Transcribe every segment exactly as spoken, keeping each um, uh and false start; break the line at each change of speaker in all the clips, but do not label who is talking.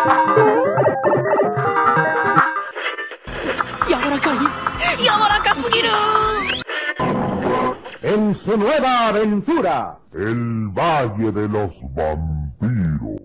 En su nueva aventura, el Valle de los Vampiros.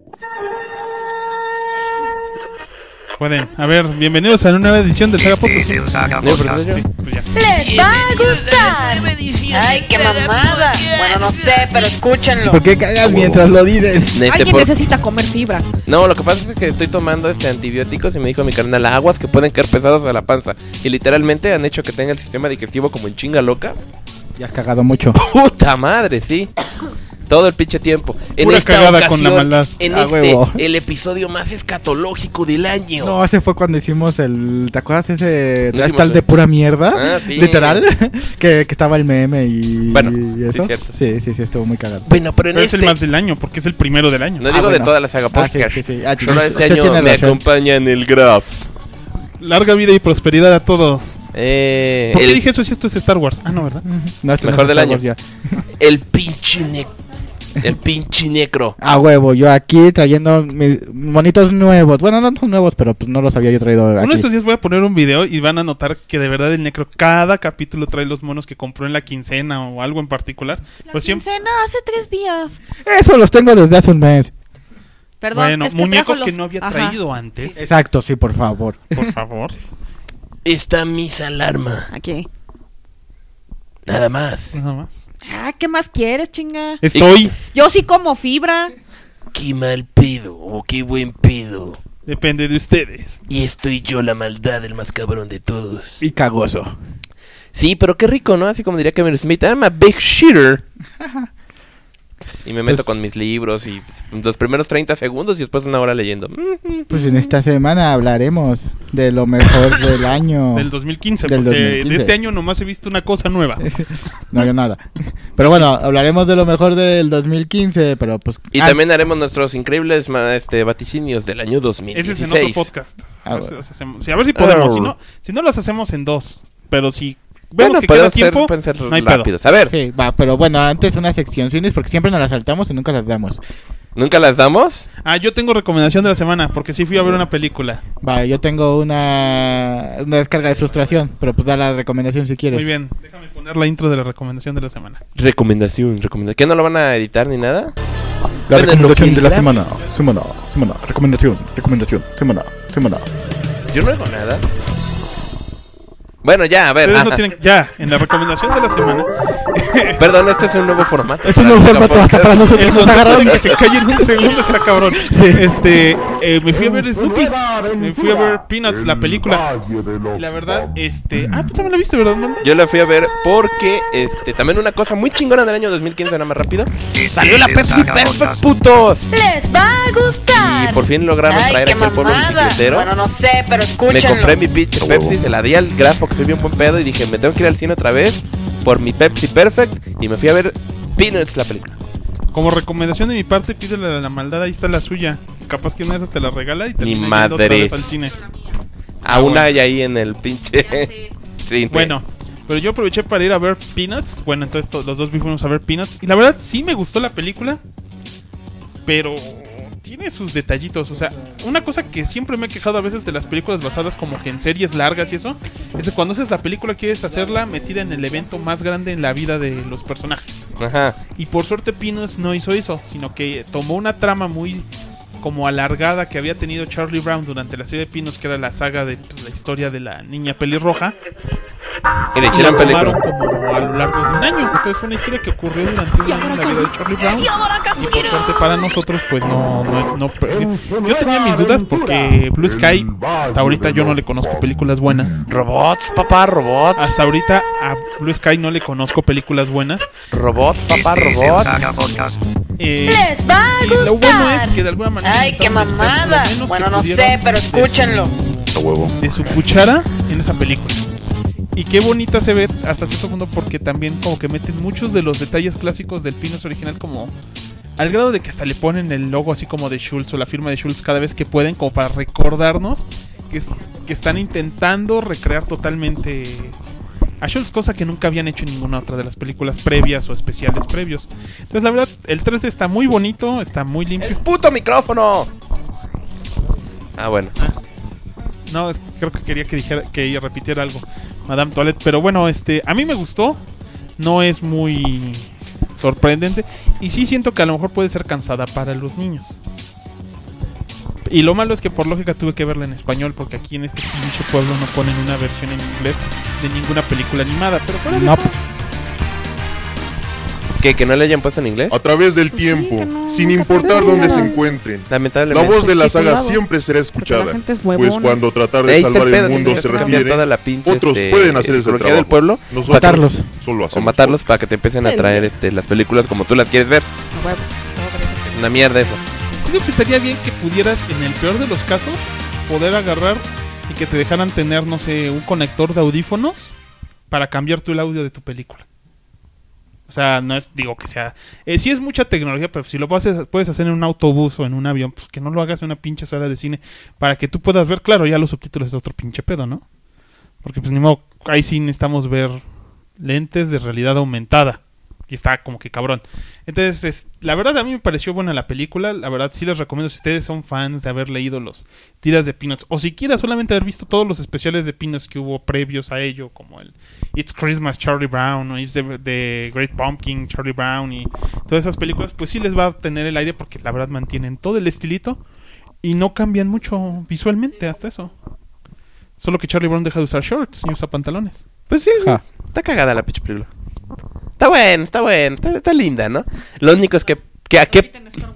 Pueden, a ver, bienvenidos a una nueva edición del Saga Podcast. Sí, pues ya.
¡Les va a gustar! ¡Ay, qué mamada! Bueno, no sé, pero escúchenlo.
¿Por qué cagas mientras lo dices?
Alguien necesita comer fibra.
No, lo que pasa es que estoy tomando este antibióticos y me dijo mi carnal, aguas que pueden caer pesados a la panza. Y literalmente han hecho que tenga el sistema digestivo como en chinga loca.
Ya has cagado mucho.
¡Puta madre, sí! Todo el pinche tiempo. En
Pura
esta
cagada
ocasión,
con la maldad.
en
Ah,
este,
huevo.
el episodio más escatológico del año.
No, ese fue cuando hicimos el... ¿Te acuerdas ese
No
hashtag
hicimos
de
el-
pura mierda?
Ah, sí.
Literal. que, que estaba el meme y,
Bueno,
y eso.
sí, cierto.
Sí, sí, sí, estuvo muy cagado.
Bueno, pero en
Pero
este...
es el más del año, porque es el primero del año.
No
Ah,
digo de
bueno.
toda la saga
Ah, sí,
podcast.
sí, sí. Ah,
Solo este
usted
año
tiene
me
razón.
acompaña en el Graph.
Larga vida y prosperidad a todos.
Eh,
¿Por qué
el,
dije eso si esto es Star Wars? Ah, no, ¿verdad?
No, este
Mejor
no es
del
Star
año.
Wars ya.
el pinche ne... El pinche necro.
A huevo, yo aquí trayendo mis monitos nuevos. Bueno, no son nuevos, pero pues no los había yo traído
Uno de
aquí.
estos días voy a poner un video y van a notar que de verdad el Necro cada capítulo trae los monos que compró en la quincena o algo en particular.
La
Pues siempre,
quincena hace tres días.
Eso los tengo desde hace un mes.
Perdón,
bueno,
es que
muñecos
trajo
que
los-
no había
Ajá.
traído antes.
Exacto, sí, por favor.
Por favor.
Está Miss Alarma.
Aquí.
Nada más.
Nada más.
Ah, ¿qué más quieres, chinga?
Estoy.
Yo sí como fibra.
Qué mal pedo o qué buen pedo.
Depende de ustedes.
Y estoy yo, la maldad, el más cabrón de todos.
Y cagoso.
Sí, pero qué rico, ¿no? Así como diría Kevin Smith, I'm a big shitter. Y me meto
Pues-
con mis libros y los primeros treinta segundos y después una hora leyendo.
Pues en esta semana hablaremos de lo mejor del año.
Del dos mil quince,
Del
porque
dos mil quince.
de este año nomás he visto una cosa nueva.
No había nada. Pero bueno, hablaremos de lo mejor del dos mil quince, pero pues...
Y
ah,
también haremos nuestros increíbles ma- este, vaticinios del año dos mil
Ese
dieciséis.
es en otro podcast.
Ah,
A ver,
bueno.
si, los hacemos. Sí, a ver si podemos.
Ah.
Si no, si no los hacemos en dos. Pero si vemos
Bueno,
que queda
pueden ser,
tiempo,
pueden ser
no hay pedo.
rápidos. A ver,
Sí, va, pero bueno, antes una sección cines porque siempre nos las saltamos y nunca las damos.
¿nunca las damos?
Ah, yo tengo recomendación de la semana, porque sí fui a ver una película.
Va, yo tengo una, una descarga de frustración, pero pues da la recomendación si quieres.
Muy bien, déjame poner la intro de la recomendación de la semana.
Recomendación, recomendación. ¿Qué no lo van a editar ni nada?
La
Bueno,
recomendación
lo que
de la
la-
semana, semana, semana, recomendación, recomendación, semana, semana.
Yo no hago nada. Bueno, ya, a ver.
Ustedes no
ajá.
tienen, ya, en la recomendación de la semana,
Perdón, este es un nuevo formato.
Es un
para
nuevo
el
formato
podcast.
hasta para nosotros.
el
Nos
concepto
agarraron
de que se calle en un segundo está cabrón.
Sí.
Este, eh, me fui a ver Snoopy,
Nueva
me fui a ver
aventura,
Peanuts,
el
la película.
Valle de los
Y la verdad,
Vampiros.
este, ah, tú también la viste, ¿verdad, Manda?
Yo la fui a ver porque, este, también una cosa muy chingona del año dos mil quince, nada más rápido. Salió la Pepsi Perfect, putos.
¡Les va a gustar!
Y por fin lograron
Ay,
traer
qué
aquí al pueblo
mamada.
bicicletero.
Bueno, no sé, pero
Me
escúchenlo.
compré mi pinche Pepsi, se la di al Graf porque soy bien buen pedo y dije, me tengo que ir al cine otra vez por mi Pepsi Perfect y me fui a ver Peanuts, la película.
Como recomendación de mi parte, pídele a la maldad, ahí está la suya. Capaz que una de esas te la regala y te
Ni
termina yendo otra
madres.
vez al cine.
Aún
bueno.
hay ahí en el pinche... Sí,
Bueno, pero yo aproveché para ir a ver Peanuts. Bueno, entonces to- los dos fuimos a ver Peanuts. Y la verdad sí me gustó la película, pero tiene sus detallitos. O sea, una cosa que siempre me he quejado a veces de las películas basadas como que en series largas y eso, es que cuando haces la película quieres hacerla metida en el evento más grande en la vida de los personajes.
Ajá.
Y por suerte Peanuts no hizo eso, sino que tomó una trama muy como alargada que había tenido Charlie Brown durante la serie de Peanuts, que era la saga de pues, la historia de la niña pelirroja.
Y le
Y la
hicieron
tomaron
película.
como a lo largo de un año. Entonces fue una historia que ocurrió durante un año en la vida de Charlie Brown. Y por suerte para nosotros, pues no, no, no perdió. Yo tenía mis dudas porque Blue Sky, hasta ahorita yo no le conozco películas buenas.
Robots, papá, robots.
Hasta ahorita a Blue Sky no le conozco películas buenas.
Robots, papá, robots.
Eh,
¡Les va a
y lo bueno
gustar!
es que de alguna manera
Ay, qué
intentaron meter lo
mamada.
menos
Bueno,
que
no
pudieron
sé, pero
de su-
escúchenlo.
de su cuchara en esa película. Y qué bonita se ve hasta cierto punto porque también como que meten muchos de los detalles clásicos del Peanuts original, como al grado de que hasta le ponen el logo así como de Schultz o la firma de Schultz cada vez que pueden, como para recordarnos que, es- que están intentando recrear totalmente a Schultz, cosa que nunca habían hecho en ninguna otra de las películas previas o especiales previos. Entonces la verdad, el tres D está muy bonito, está muy limpio.
¡Puto micrófono! Ah, bueno.
No, es- creo que quería que dijera que ella repitiera algo, Madame Toilette. Pero bueno, este, a mí me gustó. No es muy sorprendente. Y sí siento que a lo mejor puede ser cansada para los niños. Y lo malo es que por lógica tuve que verla en español, porque aquí en este pinche pueblo no ponen una versión en inglés de ninguna película animada. Pero fuera de
No.
eso,
¿Qué? ¿Que no le hayan puesto en inglés?
A través del
Pues sí,
tiempo,
que no-
sin
nunca
importar
te
dónde se
enseñaron.
encuentren. La
Lamentablemente.
voz de la saga
Subtitulado.
siempre será
Porque
escuchada,
la gente es
pues
huevona.
cuando tratar
Ahí
de
está
salvar
el
el
pedo,
mundo
tienes
se
que cambiar
refiere,
toda la pinche
otros
este,
pueden hacer ese
psicología
trabajo.
del pueblo,
Nosotros
Matarlos.
solo
o
hacemos
matarlos para que te empiecen a traer este, las películas como tú las quieres ver.
A huevo.
Es una mierda eso.
creo que estaría bien que pudieras, en el peor de los casos, poder agarrar y que te dejaran tener, no sé, un conector de audífonos para cambiar tú el audio de tu película. O sea, no es, digo que sea... Eh, sí es mucha tecnología, pero si lo puedes, puedes hacer en un autobús o en un avión, pues que no lo hagas en una pinche sala de cine para que tú puedas ver, claro, ya los subtítulos es otro pinche pedo, ¿no? Porque pues ni modo, ahí sí necesitamos ver lentes de realidad aumentada. Y está como que cabrón. Entonces, es, la verdad a mí me pareció buena la película. La verdad sí les recomiendo si ustedes son fans de haber leído los tiras de Peanuts. O siquiera solamente haber visto todos los especiales de Peanuts que hubo previos a ello. Como el It's Christmas, Charlie Brown. O It's the, the Great Pumpkin, Charlie Brown. Y todas esas películas. Pues sí les va a tener el aire porque la verdad mantienen todo el estilito. Y no cambian mucho visualmente hasta eso. Solo que Charlie Brown deja de usar shorts y usa pantalones.
Pues sí,
Ja.
está cagada la pinche película. Está bueno, está bueno, está, está linda, ¿no? Lo único es que, que a qué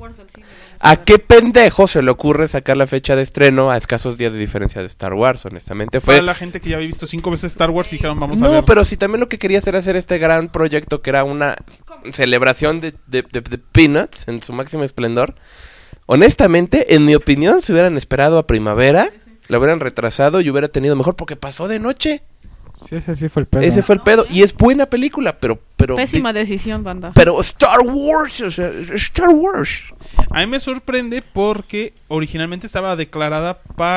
a qué pendejo se le ocurre sacar la fecha de estreno a escasos días de diferencia de Star Wars, honestamente. Fue
Fue la gente que ya había visto cinco veces Star Wars y dijeron vamos a
No,
ver.
pero si también lo que quería hacer hacer este gran proyecto que era una celebración de, de, de, de Peanuts en su máximo esplendor. Honestamente, en mi opinión, si hubieran esperado a primavera, lo hubieran retrasado y hubiera tenido mejor porque pasó de noche.
Sí, ese sí fue el pedo.
Ese fue el pedo y es buena película, pero pero
Pésima decisión, banda.
pero Star Wars, o sea, Star Wars.
A mí me sorprende porque originalmente estaba declarada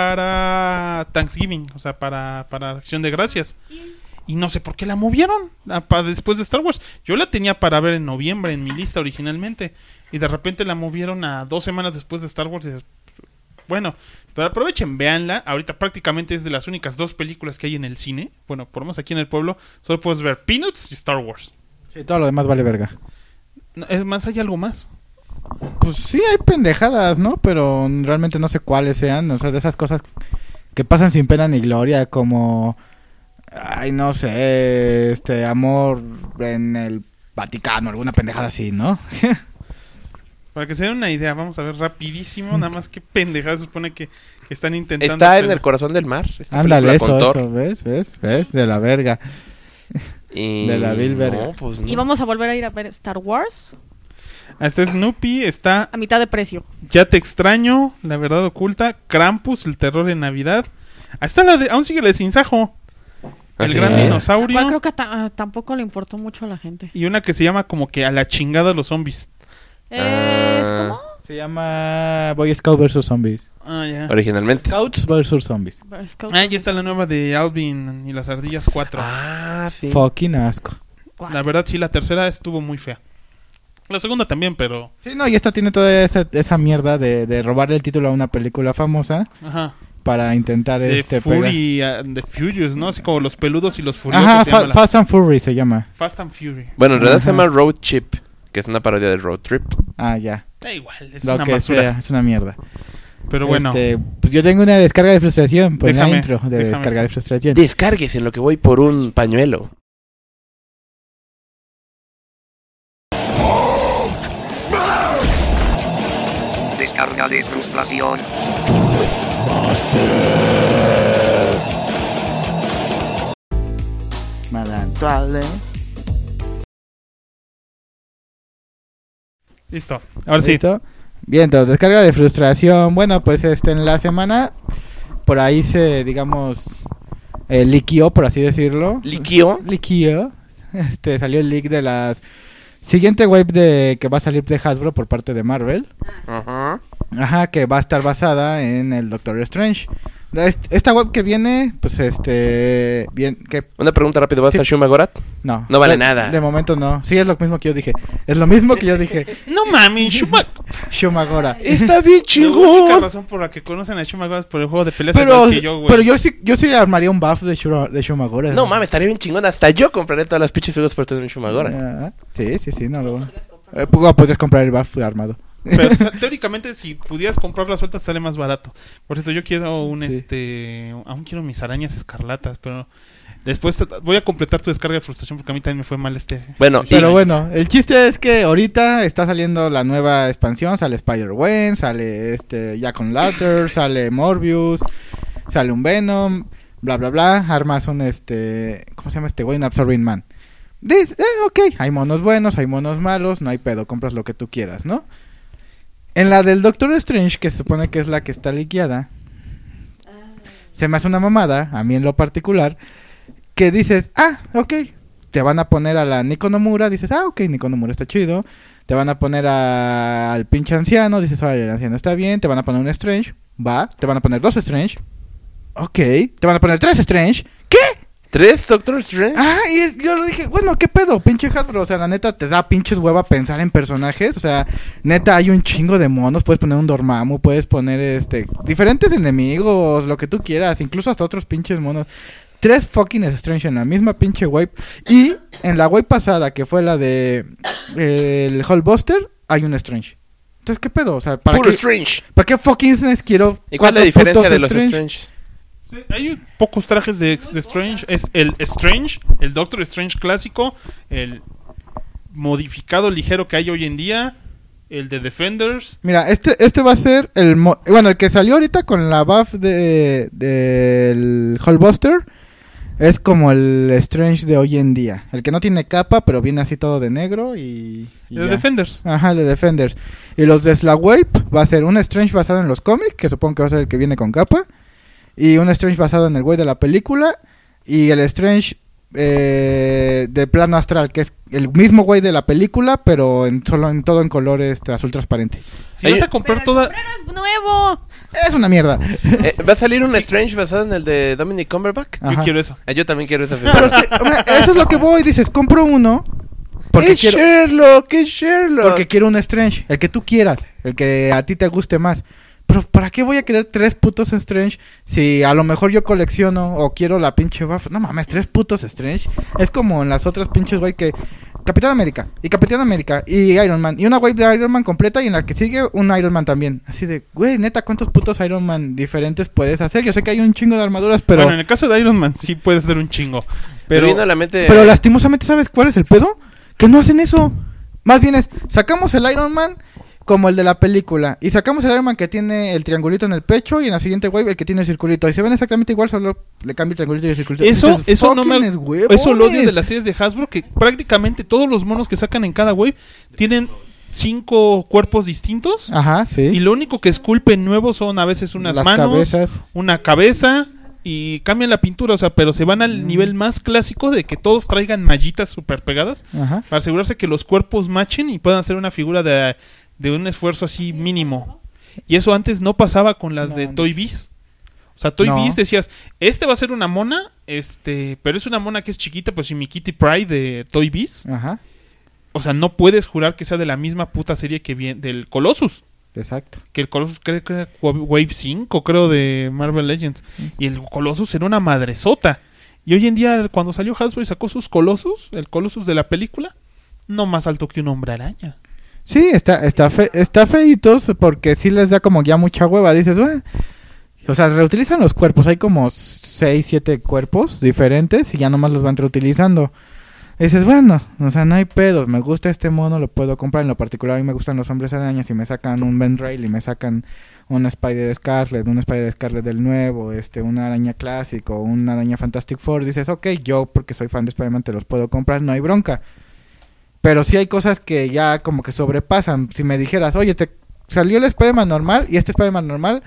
para Thanksgiving, o sea, para, para Acción de Gracias. Y no sé por qué la movieron a- pa- después de Star Wars. Yo la tenía para ver en noviembre en mi lista originalmente. Y de repente la movieron a dos semanas después de Star Wars. Y dices, bueno, pero aprovechen, véanla. Ahorita prácticamente es de las únicas dos películas que hay en el cine. Bueno, por lo menos aquí en el pueblo. Solo puedes ver Peanuts y Star Wars.
Sí, todo lo demás vale verga.
No, es más, hay algo más.
Pues sí, hay pendejadas, ¿no? Pero realmente no sé cuáles sean. O sea, de esas cosas que pasan sin pena ni gloria, como... Ay, no sé, este, amor en el Vaticano, alguna pendejada así, ¿no?
Para que se den una idea, vamos a ver rapidísimo, nada más que pendejada se supone que, que están intentando...
Está en
hacer.
el corazón del mar. esta
Ándale,
película
eso,
con Thor.
eso, ¿ves? ¿Ves? ¿Ves? De la verga.
Y...
de la vil verga.
No, pues no.
Y vamos a volver a ir a ver Star Wars
Está Snoopy, está
a mitad de precio.
Ya te extraño, La verdad oculta, Krampus, El terror en Navidad. Ahí está la de... Aún sigue la de Sinsajo. El
Así
gran
es.
dinosaurio.
Cual creo que ta- ah, tampoco le importó mucho a la gente.
Y una que se llama como que A la chingada los zombies.
Es
Ah.
como
Se llama Boy Scout versus Zombies.
Ah, ya.
Originalmente.
Scouts versus Zombies.
Ah, ya está la nueva de Alvin y las ardillas cuatro.
Ah, sí.
Fucking asco.
La verdad sí, la tercera estuvo muy fea. La segunda también, pero...
Sí, no, y esta tiene toda esa, esa mierda de, de robarle el título a una película famosa
Ajá.
para intentar
De
este pegar.
Fury, uh, de Furious, ¿no? Así como los peludos y los furiosos.
Ajá,
se llama
Fa-
la-
Fast and Fury se llama.
Fast and Fury.
Bueno, en realidad se
Ajá.
llama Road Chip, que es una parodia de Road Trip.
Ah, ya.
Da igual, es
Lo
una
que
basura.
sea, es una mierda.
Pero bueno,
Este, pues yo tengo una descarga de frustración, pues la
Déjame,
intro de
déjame.
descarga de frustración.
Descárguese en lo que voy por un pañuelo.
Descarga de frustración.
Madame Toilette.
listo. Ahora sí.
¿Listo? Bien, entonces, descarga de frustración. Bueno, pues este en la semana por ahí se, digamos, eh, liquió, por así decirlo.
¿Liquio?
Liquió. Este, salió el leak de las siguiente wave de que va a salir de Hasbro por parte de Marvel.
Ajá.
Ajá, que va a estar basada en el Doctor Strange. Est- Esta web que viene, pues este... Bien, que
Una pregunta rápida, ¿va a estar
Sí.
Shuma Gorath?
No.
No vale
de,
nada.
De momento no. Sí, es lo mismo que yo dije. Es lo mismo que yo dije.
No mames, Shuma.
Shumagora.
Está bien
La única
chingón.
razón por la que conocen a Shuma Gorath es por el juego de peleas
Pero,
igual que yo, güey.
pero yo sí, yo sí armaría un buff de, Shura, de Shumagora.
No mames, estaría bien chingón. Hasta yo compraré todas las pinches figuras por tener un Shuma Gorath.
Ah, sí, sí, sí, no lo eh, pues, podrías comprar el buff armado.
Pero, o sea, teóricamente, si pudieras comprar las sueltas, sale más barato. Por cierto, yo quiero un,
Sí.
este... Aún quiero mis arañas escarlatas, pero... Después te- voy a completar tu descarga de frustración porque a mí también me fue mal este...
Bueno, y-
Pero bueno, el chiste es que ahorita está saliendo la nueva expansión, sale Spider-Gwen, sale este Jack on Lantern, sale Morbius, sale un Venom, bla bla bla, armas un este, ¿cómo se llama este güey? Un Absorbing Man. Dice, eh, ok, hay monos buenos, hay monos malos, no hay pedo, compras lo que tú quieras, ¿no? En la del Doctor Strange, que se supone que es la que está liqueada, se me hace una mamada, a mí en lo particular, que dices, ah, ok, te van a poner a la Nico Nomura, dices, ah, ok, Nico Nomura está chido, te van a poner a- al pinche anciano, dices, órale, el anciano está bien, te van a poner un Strange, va, te van a poner dos Strange, ok, te van a poner tres Strange, ¿qué?
¿tres Doctor Strange?
Ah, y es- yo lo dije, bueno, ¿qué pedo? Pinche Hasbro, o sea, la neta te da pinches hueva pensar en personajes, o sea, neta hay un chingo de monos, puedes poner un Dormammu, puedes poner este diferentes enemigos, lo que tú quieras, incluso hasta otros pinches monos. Tres fucking Strange en la misma pinche wave. Y en la wave pasada, que fue la de eh, el Hulkbuster, hay un Strange. Entonces, ¿qué pedo? O sea, ¿para
Puro
qué,
Strange.
¿para qué fucking quiero
¿Y cuál es la
cuatro
diferencia
putos
de los
Strange?
Strange?
Sí, hay pocos trajes de, de Strange. Es el Strange, el Doctor Strange clásico, el modificado ligero que hay hoy en día, el de Defenders.
Mira, este este va a ser el... mo- bueno, el que salió ahorita con la buff de del Hulkbuster es como el Strange de hoy en día. El que no tiene capa, pero viene así todo de negro y... y
El de
ya.
Defenders.
Ajá, el de Defenders. Y los de Slagwave va a ser un Strange basado en los cómics, que supongo que va a ser el que viene con capa. Y un Strange basado en el güey de la película. Y el Strange eh, de plano astral, que es el mismo güey de la película, pero en solo en todo en color este, azul transparente.
Si
Hay-
vas a comprar toda...
¡Es nuevo!
Es una mierda.
Eh, ¿Va a salir un
Sí.
Strange basado en el de Dominic Cumberbatch?
Ajá.
Yo quiero eso.
Ah, yo también quiero esa
Pero
figura.
es que, hombre, eso es lo que voy. Dices, compro uno. Porque
¡Es
quiero,
Sherlock! ¡Es Sherlock!
porque quiero un Strange. El que tú quieras. El que a ti te guste más. Pero ¿para qué voy a querer tres putos Strange si a lo mejor yo colecciono o quiero la pinche buff? No mames, tres putos Strange. Es como en las otras pinches, güey, que... Capitán América, y Capitán América, y Iron Man, y una güey de Iron Man completa, y en la que sigue un Iron Man también. Así de, güey, neta, ¿cuántos putos Iron Man diferentes puedes hacer? Yo sé que hay un chingo de armaduras, pero...
Bueno, en el caso de Iron Man sí puede ser un chingo.
Me
Pero...
viene a la mente...
Pero lastimosamente, ¿sabes cuál es el pedo? Que no hacen eso. Más bien es, sacamos el Iron Man como el de la película. Y sacamos el Iron Man que tiene el triangulito en el pecho. Y en la siguiente wave el que tiene el circulito. Y se ven exactamente igual, solo le cambia el triangulito y el circulito.
Eso,
Dices,
eso no me...
"Fucking huevones".
Eso lo odio de las series de Hasbro, que prácticamente todos los monos que sacan en cada wave tienen cinco cuerpos distintos.
Ajá, sí.
Y lo único que esculpen nuevo son a veces unas
Las
manos,
cabezas.
una cabeza y cambian la pintura, o sea, pero se van al nivel más clásico de que todos traigan mallitas super pegadas
Ajá.
para asegurarse que los cuerpos machen y puedan hacer una figura de, de un esfuerzo así mínimo. Y eso antes no pasaba con las de
No.
Toy Biz. O sea, Toy
No.
Biz decías, este va a ser una mona, este, pero es una mona que es chiquita, pues si mi Kitty Pryde de Toy Biz.
Ajá.
O sea, no puedes jurar que sea de la misma puta serie que viene del Colossus.
Exacto.
Que el Colossus creo que era Wave cinco, creo, de Marvel Legends. Y el Colossus era una madresota. Y hoy en día, cuando salió Hasbro y sacó sus Colossus, el Colossus de la película, no más alto que un hombre araña.
Sí, está, está, fe, está feitos porque sí les da como ya mucha hueva. Dices, bueno... O sea, reutilizan los cuerpos. Hay como seis, siete cuerpos diferentes y ya nomás los van reutilizando. Y dices, bueno, o sea, no hay pedos. Me gusta este mono, lo puedo comprar. En lo particular, a mí me gustan los hombres arañas y me sacan un Ben Reilly y me sacan un Spider Scarlet, un Spider Scarlet del nuevo, este, una araña clásico, una araña Fantastic Four. Dices, ok, yo porque soy fan de Spider-Man te los puedo comprar, no hay bronca. Pero sí hay cosas que ya como que sobrepasan. Si me dijeras, oye, te salió el Spider-Man normal y este Spider-Man normal...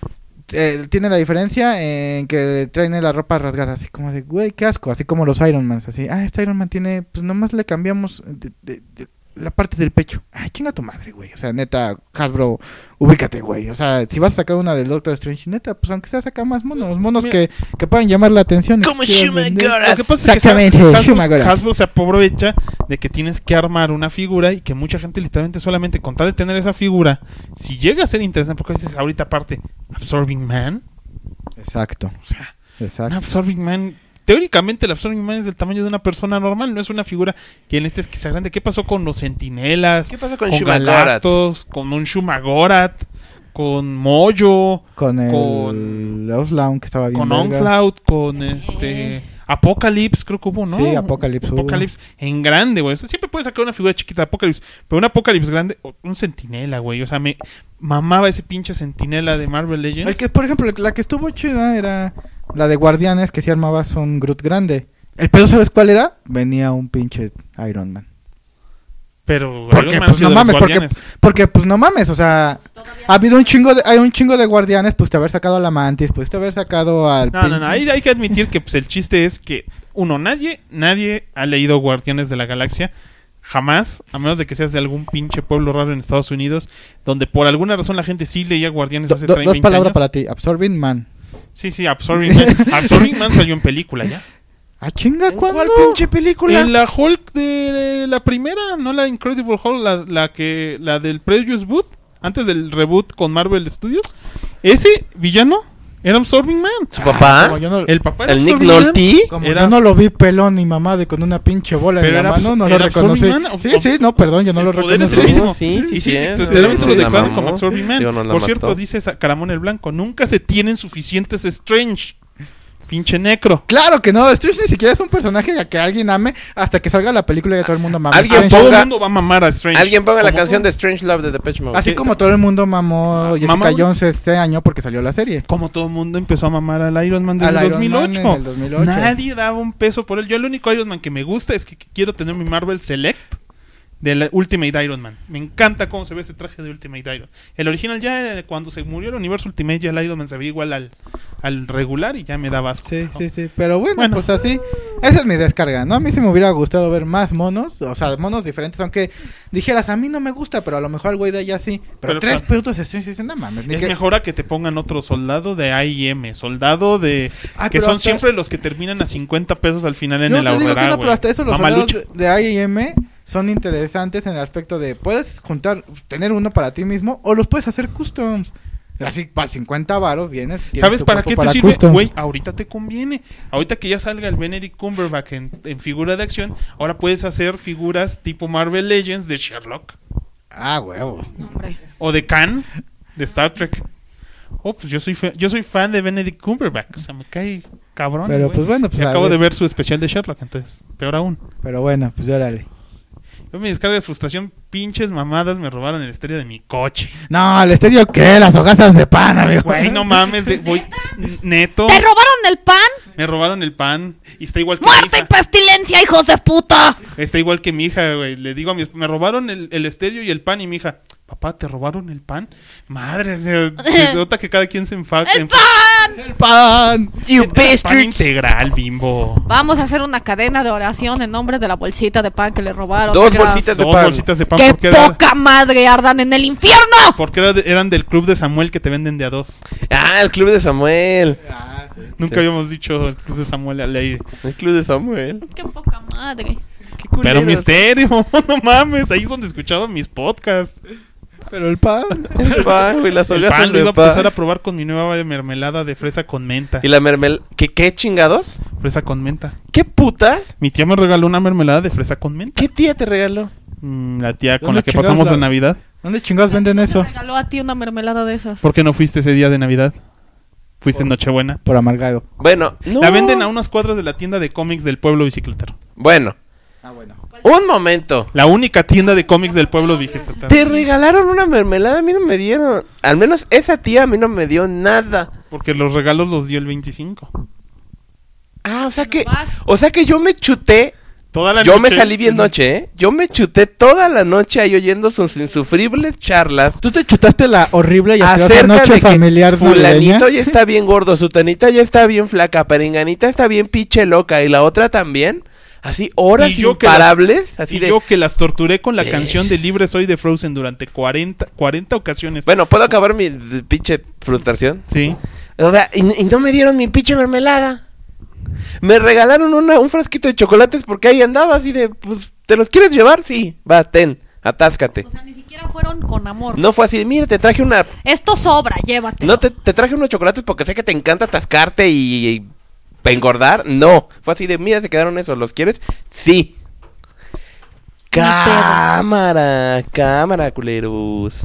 Eh, tiene la diferencia en que traen la ropa rasgada, así como de, güey, qué asco, así como los Iron Man, así, ah, este Iron Man tiene, pues nomás le cambiamos, de, de, de, la parte del pecho. Ay, chinga tu madre, güey. O sea, neta, Hasbro, ubícate, güey. O sea, si vas a sacar una del Doctor Strange, neta, pues aunque sea saca más monos, monos que, que puedan llamar la atención.
Como
Shumagorath.
Lo que pasa
Exactamente,
es que Has-
Shumagorath.
Hasbro, Hasbro se aprovecha de que tienes que armar una figura y que mucha gente literalmente solamente con tal de tener esa figura, si llega a ser interesante, porque dices ahorita aparte, Absorbing Man,
Exacto,
o sea, un
exacto.
Absorbing Man, teóricamente el Absorbing Man es del tamaño de una persona normal, no es una figura que en este es que sea grande. ¿Qué pasó con los Centinelas?
¿Qué pasó con
con
Shumagorath?
Galactus, con un Shumagorath, con Mojo,
Con el
con-
Onslaught que estaba bien
con
verga.
Onslaught, con este Apocalypse, creo que hubo, ¿no?
Sí, Apocalypse hubo.
Apocalypse en grande, güey. O sea, siempre puedes sacar una figura chiquita de Apocalypse, pero un Apocalypse grande, o un Centinela, güey. O sea, me mamaba ese pinche Centinela de Marvel Legends.
El que, por ejemplo, la que estuvo chida era la de Guardianes, que si armabas un Groot grande. El pedo, ¿sabes cuál era? Venía un pinche Iron Man.
Pero
Porque,
Iron Man
pues
ha sido
no
de los
mames, porque,
Guardianes.
porque pues no mames, o sea, ha habido un chingo de, hay un chingo de Guardianes, pues te haber sacado a la Mantis, pues te haber sacado al
No, no, no.
pin-
Ahí hay que admitir que pues, el chiste es que, uno, nadie, nadie ha leído Guardianes de la Galaxia. Jamás, a menos de que seas de algún pinche pueblo raro en Estados Unidos, donde por alguna razón la gente sí leía Guardianes
Do-
hace
do-
treinta
dos palabras
años.
para ti, Absorbing Man.
Sí, sí, Absorbing Man. Absorbing Man salió en película ya.
Ah, chinga,
¿En
¿cuándo?
cuál pinche película?
En la Hulk de la primera, no la Incredible Hulk, la, la que la del Previous Boot, antes del reboot con Marvel Studios. Ese villano era Absorbing Man.
¿Su papá?
Como yo no,
El papá era
¿El Nick
Absorbing Man.
Nolte?
como
era-
yo no lo vi pelón ni mamá de con una pinche bola
Pero
en la
era
mano,
abs-
no lo
era
reconocí.
Absorbing Man, o-
Sí, sí, no, perdón, yo no
el
lo
poder es
reconocí.
el mismo.
Sí, sí,
Y sí,
sí,
literalmente
sí,
lo
sí, la
declaran
mamó.
como Absorbing Man.
Digo, no la
Por cierto,
mató.
dice esa- Caramón el Blanco, nunca se tienen suficientes Strange. Pinche necro.
Claro que no, Strange ni siquiera es un personaje a que alguien ame hasta que salga la película y todo el mundo mame.
Alguien
Strange.
Todo el
ponga-
mundo va a mamar a Strange.
Alguien ponga la
Como
canción
todo-
de Strange Love de Depeche Mode.
Así
Sí,
como
ta-
todo el mundo mamó
Ah,
Jessica
mamá-
Jones este año porque salió la serie.
Como todo el mundo empezó a mamar al Iron Man desde
Al
el
Iron
dos mil ocho.
Man en el dos mil ocho.
Nadie daba un peso por él. Yo el único Iron Man que me gusta es que quiero tener mi Marvel Select de la Ultimate Iron Man. Me encanta cómo se ve ese traje de Ultimate Iron. El original ya, eh, cuando se murió el universo Ultimate, ya el Iron Man se veía igual al, al regular y ya me daba asco.
Sí,
¿no?
sí, sí. Pero bueno,
Bueno.
pues así. Esa es mi descarga, ¿no? A mí sí me hubiera gustado ver más monos. O sea, monos diferentes. Aunque dijeras, a mí no me gusta, pero a lo mejor al güey de allá sí. Pero,
Pero,
tres
pa-
putos Strange dicen, no mames. ni
Es
que-
mejor a que te pongan otro soldado de A I M, soldado de...
Ay,
que
pero
son
hasta-
siempre los que terminan a cincuenta pesos al final en
Yo
el
te digo que
ahorrera,
no, pero
güey.
hasta eso los
Mamalucho.
soldados de, de I M son interesantes en el aspecto de puedes juntar, tener uno para ti mismo o los puedes hacer customs. Así para cincuenta varos vienes. tienes
¿Sabes
tu
para
cuerpo
qué te sirve?
customs.
Güey, ahorita te conviene. Ahorita que ya salga el Benedict Cumberbatch en, en figura de acción, ahora puedes hacer figuras tipo Marvel Legends de Sherlock.
Ah, huevo.
No, hombre.
O de Khan, de Star Trek. Oh, pues yo soy, fa- yo soy fan de Benedict Cumberbatch. O sea, me cae cabrón.
Pero,
güey.
pues, bueno, pues,
Y
a
acabo
ver.
de ver su especial de Sherlock, entonces, peor aún.
Pero bueno, pues órale.
Yo me descarga de frustración, pinches mamadas me robaron el estéreo de mi coche.
No, el estéreo qué, las hogazas de pan, amigo.
Güey, no mames, de- voy neto.
¿Te robaron el pan?
Me robaron el pan y está igual que mi
¡Muerte y
hija.
pestilencia, hijos de puta!
Está igual que mi hija, güey. Le digo a mi esp- me robaron el, el estéreo y el pan y mi hija, papá, ¿te robaron el pan? Madre, se, se nota que cada quien se enfaca.
¡El pan!
El pan.
You
Pan
bastard.
integral, bimbo.
Vamos a hacer una cadena de oración en nombre de la bolsita de pan que le robaron.
Dos
Que era-
bolsitas de
Dos
pan.
bolsitas de pan
¡Qué
porque, era-
poca madre ardan en el infierno!
porque era de- eran del club de Samuel que te venden de a dos.
Ah, el club de Samuel.
Nunca
Sí.
habíamos dicho el club de Samuel al aire.
El club de Samuel.
¡Qué poca madre!
Qué culero.
Pero mi estéreo, no mames, ahí es donde escuchaba mis podcasts.
Pero el pan.
El pan, güey, las
El
hogazas
pan lo
de
iba a
pan.
empezar a probar con mi nueva mermelada de fresa con menta.
Y la mermel... ¿Qué, ¿Qué chingados?
Fresa con menta.
¿Qué putas?
Mi tía me regaló una mermelada de fresa con menta.
¿Qué tía te regaló?
Mm, la tía con
¿Dónde
la que
chingados
pasamos
la-
de Navidad.
¿Dónde chingados venden
¿Quién
eso?
te regaló a ti una mermelada de esas?
¿Por qué no fuiste ese día de Navidad? Fuiste en Nochebuena.
Por amargado.
Bueno, no.
La venden a unas cuadras de la tienda de cómics del pueblo bicicletero.
Bueno,
Ah, bueno.
un momento.
La única tienda de cómics del pueblo bicicletero.
Te regalaron una mermelada, a mí no me dieron. Al menos esa tía a mí no me dio nada.
Porque los regalos los dio el veinticinco.
Ah, o sea que...
vas.
O sea que yo me chuté...
Toda la
Yo me
noche-
salí bien noche, ¿eh? Yo me chuté toda la noche ahí oyendo sus insufribles charlas.
¿Tú te chutaste la horrible y asquerosa
Acerca
noche
de que
familiar navideña?
fulanito ya está bien gordo, sutanita ya está bien flaca, perenganita está bien pinche loca y la otra también. Así, horas
Y yo que
imparables.
las-
Así
y
de...
yo que las torturé con la
Besh.
canción de Libre Soy de Frozen durante cuarenta, cuarenta ocasiones.
Bueno, ¿puedo acabar mi d- pinche frustración?
Sí.
O sea, y, y no me dieron mi pinche mermelada. Me regalaron una, un frasquito de chocolates porque ahí andaba así de, pues, ¿te los quieres llevar? Sí, va, ten, atáscate.
O sea, ni siquiera fueron con amor.
No fue así de, mira, te traje una...
Esto sobra, llévate.
No, te, te traje unos chocolates porque sé que te encanta atascarte y, y engordar. No, fue así de, mira, se quedaron esos, ¿los quieres? Sí. Cámara, cámara, culeros.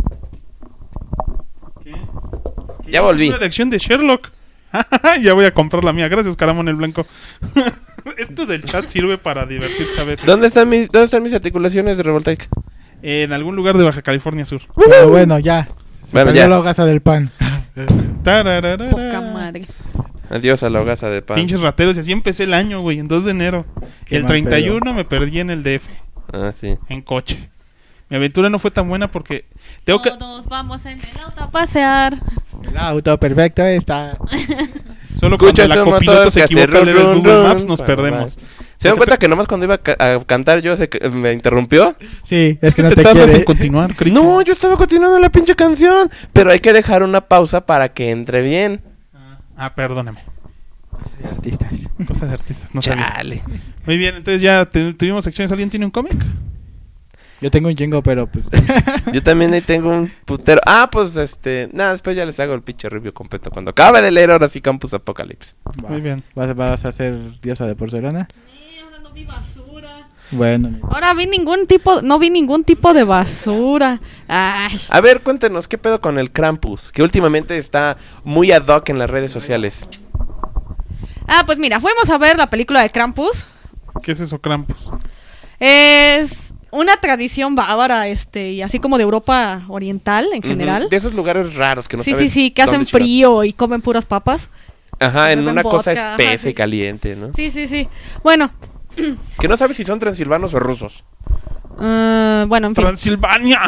Ya volví.
Una de acción de Sherlock. Ya voy a comprar la mía. Gracias, Caramón el Blanco. Esto del chat sirve para divertirse a veces.
¿Dónde están mis, dónde están mis articulaciones de Revoltaica?
En algún lugar de Baja California Sur.
Pero bueno, ya.
Bueno,
Perdió
ya.
la hogaza del pan.
Tarararara.
Poca madre.
Adiós a la hogaza de pan.
Pinches rateros. Y así empecé el año, güey. En dos de enero.
Qué
El
mal
treinta y uno me perdí en el D F.
Ah, sí.
En coche. Mi aventura no fue tan buena porque tengo que...
Todos vamos en el auto a pasear.
El auto perfecto está.
Solo cuando
Escuchas
la
un
copiloto
motor
se
que hace
equivoca al leer el
run,
Google
run,
Maps, nos
run,
perdemos.
¿Se dan cuenta que nomás cuando iba a, ca- a cantar yo se, me interrumpió?
Sí, es que no
te
te
tardas
quiere.
en continuar, Crico.
No, yo estaba continuando la pinche canción. Pero hay que dejar una pausa para que entre bien.
Ah, perdóname.
Artistas.
Cosas de artistas, no sabía.
Chale.
Muy bien, entonces ya te- tuvimos secciones. ¿Alguien tiene un cómic?
Yo tengo un chingo, pero pues.
Yo también ahí tengo un putero. Ah, pues este. Nada, después ya les hago el pinche review completo. Cuando acabe de leer ahora sí Campus Apocalypse.
Va.
Muy bien.
¿Vas, vas a ser diosa de porcelana?
Eh, ahora no vi basura.
Bueno.
Ahora vi ningún tipo, no vi ningún tipo de basura. Ay.
A ver, cuéntenos, ¿qué pedo con el Krampus? Que últimamente está muy ad hoc en las redes sociales.
Ah, pues mira, fuimos a ver la película de Krampus.
¿Qué es eso, Krampus?
Es una tradición bávara, este, y así como de Europa oriental en general.
Ujú, de esos lugares raros que no
sí, sí,
sabes
sí, que hacen
dónde chingar.
frío y comen puras papas.
Ajá, en
beben
una cosa
vodka,
espesa
ajá, sí.
y caliente, ¿no?
Sí, sí, sí. Bueno,
Que no sabes si son transilvanos o rusos.
eh, bueno, en fin.
¡Transilvania!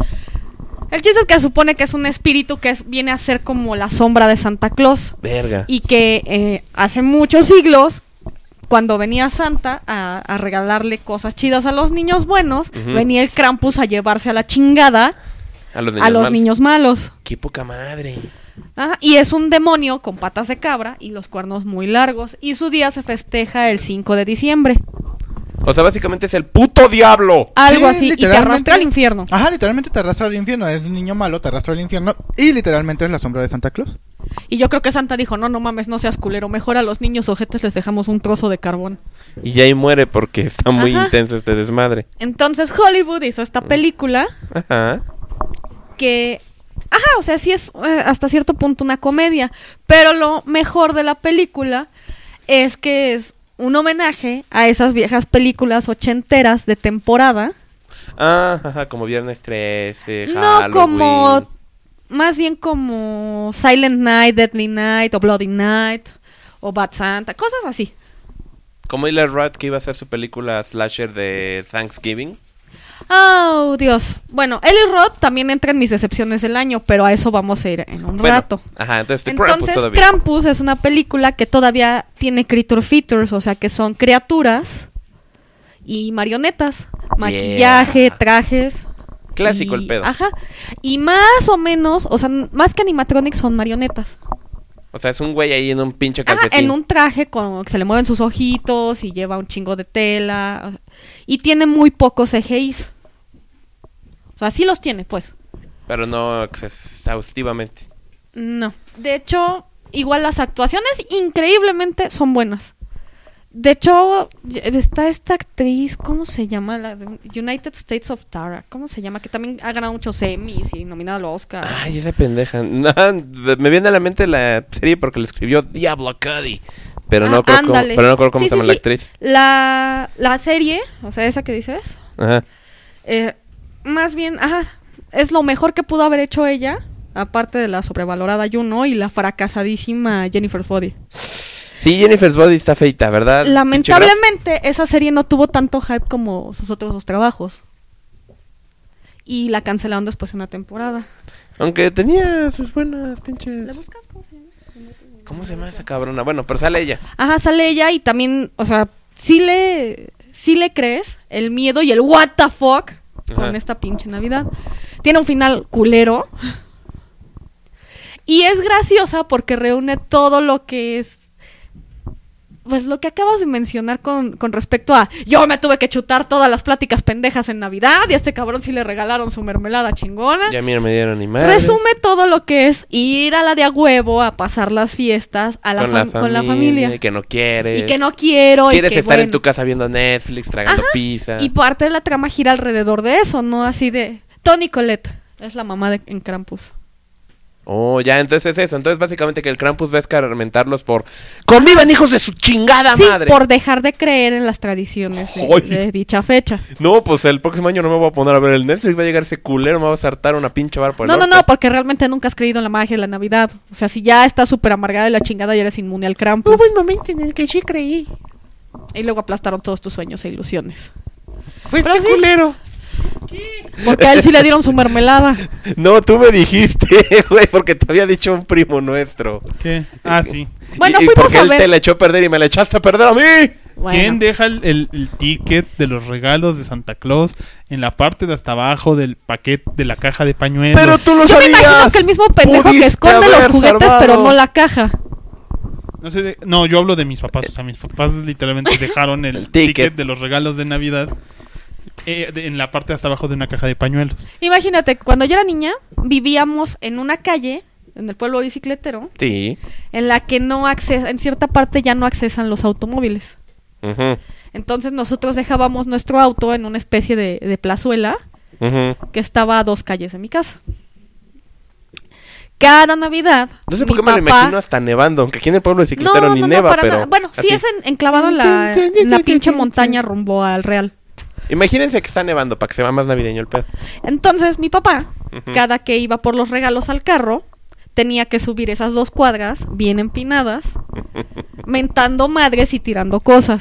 El chiste es que supone que es un espíritu que es- viene a ser como la sombra de Santa Claus.
Verga.
Y que eh, hace muchos siglos, cuando venía Santa a, a regalarle cosas chidas a los niños buenos,
Ujú.
venía el Krampus a llevarse a la chingada
A los niños
a los
malos.
niños malos.
Qué poca madre.
Ajá, y es un demonio con patas de cabra y los cuernos muy largos. Y su día se festeja el cinco de diciembre.
O sea, básicamente es el puto diablo.
Algo
Sí,
así, y te
literalmente.
arrastra al infierno.
Ajá, literalmente te arrastra al infierno. Es un niño malo, te arrastra al infierno. Y literalmente es la sombra de Santa Claus.
Y yo creo que Santa dijo, no, no mames, no seas culero, mejor a los niños ojetes les dejamos un trozo de carbón.
Y ahí muere porque está muy
Ajá.
intenso este desmadre.
Entonces Hollywood hizo esta película
Ajá.
que... Ajá, o sea, sí es eh, hasta cierto punto una comedia, pero lo mejor de la película es que es un homenaje a esas viejas películas ochenteras de temporada.
Ah, ajá, como Viernes trece,
No
Halloween.
como... Más bien como Silent Night, Deadly Night, o Bloody Night, o Bad Santa, cosas así.
Como Eli Roth que iba a hacer su película slasher de Thanksgiving.
Oh, Dios. Bueno, Eli Roth también entra en mis decepciones del año, pero a eso vamos a ir en un
Bueno,
rato.
Ajá, entonces, The Krampus
Entonces,
todavía.
Krampus es una película que todavía tiene creature features, o sea, que son criaturas y marionetas, maquillaje, trajes.
Clásico
y-
el pedo.
Ajá. Y más o menos, o sea, n- más que animatronics son marionetas.
O sea, es un güey ahí en un pinche
Ajá,
calcetín.
en un traje con que se le mueven sus ojitos y lleva un chingo de tela. o sea, y tiene muy pocos C G Is. O sea, sí los tiene, pues.
Pero no exhaustivamente.
No. De hecho, igual las actuaciones increíblemente son buenas. De hecho, y- está esta actriz, ¿cómo se llama? La de United States of Tara. ¿Cómo se llama? Que también ha ganado muchos Emmys y nominada al Oscar.
Ay, esa pendeja. No, me viene a la mente la serie porque le escribió Diablo Cody. Pero no
Ah,
creo cómo,
ándale.
pero no creo cómo
Sí,
se
sí,
llama la
sí.
actriz.
La, la serie, o sea, esa que dices,
Ajá.
eh, más bien, ajá, es lo mejor que pudo haber hecho ella, aparte de la sobrevalorada Juno y la fracasadísima Jennifer's Body.
Sí, Jennifer's Body está feita, ¿verdad?
Lamentablemente, esa serie no tuvo tanto hype como sus otros dos trabajos. Y la cancelaron después de una temporada.
Pinche Graf. Aunque tenía sus buenas
¿La
pinches...
buscas? ¿Cómo se llama?
¿Cómo se llama esa cabrona? Bueno, pero sale ella.
Ajá, sale ella y también, o sea, sí le, sí le crees el miedo y el what the fuck con
Ajá.
esta pinche Navidad. Tiene un final culero. Y es graciosa porque reúne todo lo que es, pues lo que acabas de mencionar con, con respecto a yo me tuve que chutar todas las pláticas pendejas en Navidad y a este cabrón sí le regalaron su mermelada chingona.
Ya mira, me dieron ni madre.
Resume todo lo que es ir a la de a huevo a pasar las fiestas a la
con,
fam-
la
con la familia.
Y que no quieres.
Y que no quiero. y
Quieres
que,
estar en
bueno.
tu casa viendo Netflix, tragando pizza.
Y parte de la trama gira alrededor de eso, no así de... Toni Collette es la mamá de en Krampus.
Oh, ya, entonces es eso. Entonces básicamente que el Krampus va a escarmentarlos por... ¡Convivan, hijos de su chingada
Sí,
madre!
por dejar de creer en las tradiciones de,
¡Ay!
de dicha fecha.
No, pues el próximo año no me voy a poner a ver el Netflix. Va a llegar ese culero, me va a saltar una pinche bar por el
No, no,
orto.
no, porque realmente nunca has creído en la magia de la Navidad. O sea, si ya estás súper amargada de la chingada y eres inmune al Krampus.
Hubo un momento en el que sí creí.
Y luego aplastaron todos tus sueños e ilusiones.
Fue
Pero
este
sí.
culero.
Porque a él sí le dieron su mermelada.
No, tú me dijiste, güey, porque te había dicho un primo nuestro.
¿Qué? Ah, sí.
Bueno,
y, y
fuimos
porque
a
él
ver-
te la echó a perder y me la echaste a perder a mí.
Bueno.
¿Quién deja el, el- el ticket de los regalos de Santa Claus en la parte de hasta abajo del paquete de la caja de pañuelos?
Pero tú lo
Yo me
sabías.
imagino que el mismo pendejo que
Pudiste
esconde los
haber
juguetes,
salvado.
pero no la caja.
No sé, de- no, yo hablo de mis papás. O sea, mis papás literalmente dejaron el,
El ticket.
ticket de los regalos de Navidad eh, de- en la parte de hasta abajo de una caja de pañuelos.
Imagínate, cuando yo era niña, vivíamos en una calle, en el pueblo bicicletero,
Sí.
en la que no accesa, en cierta parte ya no accesan los automóviles.
Ujú,
Entonces nosotros dejábamos nuestro auto en una especie de, de plazuela
ujú.
que estaba a dos calles de mi casa. Cada Navidad.
No sé
mi
por qué me lo
papá-
imagino hasta nevando, aunque aquí en el pueblo de Cicletero
No,
ni
no, no,
neva,
para
pero...
nada. Bueno, sí
así.
es en- enclavado en la, en la pinche montaña rumbo al Real.
Imagínense que está nevando para que se vea más navideño el pedo.
Entonces mi papá,
Ujú.
cada que iba por los regalos al carro, tenía que subir esas dos cuadras bien empinadas, mentando madres y tirando cosas.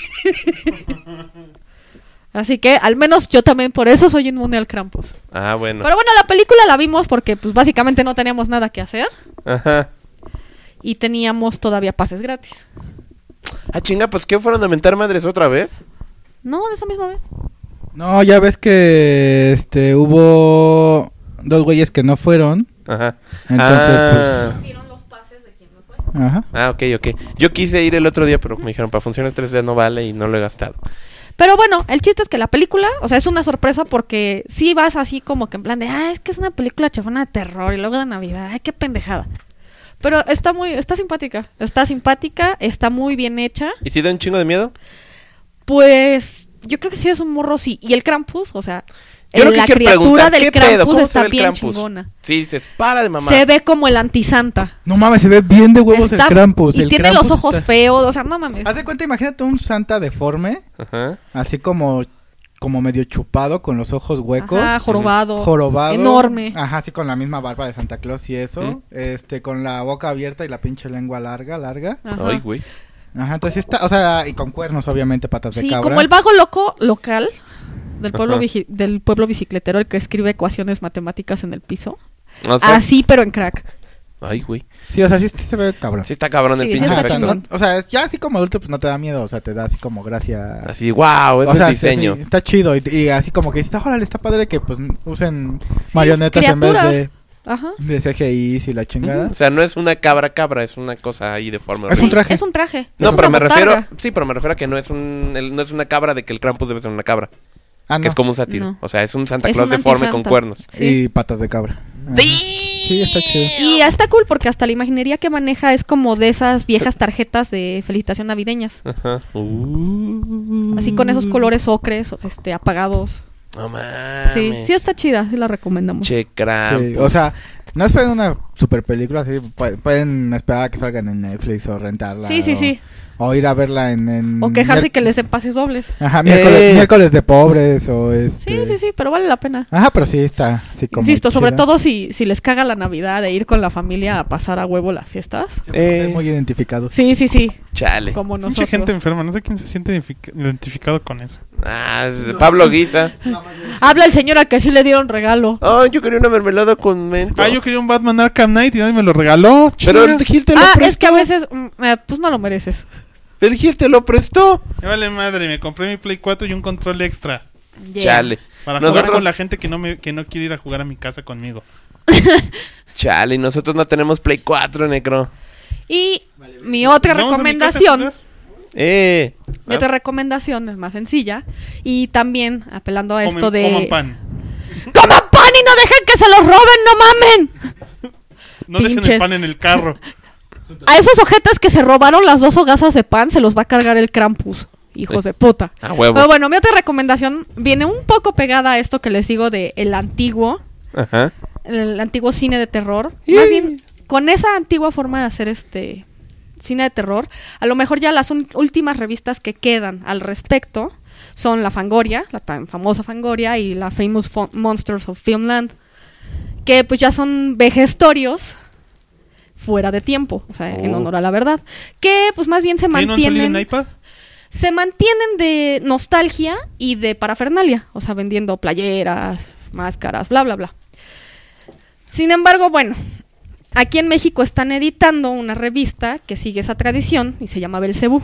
Así que al menos yo también por eso soy inmune al Krampus.
Ah, bueno.
Pero bueno, la película la vimos porque pues básicamente no teníamos nada que hacer
Ajá.
y teníamos todavía pases gratis.
Ah, chinga, pues ¿qué fueron a mentar madres otra vez?
No, de esa misma vez.
No, ya ves que este hubo dos güeyes que no fueron.
Ajá.
Entonces,
ah.
Hicieron los pases de quien no fue.
Ajá.
Ah, ok, ok. Yo quise ir el otro día, pero me dijeron, para funcionar tres D no vale y no lo he gastado.
Pero bueno, el chiste es que la película, o sea, es una sorpresa porque sí vas así como que en plan de, ah, es que es una película chafona de terror y luego de Navidad, ay, qué pendejada. Pero está muy, está simpática, está simpática, está muy bien hecha.
¿Y si da un chingo de miedo?
Pues yo creo que sí es un morro, sí. Y el Krampus, o sea,
Yo lo
la
que quiero
criatura
preguntar,
del
¿qué pedo?
Krampus
¿Cómo se
está
ve el
bien
Krampus?
chingona.
Sí, se para de mamá.
Se ve como el antisanta.
No mames, se ve bien de huevos
Está-
el Krampus.
y
el
tiene
Krampus
los ojos
está-
feos, o sea, no mames.
Haz de cuenta, imagínate un Santa deforme,
Ajá.
así como como medio chupado con los ojos huecos.
Ajá, jorobado.
Jorobado.
Enorme.
Ajá, así con la misma barba de Santa Claus y eso.
¿Mm?
Este, con la boca abierta y la pinche lengua larga, larga.
Ajá.
Ay, güey.
Ajá, entonces sí está, o sea, y con cuernos, obviamente, patas de
Sí,
cabra.
como el vago loco local del pueblo,
Ajá.
vigi- del pueblo bicicletero, el que escribe ecuaciones matemáticas en el piso.
O sea,
Así, pero en crack.
Ay, güey.
Sí, o sea, sí, sí se ve cabrón.
Sí está cabrón el
Sí, sí
pinche
está
Ajá, o sea,
efecto.
chingón.
no- o sea, ya así como adulto, pues no te da miedo, o sea, te da así como gracia.
Así, wow, ese
O sea,
es
sí,
diseño.
sí, está chido y, y así como que dices, órale, está padre que pues usen marionetas en vez
criaturas.
de,
Ajá.
de C G I y la chingada.
Ujú. O sea, no es una cabra cabra, es una cosa ahí deforme.
Es
horrible.
un traje.
Es un traje.
No,
es
pero
una
me
botarga.
refiero, sí, pero me refiero a que no es un, el- no es una cabra de que el Krampus debe ser una cabra,
Ah, no.
que es como un sátiro.
No.
O sea, es un Santa
Es
Claus
un
deforme con
antisanta.
cuernos.
Sí.
Y patas de cabra. Ajá. Sí, está chido.
Y está cool porque hasta la imaginería que maneja es como de esas viejas tarjetas de felicitación navideñas.
Ajá. Uh,
Así con esos colores ocres, este, apagados.
No mames.
Sí, sí está chida, sí la recomendamos.
Che, Krampus.
Sí, o sea, no esperen una super película así, pu- pueden esperar a que salgan en Netflix o rentarla.
Sí, sí,
o,
sí.
O ir a verla en... en
O quejarse
mier-
que les den pases dobles.
Ajá, miércoles,
Eh.
miércoles de pobres o
Sí,
este...
sí, sí, pero vale la pena.
Ajá, pero sí está así como
Insisto, sobre
chida.
todo si, si les caga la Navidad de ir con la familia a pasar a huevo las fiestas.
Eh.
Están muy identificados.
Sí, sí, sí,
Chale.
como
Mucha
nosotros.
gente enferma, no sé quién se siente identific- identificado con eso.
Ah, de Pablo Guisa.
Habla el señor al que sí le dieron regalo.
Ah, yo quería una mermelada con mento.
Ah, yo quería un Batman Arkham Knight y nadie me lo regaló.
Pero
chinga.
el Gil te lo
Ah,
prestó.
es que a veces, mm, eh, pues no lo mereces.
Pero el Gil te lo prestó.
Me vale madre, me compré mi Play cuatro y un control extra.
Yeah.
Chale.
Para
Nosotros-
jugar con la gente que no me que no quiere ir a jugar a mi casa conmigo.
Chale, nosotros no tenemos Play cuatro, Necro.
Y mi otra
¿Vamos a mi casa a
recomendación,
jugar?
Eh.
mi otra recomendación es más sencilla. Y también apelando a esto
Comen-
de...
coman pan.
¡Coman pan y no dejen que se los roben, no mamen!
No dejen
Pinches.
el pan en el carro.
A esos ojetes que se robaron las dos hogazas de pan se los va a cargar el Krampus. Hijos de puta.
A huevo.
Pero bueno, mi otra recomendación viene un poco pegada a esto que les digo de el antiguo,
Ajá.
el antiguo cine de terror.
Y-
Más bien, con esa antigua forma de hacer este cine de terror, a lo mejor ya las un- últimas revistas que quedan al respecto son la Fangoria, la tan famosa Fangoria, y la Famous Fo- Monsters of Filmland, que pues ya son vejestorios fuera de tiempo, o sea, en
Oh.
honor a la verdad, que pues más bien se
¿Qué, no han salido
mantienen
en iPad?
se mantienen de nostalgia y de parafernalia, o sea, vendiendo playeras, máscaras, bla, bla, bla. Sin embargo, bueno, aquí en México están editando una revista que sigue esa tradición y se llama Belcebú.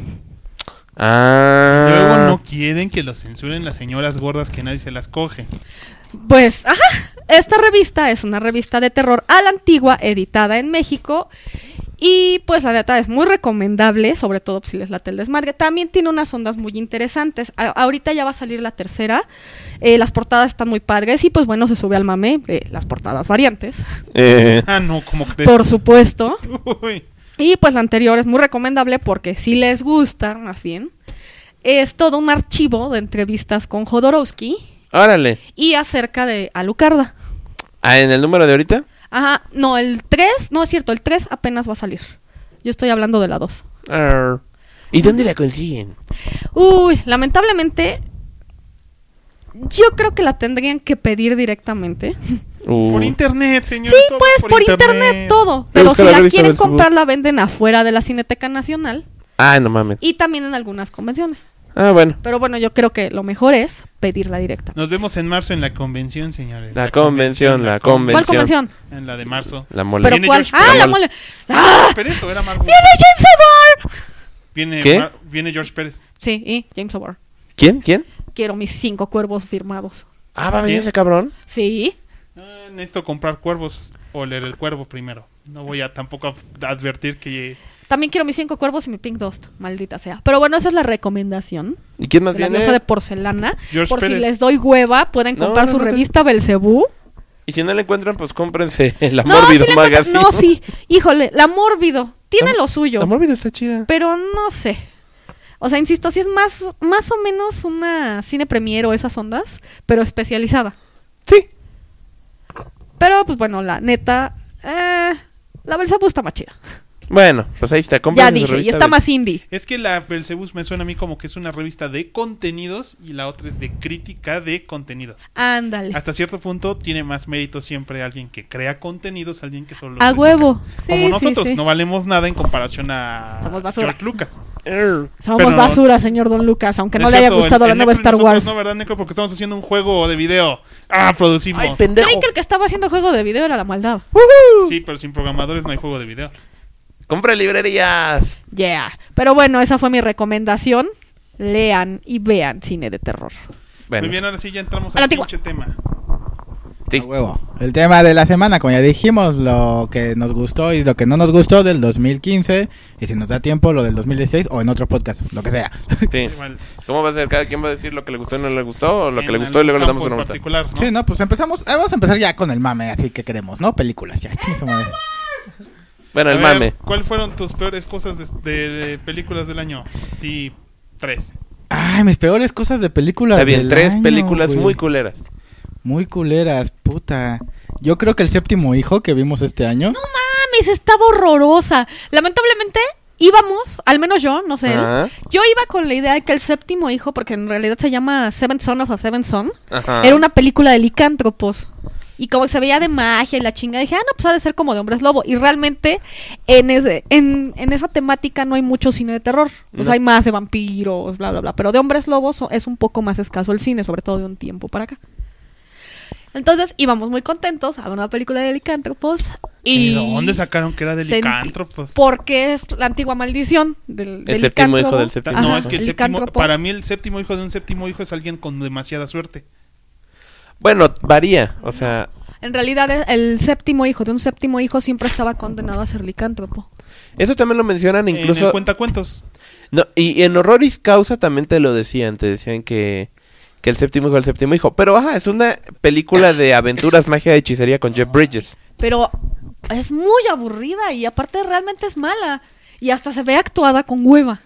Ah.
Luego no quieren que lo censuren las señoras gordas que nadie se las coge.
Pues, ajá, esta revista es una revista de terror a la antigua, editada en México. Y pues la neta es muy recomendable, sobre todo si les late el desmadre. También tiene unas ondas muy interesantes. A- ahorita ya va a salir la tercera. Eh, las portadas están muy padres y pues bueno, se sube al mame de las portadas variantes,
Eh.
Ah, no, ¿cómo crees?
por supuesto.
Uy.
Y pues la anterior es muy recomendable porque si les gusta, más bien, es todo un archivo de entrevistas con Jodorowsky
Órale.
y acerca de Alucarda.
Ah, ¿en el número de ahorita?
Ajá, no, el tres, no es cierto, el tres apenas va a salir. Yo estoy hablando de la dos.
Arr. ¿Y dónde la consiguen?
Uy, lamentablemente, yo creo que la tendrían que pedir directamente.
Uh.
Por internet, señor.
Sí,
todo
pues por internet, todo. Pero
busca
si
la
la
revista
quieren
Belcebú.
comprar, la venden afuera de la Cineteca Nacional
Ah, no mames.
y también en algunas convenciones.
Ah, bueno.
Pero bueno, yo creo que lo mejor es pedirla directa.
Nos vemos en marzo en la convención, señores.
La convención, la
con-
convención.
¿Cuál convención?
En la de marzo.
La mole.
¿Pero
Viene
cuál?
George
Ah,
Pérez.
la mole. ¡Ah!
Pero eso era Marvel.
¡Viene James O'Barr!
Viene,
¿Qué?
Mar- viene George Pérez.
Sí, y James O'Barr.
¿Quién? ¿Quién?
Quiero mis cinco cuervos firmados.
Ah, va a venir
¿Quién?
ese cabrón.
Sí.
Ah, necesito comprar cuervos o leer el cuervo primero. No voy a tampoco a- advertir que...
También quiero mis cinco cuervos y mi Pink Dust, maldita sea. Pero bueno, esa es la recomendación
¿Y quién más
de la
viene?
diosa de porcelana.
George
Por si
Pérez.
les doy hueva, pueden
No,
comprar
no,
su
no te-
revista Belcebú.
Y si no la encuentran, pues cómprense la
No,
Mórbido
sí le encuentro-
Magazine.
no, sí. Híjole, la Mórbido. Tiene
La-
lo suyo.
La Mórbido está chida.
Pero no sé. O sea, insisto, sí es más, más o menos una cine premier o esas ondas, pero especializada.
Sí.
Pero, pues bueno, la neta, eh, la Belcebú está más chida.
Bueno, pues ahí está.
Ya
cómprense su
dije, y
revista
está
Bel-
más indie.
Es que la Belcebus me suena a mí como que es una revista de contenidos y la otra es de crítica de contenidos.
Ándale.
Hasta cierto punto tiene más mérito siempre alguien que crea contenidos, alguien que solo los
A
critica.
huevo. Sí,
Como
sí,
nosotros,
sí.
no valemos nada en comparación a
Somos basura.
George Lucas.
Err.
Somos
pero no-
basura, señor Don Lucas, aunque no
Es
le haya
cierto,
gustado
el-
la
el
nueva
Necro y
Star
nosotros
Wars.
No, ¿verdad, Necro? Porque estamos haciendo un juego de video. Ah, producimos.
Ay, pendejo.
Creí que el que estaba haciendo juego de video era la maldad.
Sí, pero sin programadores no hay juego de video.
Compra librerías.
Yeah. Pero bueno, esa fue mi recomendación. Lean y vean cine de terror.
Bueno,
Muy bien, ahora sí ya entramos
A la
al
antigua.
pinche tema.
sí.
A huevo. El tema de la semana, como ya dijimos, lo que nos gustó y lo que no nos gustó del dos mil quince. Y si nos da tiempo, lo del dos mil dieciséis o en otro podcast, lo que sea.
Sí.
Igual,
¿Cómo va a ser? ¿Cada quien va a decir lo que le gustó y no le gustó? ¿O lo que
en
le gustó y
algún
luego le damos
campo
una
en
nota?
particular, ¿no?
Sí, no, pues empezamos. eh, vamos a empezar ya con el mame, así que queremos, ¿no? Películas, ya. chingue su madre.
Bueno,
A
el
ver,
mame.
¿cuáles fueron tus peores cosas de, de películas del año? Sí, tres.
Ay, mis peores cosas de películas.
Está bien,
del
tres
año,
películas
güey.
muy culeras.
Muy culeras, puta. Yo creo que el séptimo hijo que vimos este año.
No mames, estaba horrorosa. Lamentablemente íbamos, al menos yo, no sé él,
Ajá.
yo iba con la idea de que el séptimo hijo, porque en realidad se llama Seventh Son of a Seventh Son,
Ajá.
era una película de licántropos. Y como que se veía de magia y la chinga, dije, ah, no, pues ha de ser como de hombres lobo. Y realmente en, ese, en, en esa temática no hay mucho cine de terror. O
No.
sea, hay más de vampiros, bla, bla, bla. Pero de hombres lobos es un poco más escaso el cine, sobre todo de un tiempo para acá. Entonces íbamos muy contentos a ver una película de licántropos. Y
¿De dónde sacaron que era de
se-
licántropos?
Porque es la antigua maldición del, del
El séptimo hijo
licántropo.
del séptimo.
No,
Ajá,
es que el
el
séptimo,
licántropo.
para mí el séptimo hijo de un séptimo hijo es alguien con demasiada suerte.
Bueno, varía, o sea,
En realidad, el, el séptimo hijo de un séptimo hijo siempre estaba condenado a ser licántropo.
eso también lo mencionan
En
incluso...
el cuentacuentos.
No, y en Horroris Causa también te lo decían, te decían que, que el séptimo hijo, el séptimo hijo. Pero ajá, es una película de aventuras, magia y hechicería con Jeff Bridges.
Pero es muy aburrida y aparte realmente es mala. Y hasta se ve actuada con hueva.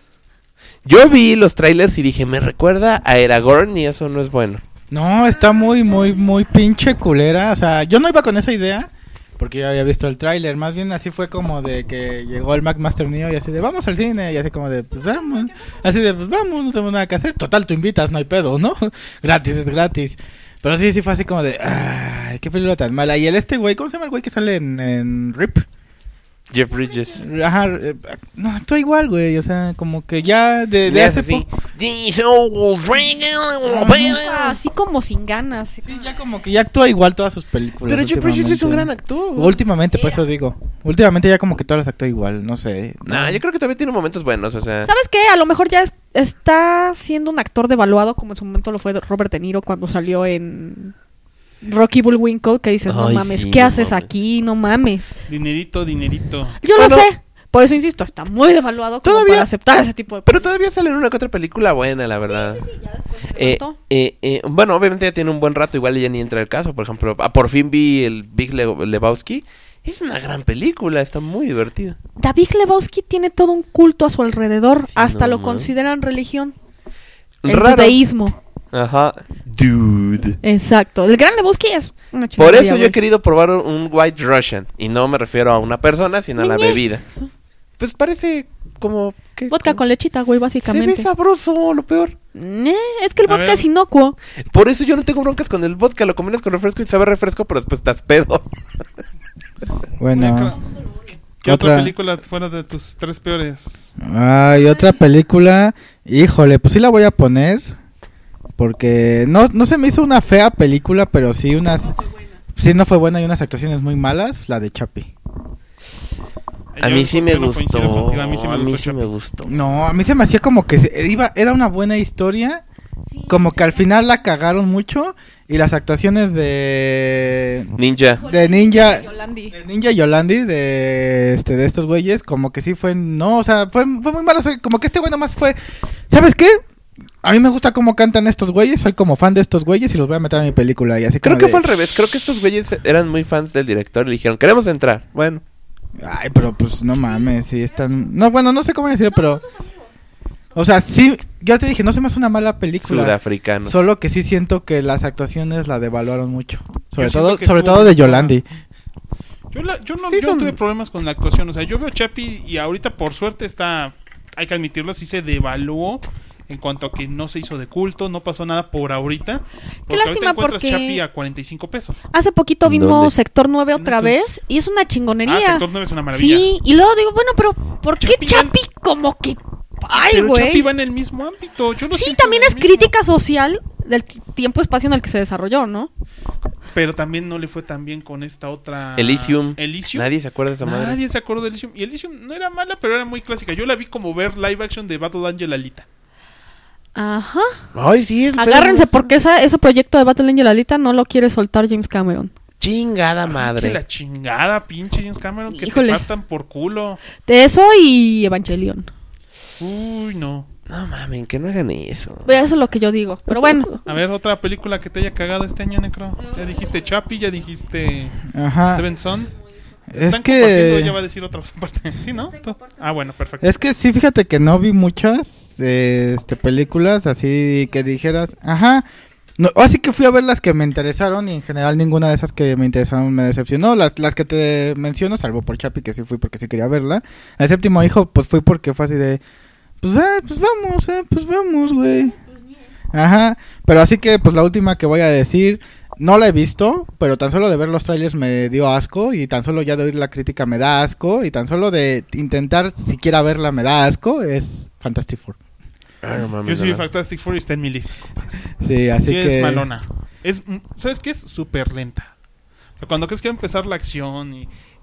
Yo vi los trailers y dije, me recuerda a Aragorn y eso no es bueno.
No, está muy, muy, muy pinche culera. O sea, yo no iba con esa idea porque ya había visto el tráiler. Más bien así fue como de que llegó el McMaster Neo y así de vamos al cine. Y así como de pues vamos. Así de pues vamos, no tenemos nada que hacer. Total, tú invitas, no hay pedo, ¿no? Gratis, es gratis. Pero sí, sí fue así como de ay, qué película tan mala. Y el este güey, ¿cómo se llama el güey que sale en, en R I P?
Jeff Bridges.
Ajá, eh, no, actúa igual, güey. O sea, como que ya de, de
Le
hace
hace así.
po-
These old dragons.
Ah, así como sin ganas.
Sí, ya como que ya actúa igual todas sus películas.
Pero Jeff Bridges es un gran
últimamente.
actor.
Últimamente, por eso digo. Últimamente ya como que todas las actúa igual, no sé.
Nah, yo creo que todavía tiene momentos buenos, o sea...
¿Sabes qué? A lo mejor ya es- está siendo un actor devaluado como en su momento lo fue Robert De Niro cuando salió en Rocky Bullwinkle, que dices, no
Ay,
mames,
sí,
¿qué
no
haces
mames.
aquí? No mames.
Dinerito, dinerito.
Yo
Bueno.
lo sé. Por eso insisto, está muy devaluado como
Todavía-
para aceptar ese tipo de...
Pero todavía sale en una que otra película buena, la verdad. Eh, eh, eh, bueno, obviamente ya tiene un buen rato, igual ya ni entra el caso. Por ejemplo, ah, por fin vi el Big Le- Lebowski. Es una gran película, está muy divertida.
David Lebowski tiene todo un culto a su alrededor.
Sí,
Hasta
no
lo
mames.
consideran religión. El
Raro.
judaísmo.
Ajá. Dude.
Exacto. El gran Lebowski es una
Por
chingonería,
eso yo he
güey.
querido probar un- un White Russian. Y no me refiero a una persona, sino a la
Ñe.
bebida. Pues parece como... ¿qué?
Vodka
como-
con lechita, güey,
Se ve
básicamente.
sabroso, lo peor.
Eh, es que el
A
vodka
ver.
es inocuo.
Por eso yo no tengo broncas con el vodka. Lo combinas con refresco y sabe refresco, pero después estás pedo.
Bueno.
¿Qué otra,
Otra-
película fuera de tus tres peores?
Ay, otra película. Híjole, pues sí la voy a poner. Porque no, no se me hizo una fea película, pero sí unas... Sí no fue buena y unas actuaciones muy malas. La de Chappie.
A
Yo
mí sí me
no coincido
gustó.
contigo, a mí sí me
A mí
gustó
sí
Chappie.
me gustó.
No, a mí se me hacía como que se- iba, era una buena historia. Como que al final la cagaron mucho. Y las actuaciones de...
Ninja.
De Ninja...
Yolandi.
de Ninja y Yolandi de este de estos güeyes, como que sí fue, no, o sea, fue, fue muy malo, o sea, como que este güey nomás fue, ¿sabes qué? A mí me gusta cómo cantan estos güeyes, soy como fan de estos güeyes y los voy a meter a mi película y así
Creo
como
que
de-
fue al revés. Creo que estos güeyes eran muy fans del director y le dijeron, queremos entrar. Bueno.
Ay, pero pues no mames, sí están, no, bueno, no sé cómo decirlo, pero, o sea, sí, ya te dije, no se me hace una mala película.
Sudafricanos.
Solo que sí siento que las actuaciones la devaluaron mucho. Sobre
siento
todo,
que
sobre
estuvo
todo de
muy
Yolandi.
Yo, la- yo no
Sí,
yo
son-
tuve problemas con la actuación. O sea, yo veo Chappie y ahorita por suerte está, hay que admitirlo, sí se devaluó en cuanto a que no se hizo de culto, no pasó nada por ahorita. Porque
lástima
ahorita encuentras
porque-
Chappie a cuarenta y cinco pesos.
Hace poquito vimos
¿Dónde?
Sector nueve otra
Entonces-
vez y es una chingonería.
Ah, Sector nueve es una maravilla.
Sí, y luego digo, bueno, pero ¿por qué
Chappie van-
Chappie como que... Ay,
Pero Chappie
güey.
va en el mismo ámbito. Yo lo
Sí,
siento
también
en
es
el mismo.
crítica social del t- tiempo-espacio en el que se desarrolló, ¿no?
Pero también no le fue tan bien con esta otra...
Elysium.
Elysium.
Nadie se acuerda de esa madre.
Nadie se acordó de Elysium. Y Elysium no era mala, pero era muy clásica. Yo la vi como ver live action de Battle Angel Alita.
Ajá.
Ay, sí. es-
Agárrense porque esa, ese proyecto de Battle Angel Alita no lo quiere soltar James Cameron.
Chingada
Que
madre.
la chingada, pinche James Cameron, que
Híjole.
te partan por culo.
De eso y Evangelion.
Uy, no.
No mames, que no hagan eso.
Pues eso es lo que yo digo. Pero bueno,
A ver, otra película que te haya cagado este año, Necro. Ya dijiste Chappie, ya dijiste
Ajá.
Seven Son.
Es
¿Están compartiendo? Ella va
que
a decir otra parte. ¿Sí, no? ¿Tú? Ah, bueno, perfecto.
es que sí, fíjate que no vi muchas eh, este películas así que dijeras, ajá. No, así que fui a ver las que me interesaron y en general ninguna de esas que me interesaron me decepcionó. Las, las que te menciono, salvo por Chappie, que sí fui porque sí quería verla. El séptimo hijo, pues fui porque fue así de, pues, ah, pues vamos, eh, pues vamos, güey. Ajá, pero así que pues la última que voy a decir, no la he visto, pero tan solo de ver los trailers me dio asco y tan solo ya de oír la crítica me da asco y tan solo de intentar siquiera verla me da asco, es Fantastic Four.
Ay, no mames,
Yo sí vi
no.
Fantastic Four y está en mi lista.
Sí, así
Sí,
que...
es malona. Es, mm, ¿sabes qué? Es súper lenta. O sea, cuando crees que va a empezar la acción y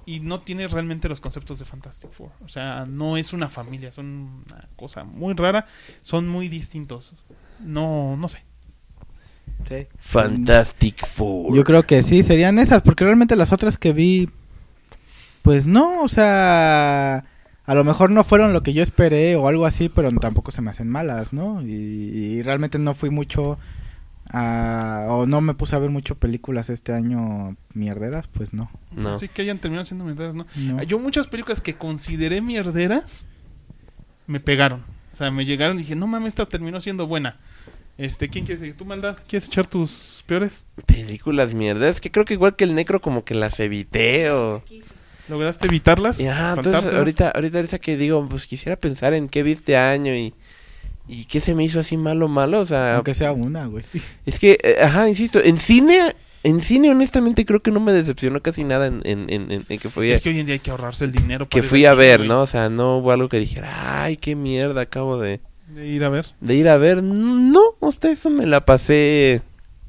y no tiene realmente los conceptos de Fantastic Four. O sea, no es una familia, son una cosa muy rara, son muy distintos. No, no sé.
Sí.
Fantastic Four.
Yo creo que sí, serían esas, porque realmente las otras que vi, pues no, o sea, a lo mejor no fueron lo que yo esperé o algo así, pero tampoco se me hacen malas, ¿no? Y, y realmente no fui mucho a, o no me puse a ver mucho películas este año mierderas, pues no.
No.
Así que hayan terminado siendo mierderas, ¿no?
No.
Yo muchas películas que consideré mierderas me pegaron. O sea, me llegaron y dije, no mames, esta terminó siendo buena. Este, ¿quién quiere seguir? ¿Tú, Maldad? ¿Quieres echar tus peores?
Películas mierdas. Es que creo que igual que el Necro como que las evité o...
¿Lograste evitarlas?
Y, ah, entonces
¿Soltártelas?
ahorita, ahorita, ahorita que digo, pues quisiera pensar en qué vi este año y... ¿Y qué se me hizo así malo, malo? O sea...
Aunque sea una, güey.
Es que, eh, ajá, insisto, en cine... En cine, honestamente, creo que no me decepcionó casi nada en, en, en, en- en que fui a,
Es que hoy en día hay que ahorrarse el dinero para
que
ir
fui
al
a
cine,
ver,
güey.
¿no? O sea, no hubo algo que dijera, ay, qué mierda, acabo de...
De ir a ver.
De ir a ver, no, usted eso me la pasé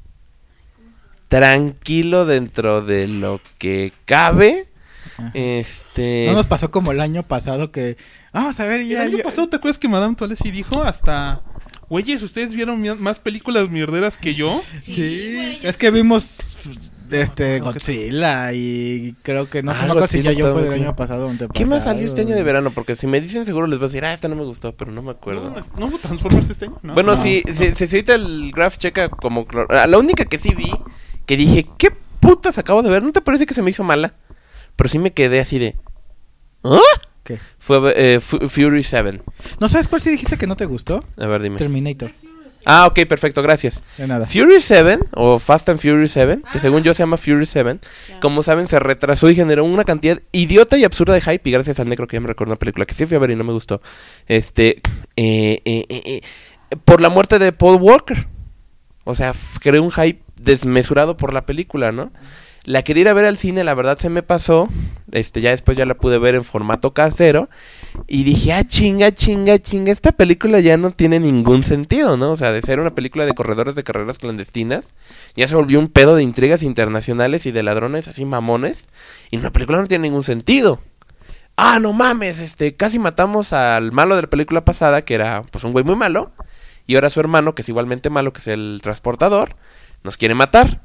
tranquilo dentro de lo que cabe.
Ajá.
Este,
No nos pasó como el año pasado que vamos a ver
El
ya,
año
ya-
pasado, ¿te acuerdas que Madame Tualesi dijo hasta... Güeyes, ¿ustedes vieron mi- más películas mierderas que yo?
Sí, es que vimos este Godzilla y creo que no,
Ah,
no acuerdo si
Godzilla
ya yo
estaba
fue del
muy
año
cool.
pasado o antepasado.
¿qué más salió este año de verano? Porque si me dicen seguro les voy a decir, ah, esta no me gustó, pero no me acuerdo.
No, no hubo Transformers este año, ¿no?
Bueno,
No.
sí, si, si, si ahorita el graph checa como... clor- ah, la única que sí vi, que dije, ¿qué putas acabo de ver? ¿No te parece que se me hizo mala? Pero sí me quedé así de... ¿Ah?
¿Qué?
Fue eh, Fu- Fury siete.
¿No sabes cuál sí dijiste que no te gustó?
A ver, dime.
Terminator.
Ah, ok, perfecto, gracias.
De nada.
Fury siete, o Fast and Furious siete, que según yo se llama Fury siete, como saben, se retrasó y generó una cantidad idiota y absurda de hype, y gracias al Necro que ya me recordó una película que sí fui a ver y no me gustó. Este, eh, eh, eh, eh, por la muerte de Paul Walker. O sea, f- creó un hype desmesurado por la película, ¿no? La quería ir a ver al cine, la verdad se me pasó. Este, ya después ya la pude ver en formato casero. Y dije, ah, chinga, chinga, chinga, esta película ya no tiene ningún sentido, ¿no? O sea, de ser una película de corredores de carreras clandestinas, ya se volvió un pedo de intrigas internacionales y de ladrones así mamones. Y una película no tiene ningún sentido. Ah, no mames, este, casi matamos al malo de la película pasada, que era, pues, un güey muy malo. Y ahora su hermano, que es igualmente malo, que es el transportador, nos quiere matar.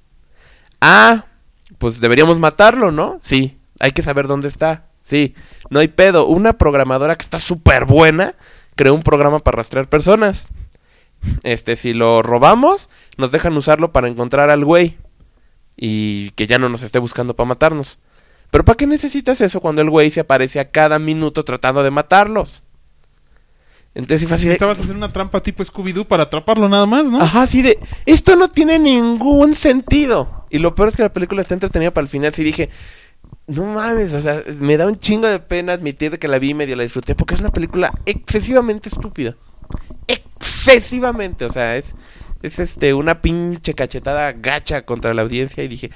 Ah, pues deberíamos matarlo, ¿no? Sí, hay que saber dónde está. Sí, no hay pedo. Una programadora que está súper buena creó un programa para rastrear personas. Este, si lo robamos, nos dejan usarlo para encontrar al güey. Y que ya no nos esté buscando para matarnos. Pero ¿para qué necesitas eso cuando el güey se aparece a cada minuto tratando de matarlos? Entonces, sí fue así de...
Estabas haciendo una trampa tipo Scooby-Doo para atraparlo nada más, ¿no?
Ajá, sí de... Esto no tiene ningún sentido. Y lo peor es que la película está entretenida para el final. Sí dije... No mames, o sea, me da un chingo de pena admitir que la vi y medio la disfruté. Porque es una película excesivamente estúpida. Excesivamente, o sea, es... Es este, una pinche cachetada gacha contra la audiencia. Y dije...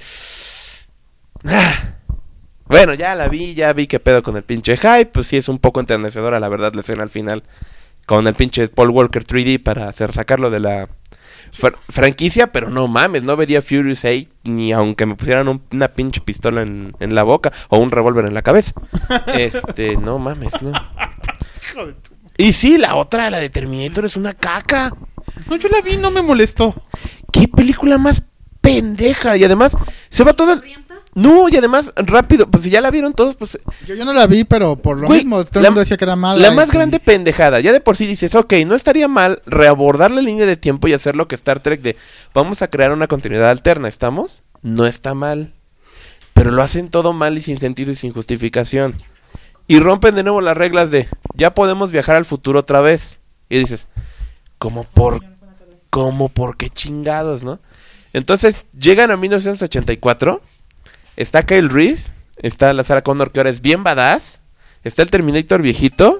Ah. Bueno, ya la vi, ya vi qué pedo con el pinche hype. Pues sí es un poco enternecedora, la verdad, la escena al final. Con el pinche Paul Walker tres D para hacer sacarlo de la fr- franquicia. Pero no mames, no vería Furious ocho ni aunque me pusieran un- una pinche pistola en, en la boca o un revólver en la cabeza. Este, no mames, no.
Hijo de tu-
Y sí, la otra, la de Terminator, es una caca.
No, yo la vi, no me molestó.
¿Qué película más pendeja? Y además, se va todo el... No, y además, rápido, pues si ya la vieron todos, pues...
Yo, yo no la vi, pero por lo
Güey,
mismo, todo el
la-
mundo decía que era mala.
La
y
más
sí.
grande pendejada, ya de por sí dices, ok, no estaría mal reabordar la línea de tiempo y hacer lo que Star Trek de vamos a crear una continuidad alterna, ¿estamos? No está mal, pero lo hacen todo mal y sin sentido y sin justificación. Y rompen de nuevo las reglas de ya podemos viajar al futuro otra vez. Y dices, ¿cómo por, cómo por qué chingados, no? Entonces llegan a mil novecientos ochenta y cuatro, está Kyle Reese, está la Sarah Connor que ahora es bien badass, está el Terminator viejito,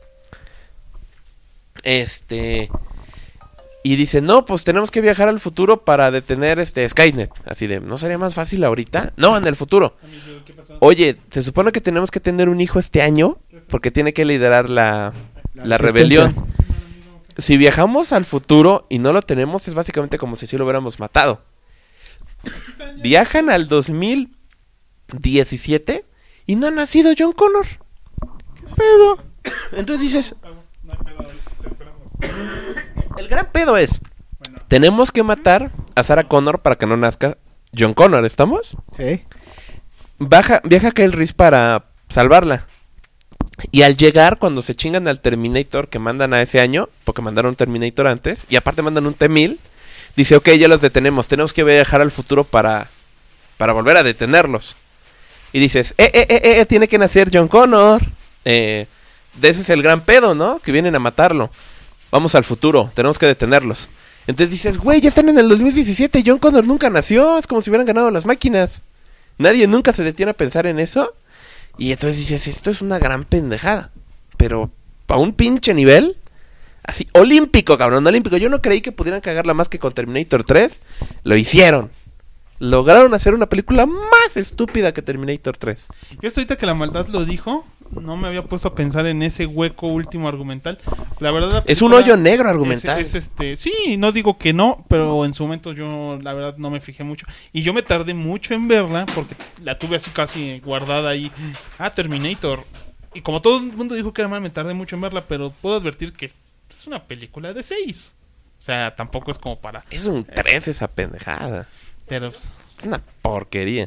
este, y dice, no, pues tenemos que viajar al futuro para detener este Skynet, así de, ¿no sería más fácil ahorita? No, en el futuro. Oye, se supone que tenemos que tener un hijo este año, porque tiene que liderar la,
La
la
resistencia.
rebelión. Si viajamos al futuro y no lo tenemos, es básicamente como si sí lo hubiéramos matado. Viajan al dos mil diecisiete y no ha nacido John Connor. ¿Qué pedo? Entonces dices, el gran pedo es, tenemos que matar a Sarah Connor para que no nazca John Connor, ¿estamos?
Sí.
Baja, viaja Kyle Reese para salvarla. Y al llegar, cuando se chingan al Terminator que mandan a ese año, porque mandaron un Terminator antes, y aparte mandan un T mil, dice, ok, ya los detenemos, tenemos que viajar al futuro para, para volver a detenerlos. Y dices, eh, eh, eh, eh, tiene que nacer John Connor. Eh, de ese es el gran pedo, ¿no? Que vienen a matarlo. Vamos al futuro, tenemos que detenerlos. Entonces dices, güey, ya están en el dos mil diecisiete y John Connor nunca nació, es como si hubieran ganado las máquinas. Nadie nunca se detiene a pensar en eso. Y entonces dices, esto es una gran pendejada. Pero a un pinche nivel, así, olímpico, cabrón, olímpico. Yo no creí que pudieran cagarla más que con Terminator tres. Lo hicieron. Lograron hacer una película más estúpida que Terminator tres.
Yo hasta ahorita que la maldad lo dijo, no me había puesto a pensar en ese hueco último argumental. La verdad, la
es un hoyo negro argumental.
Es, es este, sí, no digo que no, pero en su momento yo la verdad no me fijé mucho. Y yo me tardé mucho en verla porque la tuve así casi guardada ahí. Ah, Terminator. Y como todo el mundo dijo que era mal, me tardé mucho en verla, pero puedo advertir que es una película de seis. O sea, tampoco es como para...
Es un tres esa pendejada.
Pero pues,
es una porquería.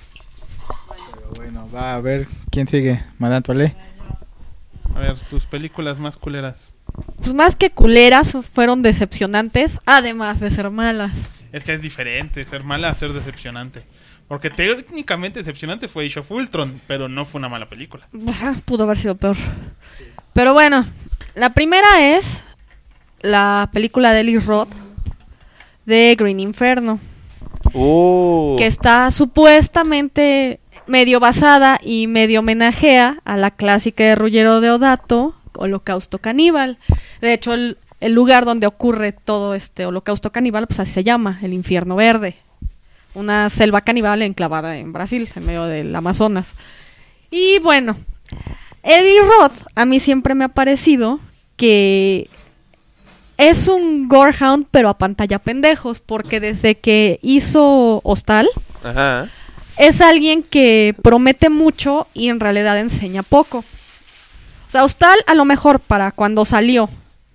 Pero bueno, va a ver quién sigue. Madame Toilé.
A ver, tus películas más culeras.
Pues más que culeras, fueron decepcionantes, además de ser malas.
Es que es diferente ser mala a ser decepcionante. Porque técnicamente decepcionante fue Age of Ultron, pero no fue una mala película.
Pudo haber sido peor. Pero bueno, la primera es la película de Eli Roth de Green Inferno.
Uh.
Que está supuestamente medio basada y medio homenajea a la clásica de Ruggero Deodato, Holocausto Caníbal. De hecho, el, el lugar donde ocurre todo este Holocausto Caníbal, pues así se llama, el Infierno Verde. Una selva caníbal enclavada en Brasil, en medio del Amazonas. Y bueno, Eli Roth a mí siempre me ha parecido que es un gorehound, pero a pantalla pendejos, porque desde que hizo Hostal,
ajá,
es alguien que promete mucho y en realidad enseña poco. O sea, Hostal a lo mejor para cuando salió,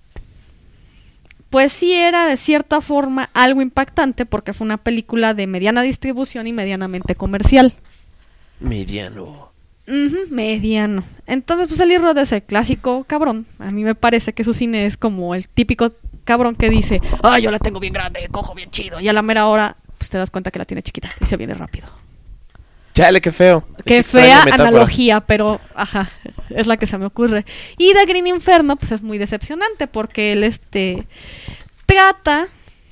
pues sí era de cierta forma algo impactante, porque fue una película de mediana distribución y medianamente comercial.
Mediano.
Uh-huh, mediano. Entonces, pues Eli Roth es el clásico cabrón. A mí me parece que su cine es como el típico cabrón que dice, ah, yo la tengo bien grande, cojo bien chido. Y a la mera hora, pues te das cuenta que la tiene chiquita y se viene rápido.
Chale, qué feo.
Qué fea analogía, pero ajá, es la que se me ocurre. Y The Green Inferno, pues es muy decepcionante porque él este trata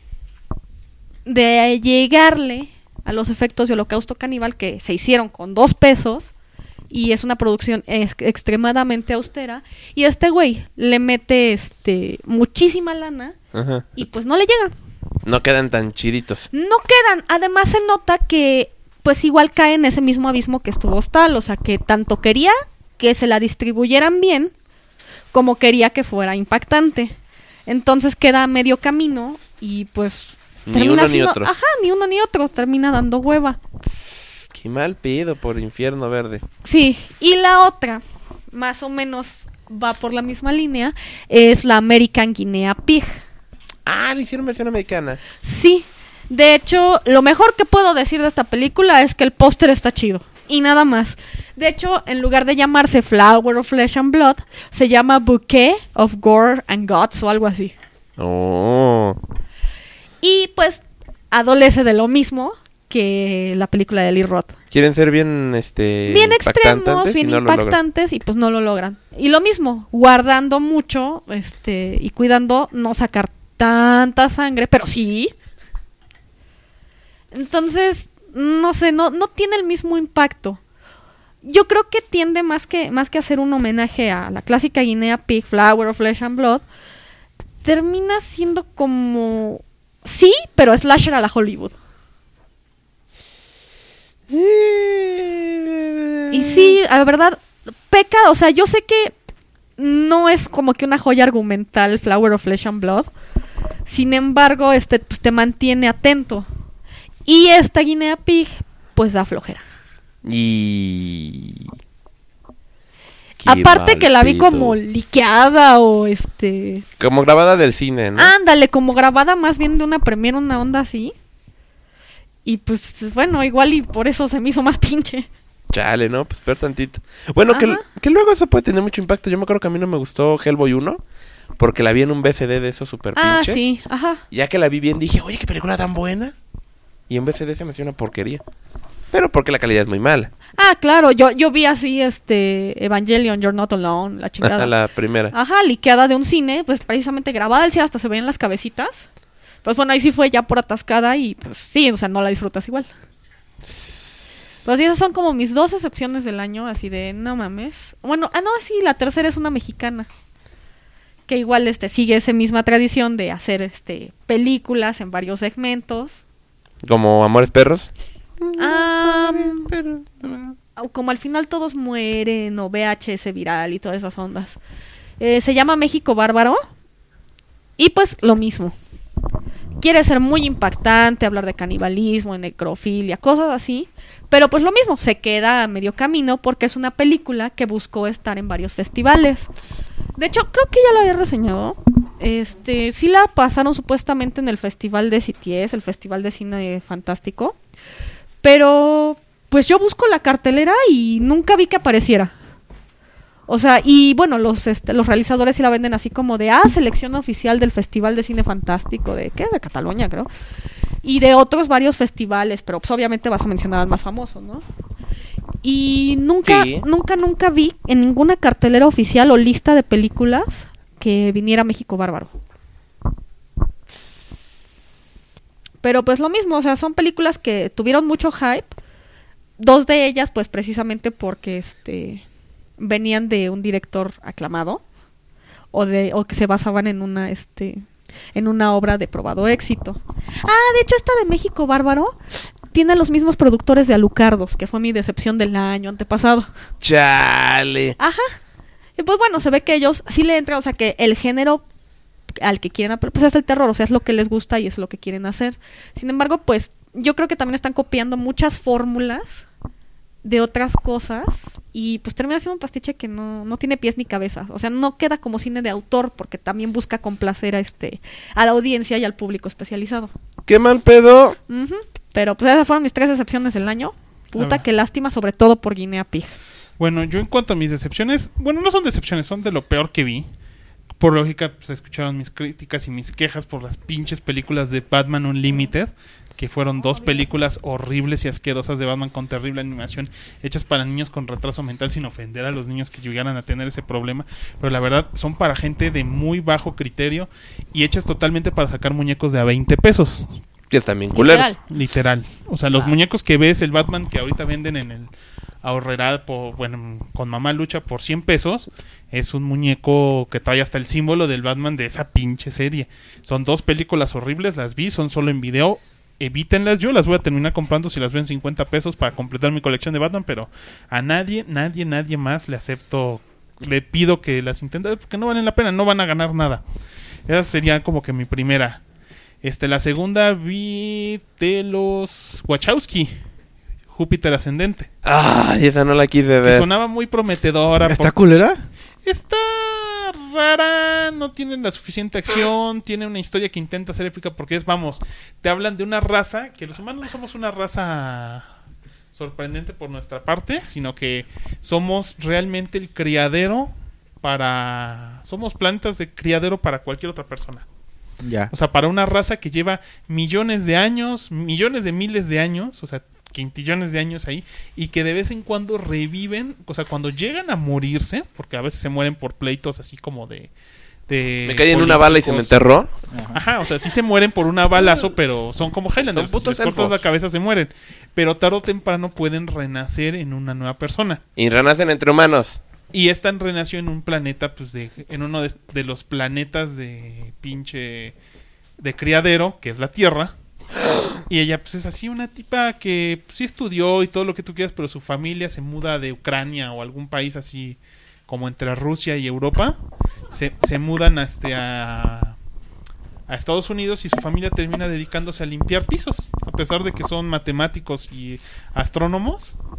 de llegarle a los efectos de Holocausto Caníbal que se hicieron con dos pesos. Y es una producción ex- extremadamente austera. Y este güey le mete este muchísima lana.
Ajá.
Y pues no le llega.
No quedan tan chiditos.
No quedan. Además se nota que pues igual cae en ese mismo abismo que estuvo Hostal. O sea, que tanto quería que se la distribuyeran bien como quería que fuera impactante. Entonces queda a medio camino y pues
Ni
termina
uno ni
siendo,
otro.
ajá, ni uno ni otro. Termina dando hueva.
Qué mal pido por Infierno Verde.
Sí, y la otra, más o menos va por la misma línea, es la American Guinea Pig.
Ah, le hicieron versión americana.
Sí, de hecho, lo mejor que puedo decir de esta película es que el póster está chido. Y nada más. De hecho, en lugar de llamarse Flower of Flesh and Blood, se llama Bouquet of Gore and Guts o algo así.
Oh.
Y pues adolece de lo mismo que la película de Eli Roth.
Quieren ser bien, este...
Bien extremos,
y
bien
no
impactantes y pues no lo logran. Y lo mismo, guardando mucho este y cuidando no sacar tanta sangre, pero sí. Entonces, no sé, no, no tiene el mismo impacto. Yo creo que tiende más que, más que hacer un homenaje a la clásica Guinea Pig, Flower of Flesh and Blood, termina siendo como... Sí, pero slasher a la Hollywood. Y sí, la verdad, peca, o sea, yo sé que no es como que una joya argumental Flower of Flesh and Blood. Sin embargo, este pues, te mantiene atento. Y esta Guinea Pig, pues da flojera.
Y... Qué
Aparte que la vi
mal
como
pedo.
liqueada o este...
Como grabada del cine, ¿no?
Ándale, como grabada más bien de una premiere, una onda así. Y pues bueno, igual y por eso se me hizo más pinche.
Chale, ¿no? Pues peor tantito. Bueno, que,
Ajá.
que luego eso puede tener mucho impacto. Yo me acuerdo que a mí no me gustó Hellboy uno. Porque la vi en un V C D de esos super
Ah,
pinches.
sí, ajá.
Y ya que la vi bien dije, oye, qué película tan buena. Y en V C D se me hacía una porquería. Pero porque la calidad es muy mala.
Ah, claro, yo, yo vi así este Evangelion, You're Not Alone, la chingada.
la primera.
Ajá, liqueada de un cine, pues precisamente grabada al cine, hasta se veían las cabecitas. Pues bueno, ahí sí fue ya por atascada y pues sí, o sea, no la disfrutas igual. Pues sí, esas son como mis dos excepciones del año, así de no mames. Bueno, ah no, sí, la tercera es una mexicana. Que igual este sigue esa misma tradición de hacer este películas en varios segmentos.
Como Amores Perros.
Ah, como al final todos mueren o V H S viral y todas esas ondas. Eh, se llama México Bárbaro. Y pues lo mismo. Quiere ser muy impactante, hablar de canibalismo, de necrofilia, cosas así. Pero pues lo mismo, se queda a medio camino porque es una película que buscó estar en varios festivales. De hecho, creo que ya la había reseñado. Este, sí la pasaron supuestamente en el Festival de Sitges, el Festival de Cine Fantástico. Pero pues yo busco la cartelera y nunca vi que apareciera. O sea, y bueno, los este, los realizadores sí la venden así como de, ah, selección oficial del Festival de Cine Fantástico, de, ¿qué? De Cataluña, creo. Y de otros varios festivales, pero pues obviamente vas a mencionar al más famoso, ¿no? Y nunca,
Sí.
nunca, nunca vi en ninguna cartelera oficial o lista de películas que viniera México Bárbaro. Pero pues lo mismo, o sea, son películas que tuvieron mucho hype. Dos de ellas, pues precisamente porque este venían de un director aclamado o de o que se basaban en una este en una obra de probado éxito. Ah, de hecho esta de México Bárbaro tiene los mismos productores de Alucardos, que fue mi decepción del año antepasado.
Chale.
Ajá. Y pues bueno, se ve que ellos sí le entran, o sea, que el género al que quieren apelar, pues es el terror, o sea, es lo que les gusta y es lo que quieren hacer. Sin embargo, pues yo creo que también están copiando muchas fórmulas de otras cosas y pues termina siendo un pastiche que no, no tiene pies ni cabeza. O sea, no queda como cine de autor porque también busca complacer a este a la audiencia y al público especializado.
Qué mal pedo.
Ujú. Pero pues esas fueron mis tres excepciones del año. Puta,
ver.
qué lástima, sobre todo por Guinea Pig.
Bueno, yo en cuanto a mis decepciones, bueno, no son decepciones, son de lo peor que vi. Por lógica, pues escucharon mis críticas y mis quejas por las pinches películas de Batman Unlimited, que fueron dos películas horribles y asquerosas de Batman con terrible animación, hechas para niños con retraso mental, sin ofender a los niños que llegaran a tener ese problema. Pero la verdad, son para gente de muy bajo criterio y hechas totalmente para sacar muñecos de a veinte pesos.
Que están bien culeros.
Literal.
Literal. O sea, los muñecos que ves, el Batman que ahorita venden en el Ahorrera, por, bueno, con Mamá Lucha por cien pesos, es un muñeco que trae hasta el símbolo del Batman de esa pinche serie. Son dos películas horribles, las vi, son solo en video. Evítenlas, yo las voy a terminar comprando si las ven cincuenta pesos para completar mi colección de Batman, pero a nadie, nadie, nadie más le acepto, le pido que las intenten, porque no valen la pena, no van a ganar nada. Esa sería como que mi primera. Este, la segunda vi de los Wachowski, Júpiter Ascendente.
Ay, esa no la quise
Que
ver.
sonaba muy prometedora.
¿Está
por-
culera?
Está rara, no tiene la suficiente acción, tiene una historia que intenta ser épica porque es, vamos, te hablan de una raza, que los humanos no somos una raza sorprendente por nuestra parte, sino que somos realmente el criadero para... Somos planetas de criadero para cualquier otra persona.
Ya.
O sea, para una raza que lleva millones de años, millones de miles de años, o sea, quintillones de años ahí, y que de vez en cuando reviven, o sea, cuando llegan a morirse, porque a veces se mueren por pleitos así como de... de
Me caí en una bala y se me
políticos.
enterró.
Ajá, o sea, sí se mueren por una balazo, pero son como Highlanders.
Son putos
si les cortas
elfos.
la cabeza se mueren. Pero tarde o temprano pueden renacer en una nueva persona.
Y renacen entre humanos.
Y esta renació en un planeta, pues, de, en uno de, de los planetas de pinche... de criadero, que es la Tierra. Y ella, pues, es así una tipa que pues, sí estudió y todo lo que tú quieras, pero su familia se muda de Ucrania o algún país así como entre Rusia y Europa. Se, se mudan hasta a, a Estados Unidos y su familia termina dedicándose a limpiar pisos. A pesar de que son matemáticos y astrónomos,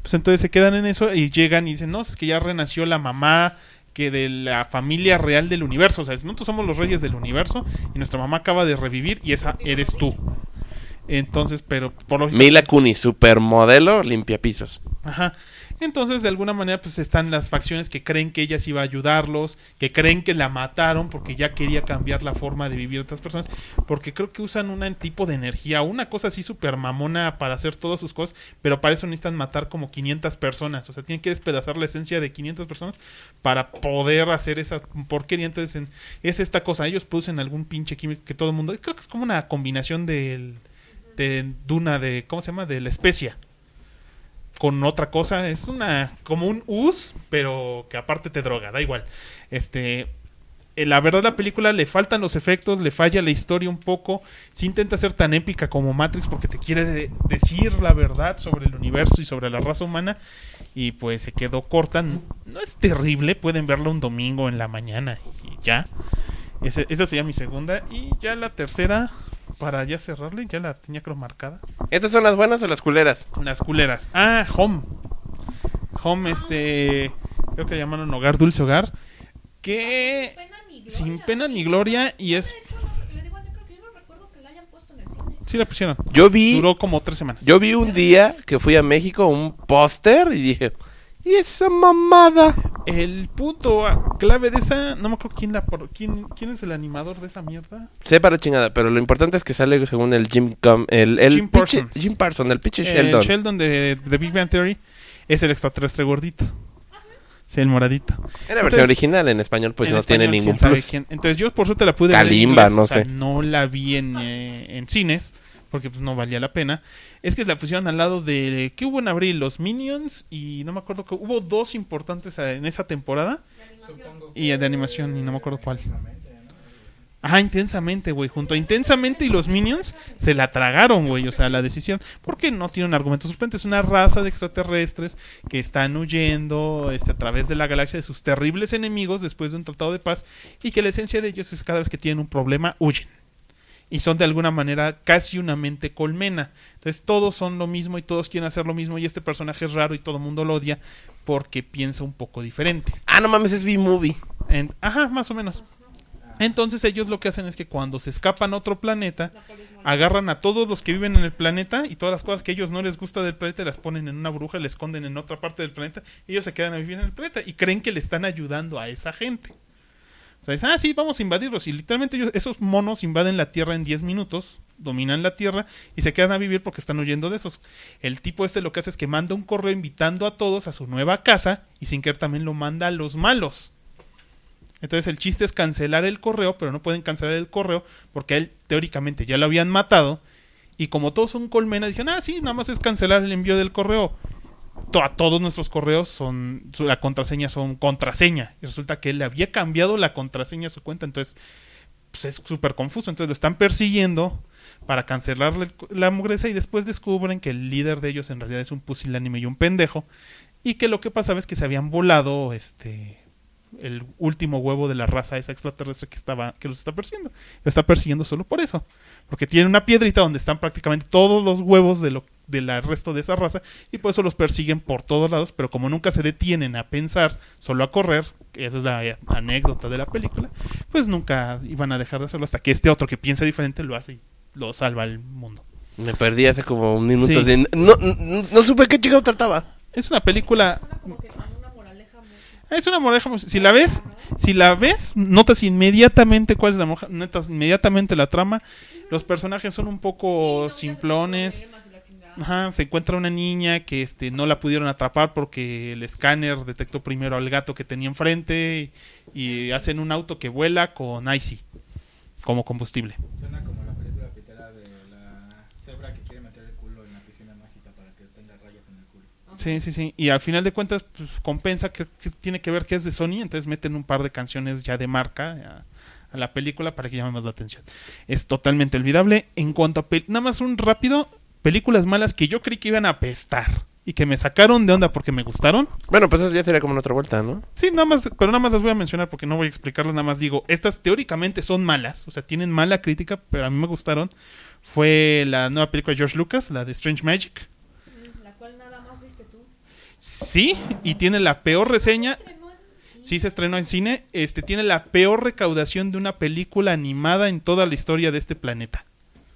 Pues entonces se quedan en eso y llegan y dicen, no, es que ya renació la mamá que de la familia real del universo. O sea, nosotros somos los reyes del universo y nuestra mamá acaba de revivir y esa eres tú. Entonces, pero por lo
Mila Kunis, supermodelo, limpiapisos.
Ajá. Entonces, de alguna manera, pues están las facciones que creen que ella sí iba a ayudarlos, que creen que la mataron porque ya quería cambiar la forma de vivir de otras personas, porque creo que usan un tipo de energía, una cosa así súper mamona para hacer todas sus cosas, pero para eso necesitan matar como quinientas personas, o sea, tienen que despedazar la esencia de quinientas personas para poder hacer esa porquería. Entonces, en, es esta cosa, ellos producen algún pinche químico que todo el mundo, creo que es como una combinación del, de Duna, de, ¿cómo se llama? De la especia con otra cosa, es una como un us, pero que aparte te droga, da igual. Este, eh, la verdad la película le faltan los efectos, le falla la historia un poco, sí intenta ser tan épica como Matrix porque te quiere de- decir la verdad sobre el universo y sobre la raza humana y pues se quedó corta. No es terrible, pueden verla un domingo en la mañana y ya. Ese, esa sería mi segunda y ya la tercera, para ya cerrarle, ya la tenía creo marcada.
¿Estas son las buenas o las culeras?
Las culeras. Ah, Home. Home, este. Creo que llamaron Hogar, Dulce Hogar. Que. Sin pena ni gloria. Y es. Sí, la pusieron.
Yo vi,
Duró como tres semanas.
yo vi un día que fui a México un póster y dije, ¿y esa mamada?
El punto ah, clave de esa. No me acuerdo quién la. por- ¿Quién, quién es el animador de esa mierda?
Sepa la chingada, pero lo importante es que sale según el Jim Com, el, el
Jim
pinche-
Parsons.
Jim Parsons, el pinche
El
Sheldon.
Sheldon de, de Big Bang Theory. Es el extraterrestre gordito. Sí, el moradito.
En la
Entonces,
versión original, en español pues
en
no
español,
tiene
quién
ningún
sabe
plus.
quién. Entonces yo por suerte la pude ver en
Kalimba,
inglés,
no
o sea,
sé.
no la vi en, eh, en cines porque pues no valía la pena. Es que la pusieron al lado de ¿qué hubo en abril? Los Minions y no me acuerdo que hubo dos importantes eh, en esa temporada y de animación y no me acuerdo cuál. Ajá, Intensamente, güey. Junto a Intensamente y los Minions se la tragaron, güey. O sea, la decisión. Porque no tiene un argumento suplente. Es una raza de extraterrestres que están huyendo este, a través de la galaxia de sus terribles enemigos después de un tratado de paz. Y que la esencia de ellos es que cada vez que tienen un problema, huyen. Y son de alguna manera casi una mente colmena. Entonces todos son lo mismo y todos quieren hacer lo mismo. Y este personaje es raro y todo el mundo lo odia porque piensa un poco diferente.
Ah, no mames, es B-Movie.
En- Ajá, más o menos. Entonces ellos lo que hacen es que cuando se escapan a otro planeta, agarran a todos los que viven en el planeta y todas las cosas que a ellos no les gusta del planeta las ponen en una burbuja y las esconden en otra parte del planeta. Y ellos se quedan a vivir en el planeta y creen que le están ayudando a esa gente. O sea, dicen, ah, sí, vamos a invadirlos. Y literalmente ellos, esos monos invaden la Tierra en diez minutos, dominan la Tierra y se quedan a vivir porque están huyendo de esos. El tipo este lo que hace es que manda un correo invitando a todos a su nueva casa y sin querer también lo manda a los malos. Entonces el chiste es cancelar el correo, pero no pueden cancelar el correo porque a él teóricamente ya lo habían matado. Y como todos son colmenas, dijeron, ah, sí, nada más es cancelar el envío del correo. To- A todos nuestros correos son, su- la contraseña son contraseña. Y resulta que él le había cambiado la contraseña a su cuenta, entonces pues es súper confuso. Entonces lo están persiguiendo para cancelarle el- la mugreza y después descubren que el líder de ellos en realidad es un pusilánime y un pendejo. Y que lo que pasaba es que se habían volado este el último huevo de la raza esa extraterrestre que estaba que los está persiguiendo. Lo está persiguiendo solo por eso, porque tiene una piedrita donde están prácticamente todos los huevos de lo del resto de esa raza y por eso los persiguen por todos lados, pero como nunca se detienen a pensar, solo a correr, que esa es la eh, anécdota de la película, pues nunca iban a dejar de hacerlo hasta que este otro que piensa diferente lo hace y lo salva al mundo.
Me perdí hace como un minuto.
Sí.
de- no, no, no supe qué chico trataba.
Es una película. Es una moraleja muy- si la ves, si la ves, notas inmediatamente cuál es la moja, notas inmediatamente la trama. Los personajes son un poco simplones. Ajá, se encuentra una niña que este no la pudieron atrapar porque el escáner detectó primero al gato que tenía enfrente y, y hacen un auto que vuela con Icy como combustible.
Suena como la película pitera de la cebra que quiere meter el culo en la piscina mágica para que tenga rayas en el culo.
Sí, sí, sí. Y al final de cuentas, pues, compensa que, que tiene que ver que es de Sony, entonces meten un par de canciones ya de marca a, a la película para que llame más la atención. Es totalmente olvidable. En cuanto a... Nada más un rápido, películas malas que yo creí que iban a apestar y que me sacaron de onda porque me gustaron.
Bueno, pues eso ya sería como en otra vuelta, ¿no?
Sí, nada más, pero nada más las voy a mencionar porque no voy a explicarlas, nada más digo, estas teóricamente son malas, o sea, tienen mala crítica, pero a mí me gustaron. Fue la nueva película de George Lucas, la de Strange Magic.
cual nada más viste tú.
Sí, y tiene la peor reseña. Sí, se estrenó en cine. Este tiene la peor recaudación de una película animada en toda la historia de este planeta.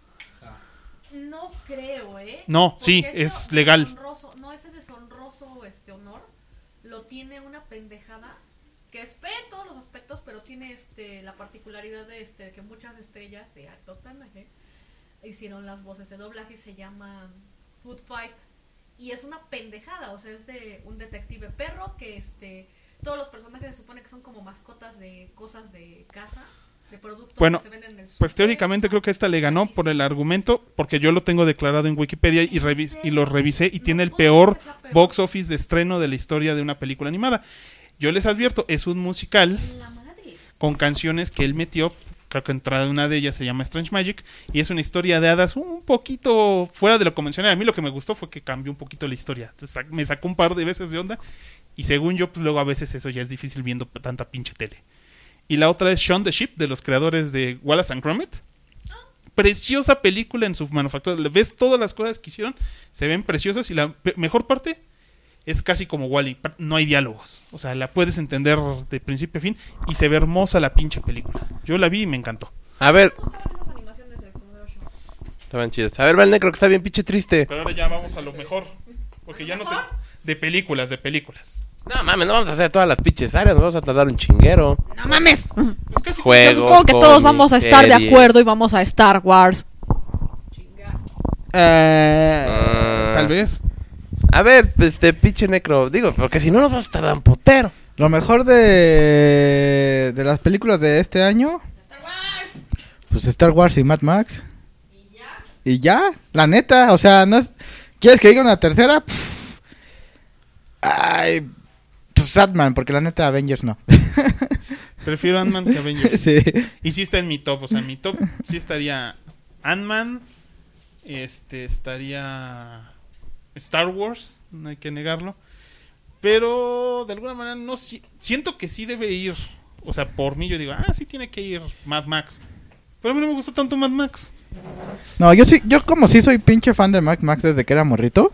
No creo, ¿eh?
No,
Porque
sí,
eso
es legal.
deshonroso- no, ese deshonroso este honor lo tiene una pendejada que es fea en todos los aspectos, pero tiene este la particularidad de este de que muchas estrellas de alto tanaje hicieron las voces de doblaje y se llama Food Fight. Y es una pendejada, o sea, es de un detective perro que este todos los personajes se supone que son como mascotas de cosas de casa, de productos
Bueno,
que se venden en el
pues
súper.
teóricamente creo que esta le ganó por el argumento, porque yo lo tengo declarado en Wikipedia y, revis y lo revisé y tiene el peor box office de estreno de la historia de una película animada. Yo les advierto, es un musical
La madre.
con canciones que él metió, creo que entrada una de ellas se llama Strange Magic, y es una historia de hadas un poquito fuera de lo convencional. A mí lo que me gustó fue que cambió un poquito la historia, me sacó un par de veces de onda, y según yo, pues luego a veces eso ya es difícil viendo tanta pinche tele. Y la otra es Shaun the Sheep, de los creadores de Wallace and Gromit. Preciosa película en su manufactura. Ves todas las cosas que hicieron, se ven preciosas, y la pe- mejor parte es casi como Wall-E, no hay diálogos. O sea, la puedes entender de principio a fin, y se ve hermosa la pinche película. Yo la vi y me encantó.
A ver,
Esas animaciones de Comodoro Show.
estaban chidas. A ver, Val Necro, que está bien pinche triste.
Pero ahora ya vamos a lo mejor. Porque ya no sé. De películas, de películas.
No mames, no vamos a hacer todas las pinches áreas, nos vamos a tardar un chinguero.
¡No mames!
Pues casi
Juegos,
Supongo que todos
cómics,
vamos a estar de
series.
acuerdo y vamos a Star Wars.
Eh,
Ah.
tal vez.
A ver, este pinche Necro, digo, porque si no nos vamos a tardar un putero.
Lo mejor de, de las películas de este año, pues Star Wars y Mad Max. ¿Y ya? Y ya, la neta, o sea, no es... ¿Quieres que diga una tercera? Pff. Ay, pues Ant-Man, porque la neta Avengers no.
Prefiero Ant-Man que Avengers.
Sí.
Y sí está en mi top. O sea, en mi top sí estaría Ant-Man. Este, estaría Star Wars. No hay que negarlo. Pero de alguna manera no si- siento que sí debe ir. O sea, por mí yo digo, ah, sí tiene que ir Mad Max. Pero a mí no me gustó tanto Mad Max.
No, yo sí, yo como sí soy pinche fan de Mad Max desde que era morrito.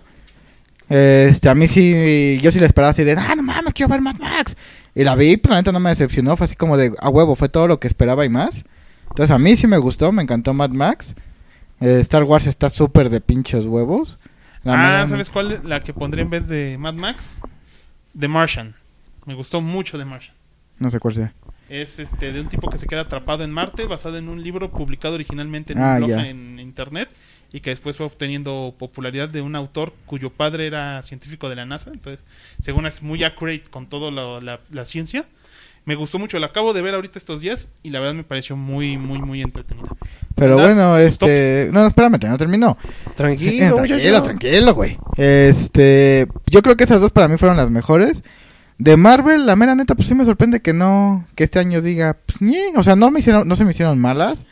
Este, a mí sí, yo sí le esperaba así de, ah, no mames, quiero ver Mad Max. Y la vi, pero la neta no me decepcionó, fue así como de, a huevo, fue todo lo que esperaba y más. Entonces a mí sí me gustó, me encantó Mad Max. Eh, Star Wars está súper de pinches huevos. La
ah,
mera-
¿sabes cuál es la que pondré en vez de Mad Max? The Martian. Me gustó mucho The Martian.
No sé cuál sea.
Es este de un tipo que se queda atrapado en Marte, basado en un libro publicado originalmente en
Ah,
un blog
ya.
en internet, y que después fue obteniendo popularidad de un autor cuyo padre era científico de la NASA. Entonces, según es muy accurate con toda la, la ciencia. Me gustó mucho, la acabo de ver ahorita estos días y la verdad me pareció muy, muy, muy entretenida.
Pero
¿Verdad?
bueno,
Tus
este... No, no, espérame, no terminó.
Tranquilo,
tranquilo,
muchacho.
tranquilo, güey. Este... Yo creo que esas dos para mí fueron las mejores. De Marvel, la mera neta, pues sí me sorprende que no... Que este año diga... Pues, ñe. O sea, no me hicieron... No se me hicieron malas.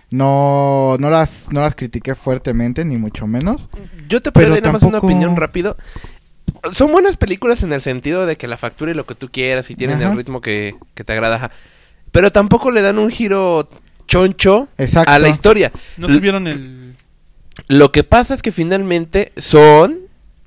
No... No las... No las critiqué fuertemente, ni mucho menos.
Yo te puedo
Pero
dar nada más
tampoco-
una opinión rápido. Son buenas películas en el sentido de que la factura y lo que tú quieras y tienen
Ajá.
el ritmo que, que te agrada. ajá. Pero tampoco le dan un giro choncho
Exacto.
a la historia.
¿No
L-
se vieron el...?
Lo que pasa es que finalmente son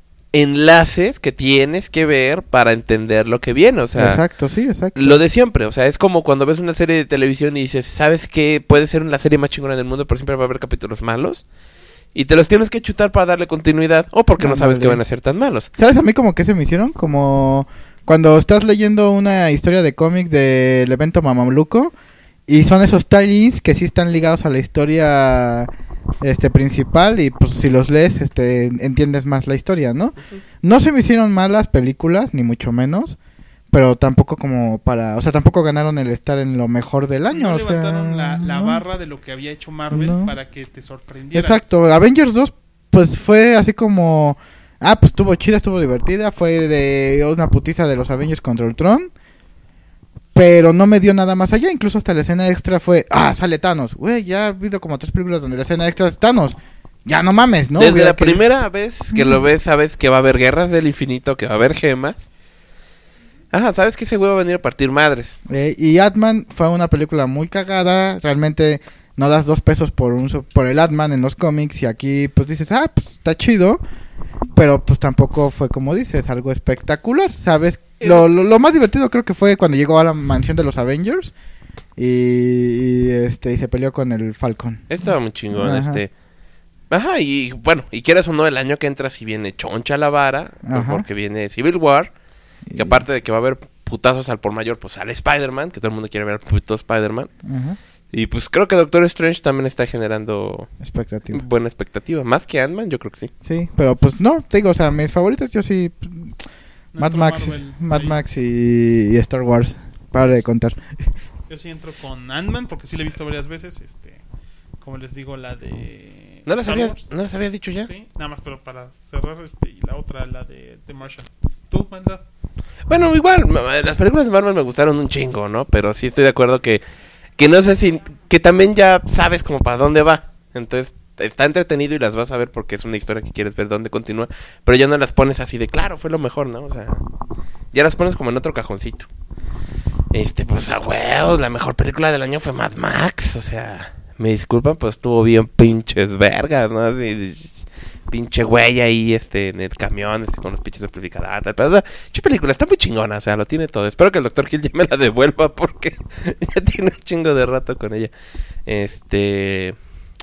enlaces que tienes que ver para entender lo que viene. O sea,
Exacto, sí, exacto.
lo de siempre. O sea, es como cuando ves una serie de televisión y dices, ¿sabes qué? Puede ser la serie más chingona del mundo, pero siempre va a haber capítulos malos. Y te los tienes que chutar para darle continuidad. O porque no sabes
Ándale.
que van a ser tan malos.
¿Sabes a mí como que se me hicieron? Como cuando estás leyendo una historia de cómic del evento Mamaluco y son esos tie-ins que sí están ligados a la historia este principal y pues si los lees este entiendes más la historia, ¿no? No se me hicieron malas películas, ni mucho menos, pero tampoco como para... O sea, tampoco ganaron el estar en lo mejor del año,
no
o sea...
levantaron la, la
no.
barra de lo que había hecho Marvel
No.
para que te sorprendiera.
Exacto, Avengers dos pues fue así como... Ah, pues estuvo chida, estuvo divertida, fue de una putiza de los Avengers contra Ultron, pero no me dio nada más allá, incluso hasta la escena extra fue... Ah, sale Thanos, güey, ya ha habido como tres películas donde la escena extra es Thanos, ya no mames, ¿no?
Desde
Hubiera
la
que-
primera vez que lo
Mm.
ves, sabes que va a haber guerras del infinito, que va a haber gemas. Ajá, sabes que ese güey va a venir a partir madres.
Eh, y Ant-Man fue una película muy cagada, realmente no das dos pesos por un so- por el Ant-Man en los cómics y aquí pues dices, ah, pues está chido, pero pues tampoco fue, como dices, algo espectacular, ¿sabes? Lo, lo, lo más divertido creo que fue cuando llegó a la mansión de los Avengers y, y este y se peleó con el Falcon.
Estaba muy chingón,
Ajá.
este... Ajá, y bueno, y quieras o no, el año que entra si viene choncha la vara,
Ajá.
porque viene Civil War,
Y-
que aparte de que va a haber putazos al por mayor, pues sale Spider-Man, que todo el mundo quiere ver puto Spider-Man.
Ajá.
Y pues creo que Doctor Strange también está generando
Expectativa.
buena expectativa. Más que Ant-Man, yo creo que sí.
Sí, pero pues no, te digo, o sea, mis favoritas yo sí... pues, Mad
Entro
Max,
Marvel
Mad
ahí.
Max y, y Star Wars, para de contar.
Yo sí entro con Ant-Man porque sí la he visto varias veces. Este, como les digo, la de.
¿No las
Star
habías,
Wars.
¿no las habías dicho ya?
Sí, nada más, pero para cerrar. Este, y la otra, la de The Martian. ¿Tú, manda?
Bueno, igual, m- las películas de Marvel me gustaron un chingo, ¿no? Pero sí estoy de acuerdo que, que no sé si, que también ya sabes como para dónde va. Entonces, está entretenido y las vas a ver porque es una historia que quieres ver dónde continúa. Pero ya no las pones así de, claro, fue lo mejor, ¿no? O sea, ya las pones como en otro cajoncito. Este, pues a huevos, la mejor película del año fue Mad Max. O sea, me disculpan, pues estuvo bien pinches vergas, ¿no? Así, pinche güey ahí, este, en el camión, este, con los pinches amplificadores, tal, pero, o sea, che película, está muy chingona, o sea, lo tiene todo. Espero que el doctor Hill ya me la devuelva porque ya tiene un chingo de rato con ella. Este...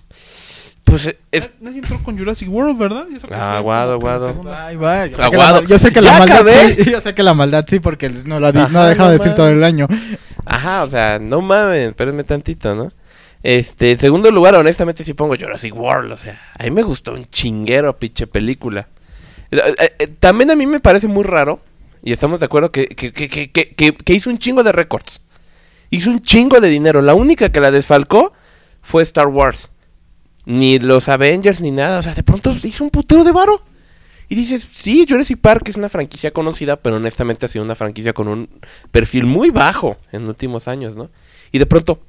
Pues es...
Nadie entró con Jurassic World, ¿verdad? Y eso que
Ah,
fue
aguado,
como que la
aguado.
segunda.
Ay, va, yo sé que
Aguado.
la mal- yo sé que la
¿Ya
maldad
acabé?
sí, yo sé que la maldad sí, porque no la, di-
Ajá,
no la he dejado
no
de decir todo
mames.
el año.
Ajá, o sea, no mames, espérenme tantito, ¿no? Este, en segundo lugar, honestamente sí pongo Jurassic World, o sea, a mí me gustó un chinguero, pinche película. Eh, eh, eh, También a mí me parece muy raro, y estamos de acuerdo, que, que, que, que, que, que- que hizo un chingo de récords. Hizo un chingo de dinero. La única que la desfalcó fue Star Wars. Ni los Avengers ni nada, o sea, de pronto hizo un putero de varo. Y dices, sí, Jurassic Park es una franquicia conocida, pero honestamente ha sido una franquicia con un perfil muy bajo en últimos años, ¿no? Y de pronto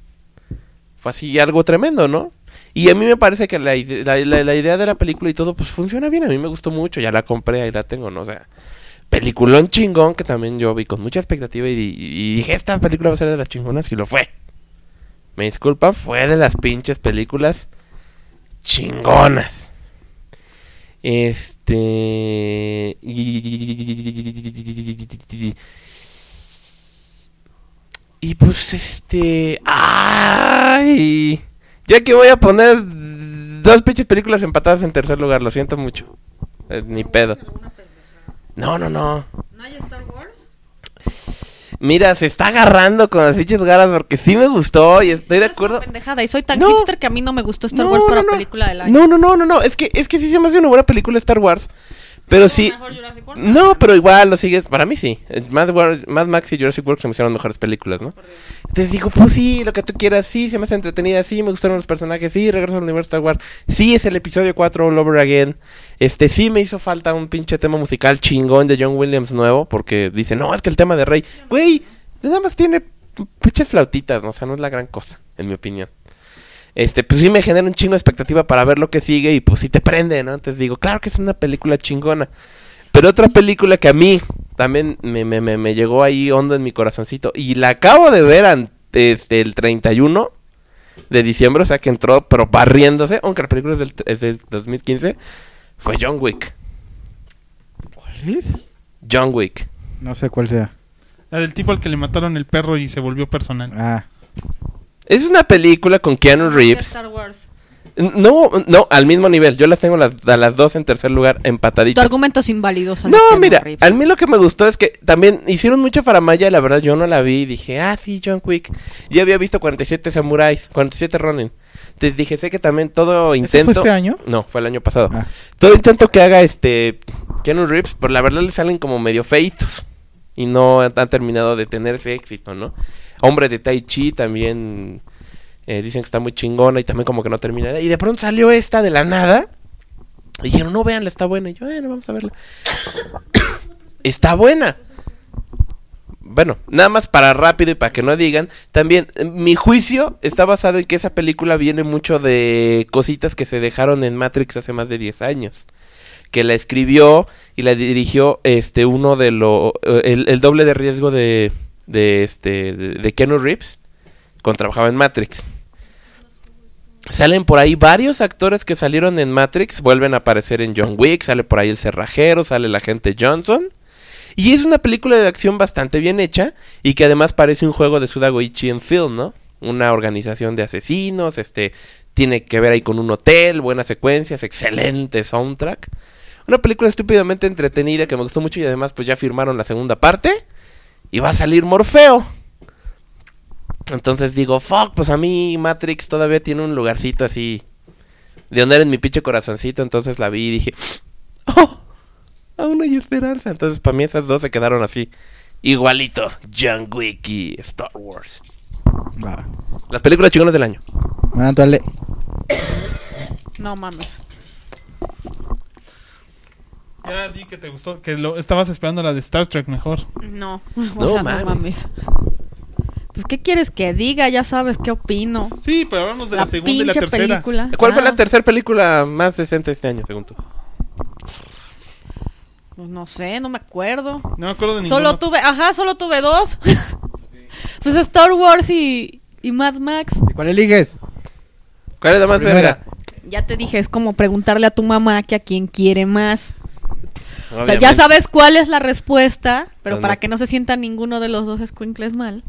fue así algo tremendo, ¿no? Y a mí me parece que la, ide- la, la- la idea de la película y todo, pues funciona bien. A mí me gustó mucho, ya la compré, ahí la tengo, ¿no? O sea, peliculón chingón que también yo vi con mucha expectativa y, y dije, esta película va a ser de las chingonas y lo fue. Me disculpan, fue de las pinches películas chingonas. Este... Y pues este... ¡Ay! Ya que voy a poner dos pinches películas empatadas en tercer lugar, lo siento mucho. Eh, ni pedo. No, no, no.
¿No hay Star Wars?
Mira, se está agarrando con las pinches ganas porque sí me gustó y estoy de
Es una
acuerdo.
pendejada, y soy tan
No.
hipster que a mí no me gustó Star Wars para película del año.
No, no, no, no, no, es que es que sí se me hace una buena película Star Wars, pero sí.
Mejor Jurassic World.
No, pero igual lo sigues, para mí sí. Mad, War- Mad Max y Jurassic World se me hicieron mejores películas, ¿no? Entonces digo, pues sí, lo que tú quieras, sí, se me hace entretenida, sí, me gustaron los personajes, sí, regreso al universo Star Wars, sí, es el episodio cuatro All Over Again. Este, sí me hizo falta un pinche tema musical chingón de John Williams nuevo, porque dice, no, es que el tema de Rey, güey, nada más tiene pinches flautitas, ¿no? O sea, no es la gran cosa, en mi opinión. Este, pues sí me genera un chingo de expectativa para ver lo que sigue y pues sí te prende, ¿no? Entonces digo, claro que es una película chingona. Pero otra película que a mí también me, me, me, me llegó ahí hondo en mi corazoncito y la acabo de ver antes del treinta y uno de diciembre, o sea que entró pero barriéndose, aunque la película es del, es del dos mil quince, fue John Wick.
¿Cuál es?
John Wick.
No sé cuál sea.
La del tipo al que le mataron el perro y se volvió personal.
Ah,
Es una película con Keanu Reeves.
Star Wars.
No, no, al mismo nivel. Yo las tengo las, a las dos en tercer lugar
Tu
empataditas.
argumento es inválido. sale
No,
Keanu
mira,
Reeves.
a mí lo que me gustó es que también hicieron mucha faramaya y la verdad yo no la vi y dije, ah, sí, John Wick. Ya había visto cuarenta y siete Samuráis, cuarenta y siete Ronin. Entonces dije, sé que también todo intento...
fue este año?
No, fue el año pasado.
Ah.
Todo intento que haga este Keanu Reeves, por la verdad le salen como medio feitos. Y no han terminado de tener ese éxito, ¿no? Hombre de Tai Chi también... Eh, dicen que está muy chingona y también como que no termina. Y de pronto salió esta de la nada. Y dijeron, no, véanla, está buena. Y yo, bueno, vamos a verla. Está buena. Bueno, nada más para rápido y para que no digan. También, eh, mi juicio está basado en que esa película viene mucho de cositas que se dejaron en Matrix hace más de diez años. Que la escribió y la dirigió este uno de los... El, el doble de riesgo de, de, este, de, de Keanu Reeves. Cuando trabajaba en Matrix. Salen por ahí varios actores que salieron en Matrix, vuelven a aparecer en John Wick, sale por ahí el cerrajero, sale el agente Johnson. Y es una película de acción bastante bien hecha y que además parece un juego de Suda Goichi en film, ¿no? Una organización de asesinos, este, tiene que ver ahí con un hotel, buenas secuencias, excelente soundtrack. Una película estúpidamente entretenida que me gustó mucho y además pues ya firmaron la segunda parte y va a salir Morfeo. Entonces digo, fuck, pues a mí Matrix todavía tiene un lugarcito así de honor en mi pinche corazoncito. Entonces la vi y dije, oh, aún hay esperanza. Entonces para mí esas dos se quedaron así, igualito, John Wick y Star Wars.
Va.
Las películas chingonas del año.
Bueno, dale.
No mames.
Ya di que te gustó, que lo estabas esperando la de Star Trek mejor.
No, o
No
sea,
mames.
no mames. Pues, ¿qué quieres que diga? Ya sabes qué opino.
Sí, pero hablamos de la,
La
segunda y la
pinche
tercera.
película.
¿Cuál fue
Ah,
la tercera película más decente este año, según tú?
Pues no sé, no me acuerdo.
No me acuerdo de ninguna.
Solo tuve, ajá, solo tuve dos. Pues Star Wars y, y Mad Max.
¿Y cuál eligues?
¿Cuál es la más
Primera.
verga?
Ya te dije, es como preguntarle a tu mamá que a quién quiere más. O sea,
Obviamente.
ya sabes cuál es la respuesta, pero
Pero
para
no.
que no se sienta ninguno de los dos escuincles mal.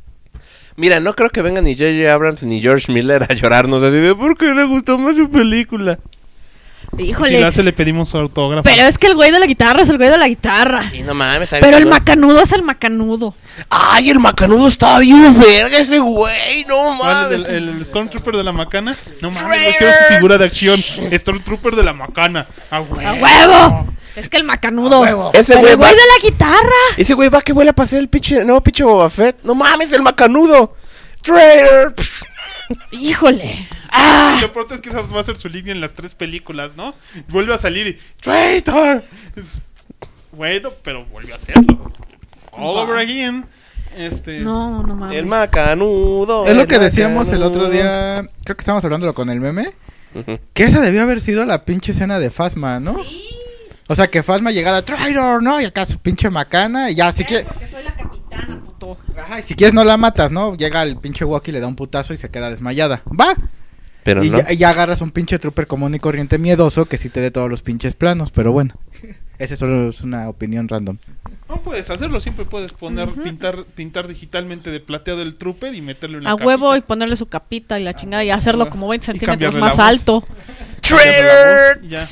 Mira, no creo que vengan ni J J Abrams ni George Miller a llorarnos así de ¿por qué le gustó más su película?
Híjole.
Si la hace le pedimos su autógrafo.
Pero es que el güey de la guitarra es el güey de la guitarra.
Sí, no mames, está
Pero
bien,
el
¿no?
macanudo es el macanudo.
Ay, el macanudo estaba bien verga ese güey, no
¿Cuál es
mames.
el, el Stormtrooper de la macana? No mames, yo quiero su figura de acción. Stormtrooper de la macana. ¡A huevo!
¡A huevo! Es que el macanudo.
Ese
Pero
güey
el güey
va-
de la guitarra.
Ese güey va que vuela a pasar el pinche, no, pinche Boba Fett. No mames, el macanudo. Traitor. Pff.
Híjole.
Lo importante es que esa va a ser su línea en las tres películas, ¿no? Vuelve a salir y ¡Traitor! Es- Bueno, pero vuelve a hacerlo. All over again. Este...
No, no mames.
El macanudo.
Es lo
el
que decíamos el
macanudo.
otro día. Creo que estábamos hablándolo con el meme.
Ujú.
Que esa debió haber sido la pinche escena de Phasma, ¿no? O sea, que Phasma llegara Traitor, ¿no? Y acá su pinche macana. Y ya, si quieres.
Porque soy la capitana, puto.
Ajá, y si quieres no la matas, ¿no? Llega el pinche Wookiee, le da un putazo y se queda desmayada. ¡Va!
Pero
y
no.
ya, ya agarras un pinche trooper común y corriente miedoso que sí te dé todos los pinches planos, pero bueno. Esa solo es una opinión random.
No puedes hacerlo, siempre puedes poner, pintar pintar digitalmente de plateado el trooper y meterle una
A huevo y
capita.
ponerle su capita y la chingada y hacerlo como veinte
Y
centímetros
cambiarle la
más
voz.
alto.
Cambiarle la voz y ya.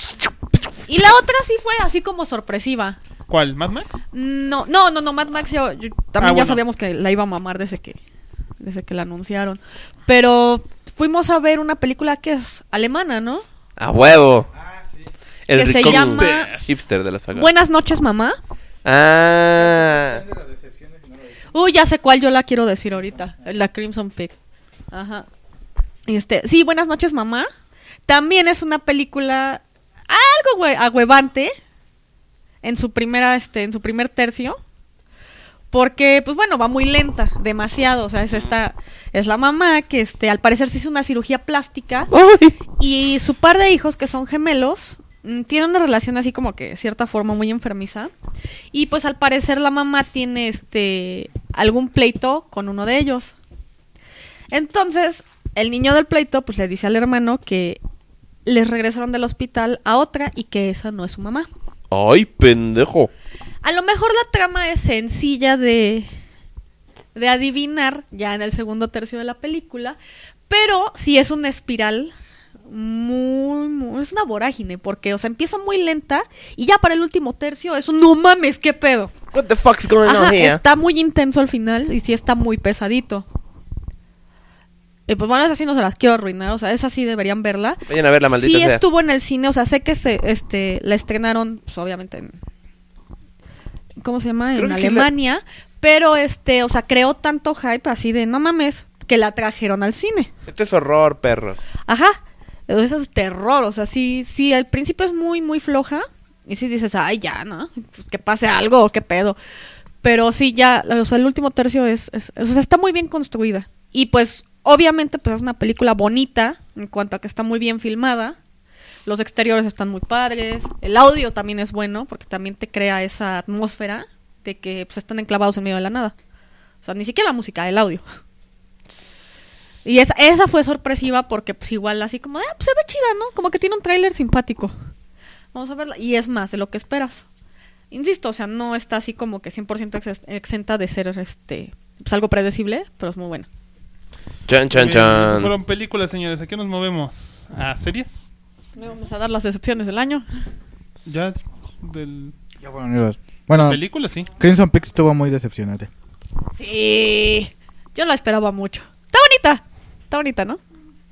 Y la otra sí fue así como sorpresiva.
¿Cuál? ¿Mad Max?
No, no, no, no, Mad Max yo, yo- también
Ah,
ya
bueno.
sabíamos que la iba a mamar desde que desde que la anunciaron. Pero fuimos a ver una película que es alemana, ¿no?
A huevo. El
Que se
ricón
llama-
hipster de la saga.
Buenas noches, mamá.
Ah.
Uy, ya sé cuál yo la quiero decir ahorita. La Crimson Peak. Ajá. Y este, sí, Buenas noches, mamá. También es una película algo hue- ahuevante en su primera, este, en su primer tercio. Porque, pues bueno, va muy lenta, demasiado. O sea, es esta, es la mamá que este, al parecer se hizo una cirugía plástica.
Ay.
Y su par de hijos, que son gemelos, mm, tienen una relación así como que de cierta forma muy enfermiza. Y pues al parecer la mamá tiene este algún pleito con uno de ellos. Entonces, el niño del pleito pues le dice al hermano que les regresaron del hospital a otra y que esa no es su mamá.
Ay, pendejo.
A lo mejor la trama es sencilla de, de adivinar ya en el segundo tercio de la película, pero sí es una espiral muy, muy... es una vorágine, porque, o sea, empieza muy lenta y ya para el último tercio es un no mames, qué pedo.
What the fuck's going on
Ajá,
here?
está muy intenso al final y sí está muy pesadito. Y pues bueno, esa sí no se las quiero arruinar, o sea, esa sí deberían verla.
Vayan a ver la maldita
Sí
sea.
estuvo en el cine, o sea, sé que se este la estrenaron, pues obviamente en ¿cómo se llama?
Creo
En
que sí
Alemania, pero este, o sea, creó tanto hype así de no mames, que la trajeron al cine.
Esto es horror, perro.
Ajá. Eso es terror, o sea, sí sí al principio es muy muy floja y sí dices, "Ay, ya, ¿no? Pues, que pase algo, qué pedo." Pero sí ya, o sea, el último tercio es, es o sea, está muy bien construida. Y pues obviamente pues es una película bonita en cuanto a que está muy bien filmada. Los exteriores están muy padres. El audio también es bueno porque también te crea esa atmósfera de que pues, están enclavados en medio de la nada. O sea, ni siquiera la música, el audio. Y esa, esa fue sorpresiva porque pues igual así como, ah, pues se ve chida, ¿no? Como que tiene un tráiler simpático. Vamos a verla. Y es más de lo que esperas. Insisto, o sea, no está así como que cien por ciento ex- exenta de ser este pues algo predecible, pero es muy buena.
Chan, chan,
Bien,
chan.
fueron películas, señores. ¿A qué nos movemos? ¿A series?
Le vamos a dar las decepciones del año.
Ya, del...
Ya fueron las- Bueno,
películas, sí.
Crimson Peak estuvo muy decepcionante.
Sí. Yo la esperaba mucho. Está bonita. Está bonita, ¿no?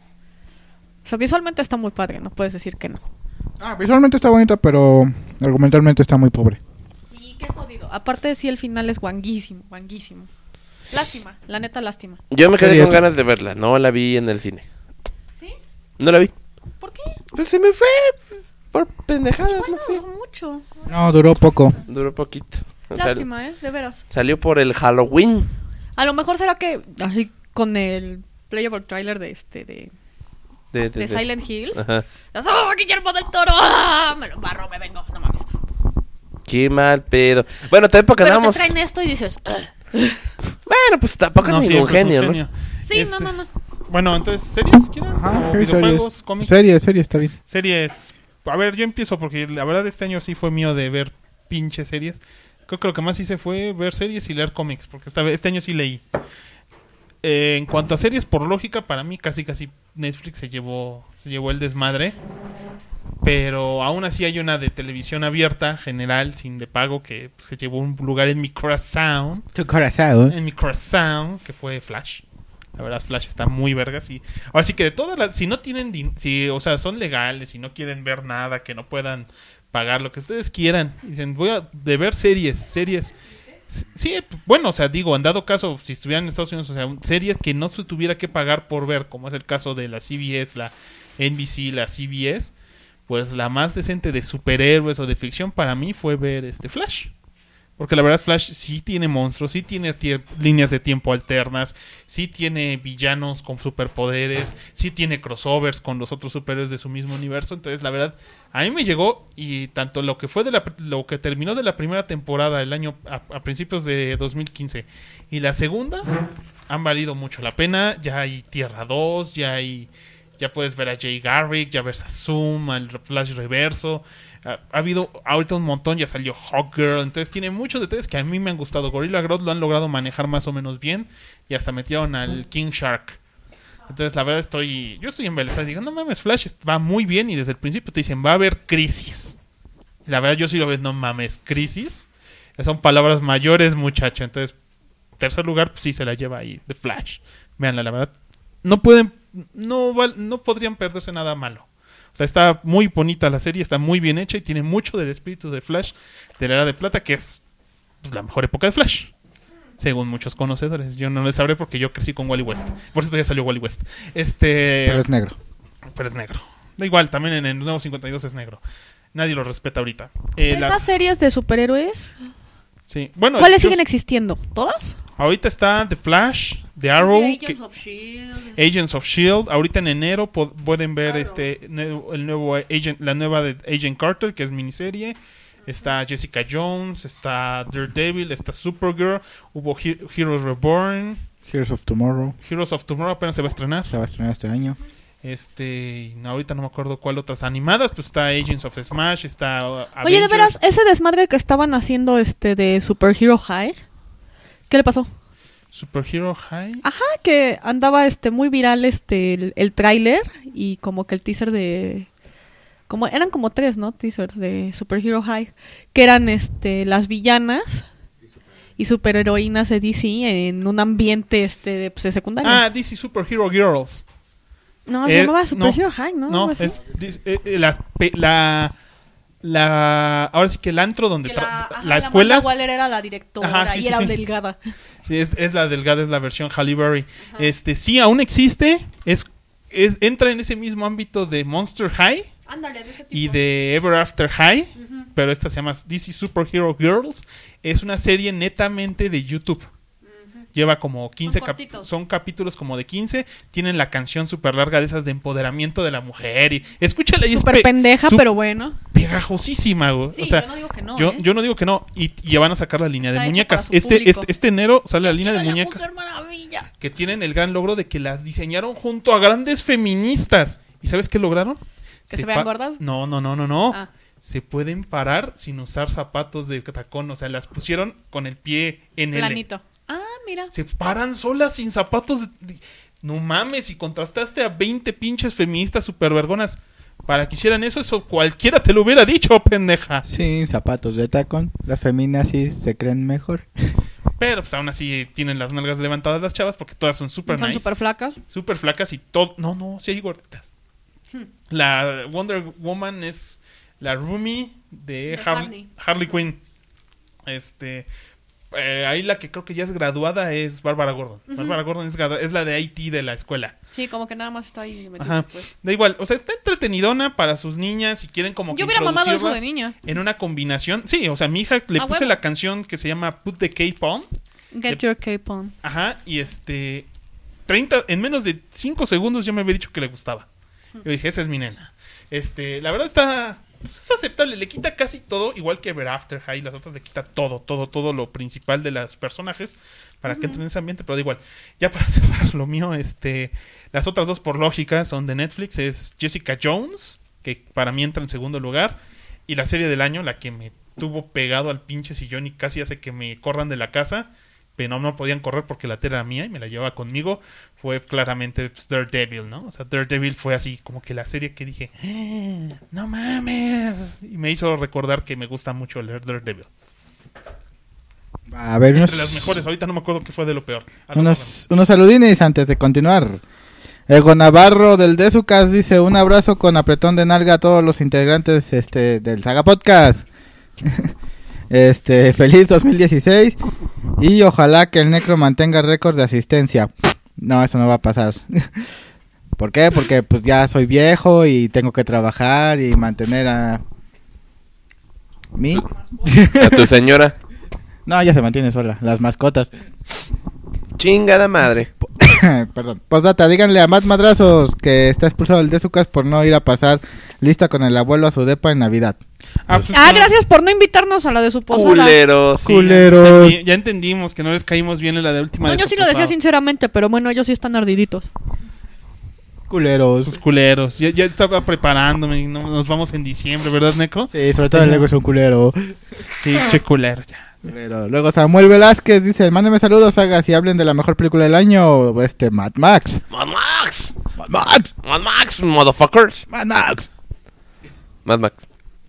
O sea, visualmente está muy padre, no puedes decir que no.
Ah, visualmente está bonita, pero argumentalmente está muy pobre.
Sí, qué jodido. Aparte, sí, el final es guanguísimo, guanguísimo. Lástima, la neta lástima.
Yo me quedé
Serie
con
esta.
ganas de verla. No la vi en el cine.
¿Sí?
No la vi.
¿Por qué?
Pues se me fue. Por pendejadas
Bueno,
no fui.
mucho.
No, duró poco.
Duró poquito. O sea,
Lástima, ¿eh? De veras.
salió por el Halloween.
A lo mejor será que, así, con el playable trailer de este, de,
De,
de Silent Hills.
Ajá.
¡Oh, Guillermo del Toro! ¡Ah! Me lo barro, me vengo. No mames.
Qué mal pedo. Bueno, también porque
Pero
andamos.
te traen esto y dices... "Ugh".
Bueno, pues tampoco
No,
es
sí,
ningún
pues, un
genio, ¿no?
genio.
Sí,
Este,
no, no, no.
Bueno, entonces, ¿series quieren?
Ajá,
¿O
sí,
videojuegos,
series.
cómics?
Serie, serie, está bien.
Series. A ver, yo empiezo porque la verdad este año sí fue mío de ver pinches series. Creo que lo que más hice fue ver series y leer cómics, porque esta vez, este año sí leí. Eh, en cuanto a series, por lógica, para mí casi casi Netflix se llevó, se llevó el desmadre. Pero aún así hay una de televisión abierta, general, sin de pago, que pues, se llevó un lugar en mi corazón.
Tu corazón.
En mi corazón, que fue Flash. La verdad, Flash está muy vergas. Y ahora sí que de todas las... Si no tienen... din- Si, o sea, son legales, si no quieren ver nada, que no puedan pagar lo que ustedes quieran. Dicen, voy a de ver series, series... Sí, bueno, o sea, digo, en dado caso, si estuvieran en Estados Unidos, o sea, series que no se tuviera que pagar por ver, como es el caso de la C B S, la N B C, la C B S, pues la más decente de superhéroes o de ficción para mí fue ver este Flash. Porque la verdad Flash sí tiene monstruos, sí tiene tie- líneas de tiempo alternas, sí tiene villanos con superpoderes, sí tiene crossovers con los otros superhéroes de su mismo universo. Entonces la verdad, a mí me llegó, y tanto lo que fue de la, lo que terminó de la primera temporada el año a, a principios de dos mil quince y la segunda han valido mucho la pena. Ya hay Tierra dos, ya hay... Ya puedes ver a Jay Garrick, ya ves a Zoom, al Flash Reverso. Ha, ha habido ahorita un montón, ya salió Hawkgirl. Entonces tiene muchos detalles que a mí me han gustado. Gorilla Grodd lo han logrado manejar más o menos bien. Y hasta metieron al King Shark. Entonces la verdad estoy... Yo estoy embelesado. Digo, no mames, Flash va muy bien. Y desde el principio te dicen, va a haber crisis. Y la verdad yo sí lo veo, no mames, crisis. Son palabras mayores, muchacho. Entonces, tercer lugar, pues sí se la lleva ahí, de Flash. Veanla, la verdad. No pueden... No, val- no podrían perderse nada malo. O sea, está muy bonita la serie, está muy bien hecha y tiene mucho del espíritu de Flash de la Era de Plata, que es pues, la mejor época de Flash, según muchos conocedores. Yo no les sabré porque yo crecí con Wally West. Por cierto, ya salió Wally West. Este,
Pero es negro.
pero es negro. Da igual, también en el nuevo cincuenta y dos es negro. Nadie lo respeta ahorita. Eh,
¿Esas
las-
series de superhéroes?
sí. Bueno,
¿Cuáles
yo-
siguen existiendo? ¿Todas?
ahorita está The Flash, The Arrow,
Agents
que-
of Shield.
Agents of Shield. Ahorita en enero po- pueden ver
Claro.
este ne- el nuevo agent, la nueva de Agent Carter, que es miniserie. Está Jessica Jones, está Daredevil, está Supergirl, hubo He- Heroes Reborn,
Heroes of Tomorrow.
Heroes of Tomorrow apenas se va a estrenar.
Se va a estrenar este año.
Este, y no, ahorita no me acuerdo cuál otras animadas, pues está Agents of Smash, está uh,
Oye, de
Avengers.
veras, ese desmadre que estaban haciendo este de Superhero High, ¿qué le pasó?
Superhero High.
Ajá, que andaba este muy viral este el, el tráiler y como que el teaser de como eran como tres, ¿no? Teasers de Superhero High, que eran este las villanas y superheroínas de D C en un ambiente este de, pues, de secundaria.
Ah, D C Superhero Girls.
no, se
eh,
llamaba
no,
Superhero High, ¿no?
No,
Algo así.
es dis- eh, eh, la, pe- la la ahora sí que el antro donde
Que
tra-
la,
la,
ajá, la
escuela
Amanda Waller era la directora
Ajá, sí,
y
sí,
era
sí.
delgada.
sí, es, es la delgada, es la versión Halle Berry. Este sí aún existe, es, es entra en ese mismo ámbito de Monster High
Ándale, de ese tipo.
y de Ever After High, pero esta se llama D C Superhero Girls. Es una serie netamente de YouTube. Lleva como quince
Son
cap-
cortitos.
son capítulos como de quince. Tienen la canción súper larga de esas de empoderamiento de la mujer. Y escúchala y es
Súper
pe-
pendeja,
su-
pero bueno.
pegajosísima, güey.
Sí,
o sea,
yo no digo que no,
yo,
¿eh?
yo no digo que no. Y, y ya van a sacar la línea
Está
de
hecha
muñecas.
para su
Este,
público.
este, este enero sale la línea de
Quiero la
muñecas.
Mujer Maravilla.
Que tienen el gran logro de que las diseñaron junto a grandes feministas. ¿Y sabes qué lograron?
¿Que se vean
pa-
gordas?
No, no, no, no, no.
Ah.
Se pueden parar sin usar zapatos de tacón. O sea, las pusieron con el pie en el...
Planito. Ah, mira.
Se paran solas sin zapatos. de- No mames, y contrastaste a veinte pinches feministas super vergonas para que hicieran eso, eso cualquiera te lo hubiera dicho, pendeja.
Sin zapatos de tacón, las feminas sí se creen mejor.
Pero pues aún así tienen las nalgas levantadas las chavas porque todas son super
Son
nice,
súper flacas.
super flacas y todo. No, no, sí hay gorditas.
Hmm.
La Wonder Woman es la roomie de,
De
Har-
Harley.
Harley Quinn. Este, eh, ahí la que creo que ya es graduada es Bárbara Gordon.
Ujú.
Bárbara Gordon es, gradu- es la de I T de la escuela.
Sí, como que nada más está ahí metido,
Ajá.
pues.
Da igual, o sea, está entretenidona para sus niñas si quieren como que
Yo hubiera mamado eso de
introducirlas
niña.
en una combinación. Sí, o sea, mi hija le
A
puse
huevo.
la canción que se llama Put the Cape On.
Get
De-
your cape on.
Ajá, y este treinta en menos de cinco segundos yo me había dicho que le gustaba. Yo dije, esa es mi nena. Este, la verdad está pues, es aceptable, le quita casi todo, igual que Ever After High, las otras le quita todo, todo, todo lo principal de los personajes para que entren en ese ambiente, pero da igual. Ya para cerrar lo mío, este, las otras dos por lógica son de Netflix, es Jessica Jones, que para mí entra en segundo lugar, y la serie del año, la que me tuvo pegado al pinche sillón y casi hace que me corran de la casa, pero no, no podían correr porque la tela era mía y me la llevaba conmigo, fue claramente pues, Daredevil, ¿no? O sea, Daredevil fue así como que la serie que dije, "Eh, no mames", y me hizo recordar que me gusta mucho leer Daredevil.
A ver, unos,
Entre las mejores, ahorita no me acuerdo qué fue de lo peor. Algo
unos, unos saludines antes de continuar. Ego Navarro del Desucas dice un abrazo con apretón de nalga a todos los integrantes este del Saga Podcast. Este, feliz dos mil dieciséis y ojalá que el Necro mantenga récord de asistencia. No, eso no va a pasar. ¿Por qué? Porque pues ya soy viejo y tengo que trabajar y mantener a mí.
A tu señora.
No, ya se mantiene sola, las mascotas.
Chingada madre.
Perdón. Postdata, díganle a Matt Madrazos que está expulsado del Desucas por no ir a pasar lista con el abuelo a su depa en Navidad.
Ah, pues,
Ah,
no.
gracias por no invitarnos a la de su posada.
Culeros.
Sí,
Culeros.
Ya, ya entendimos que no les caímos bien en la de última
No,
de
yo
su
sí lo decía
posada.
sinceramente, pero bueno, ellos sí están ardiditos.
Culeros.
Sus culeros. Ya, ya estaba preparándome y no, nos vamos en diciembre, ¿verdad, Necro?
Sí, sobre todo el Lego es un culero.
Sí, che culero, ya.
Culero. Luego Samuel Velázquez dice, mándeme saludos, sagas, y hablen de la mejor película del año, este, Mad Max.
Mad Max.
Mad Max.
Mad Max, motherfuckers.
Mad Max.
Mad Max.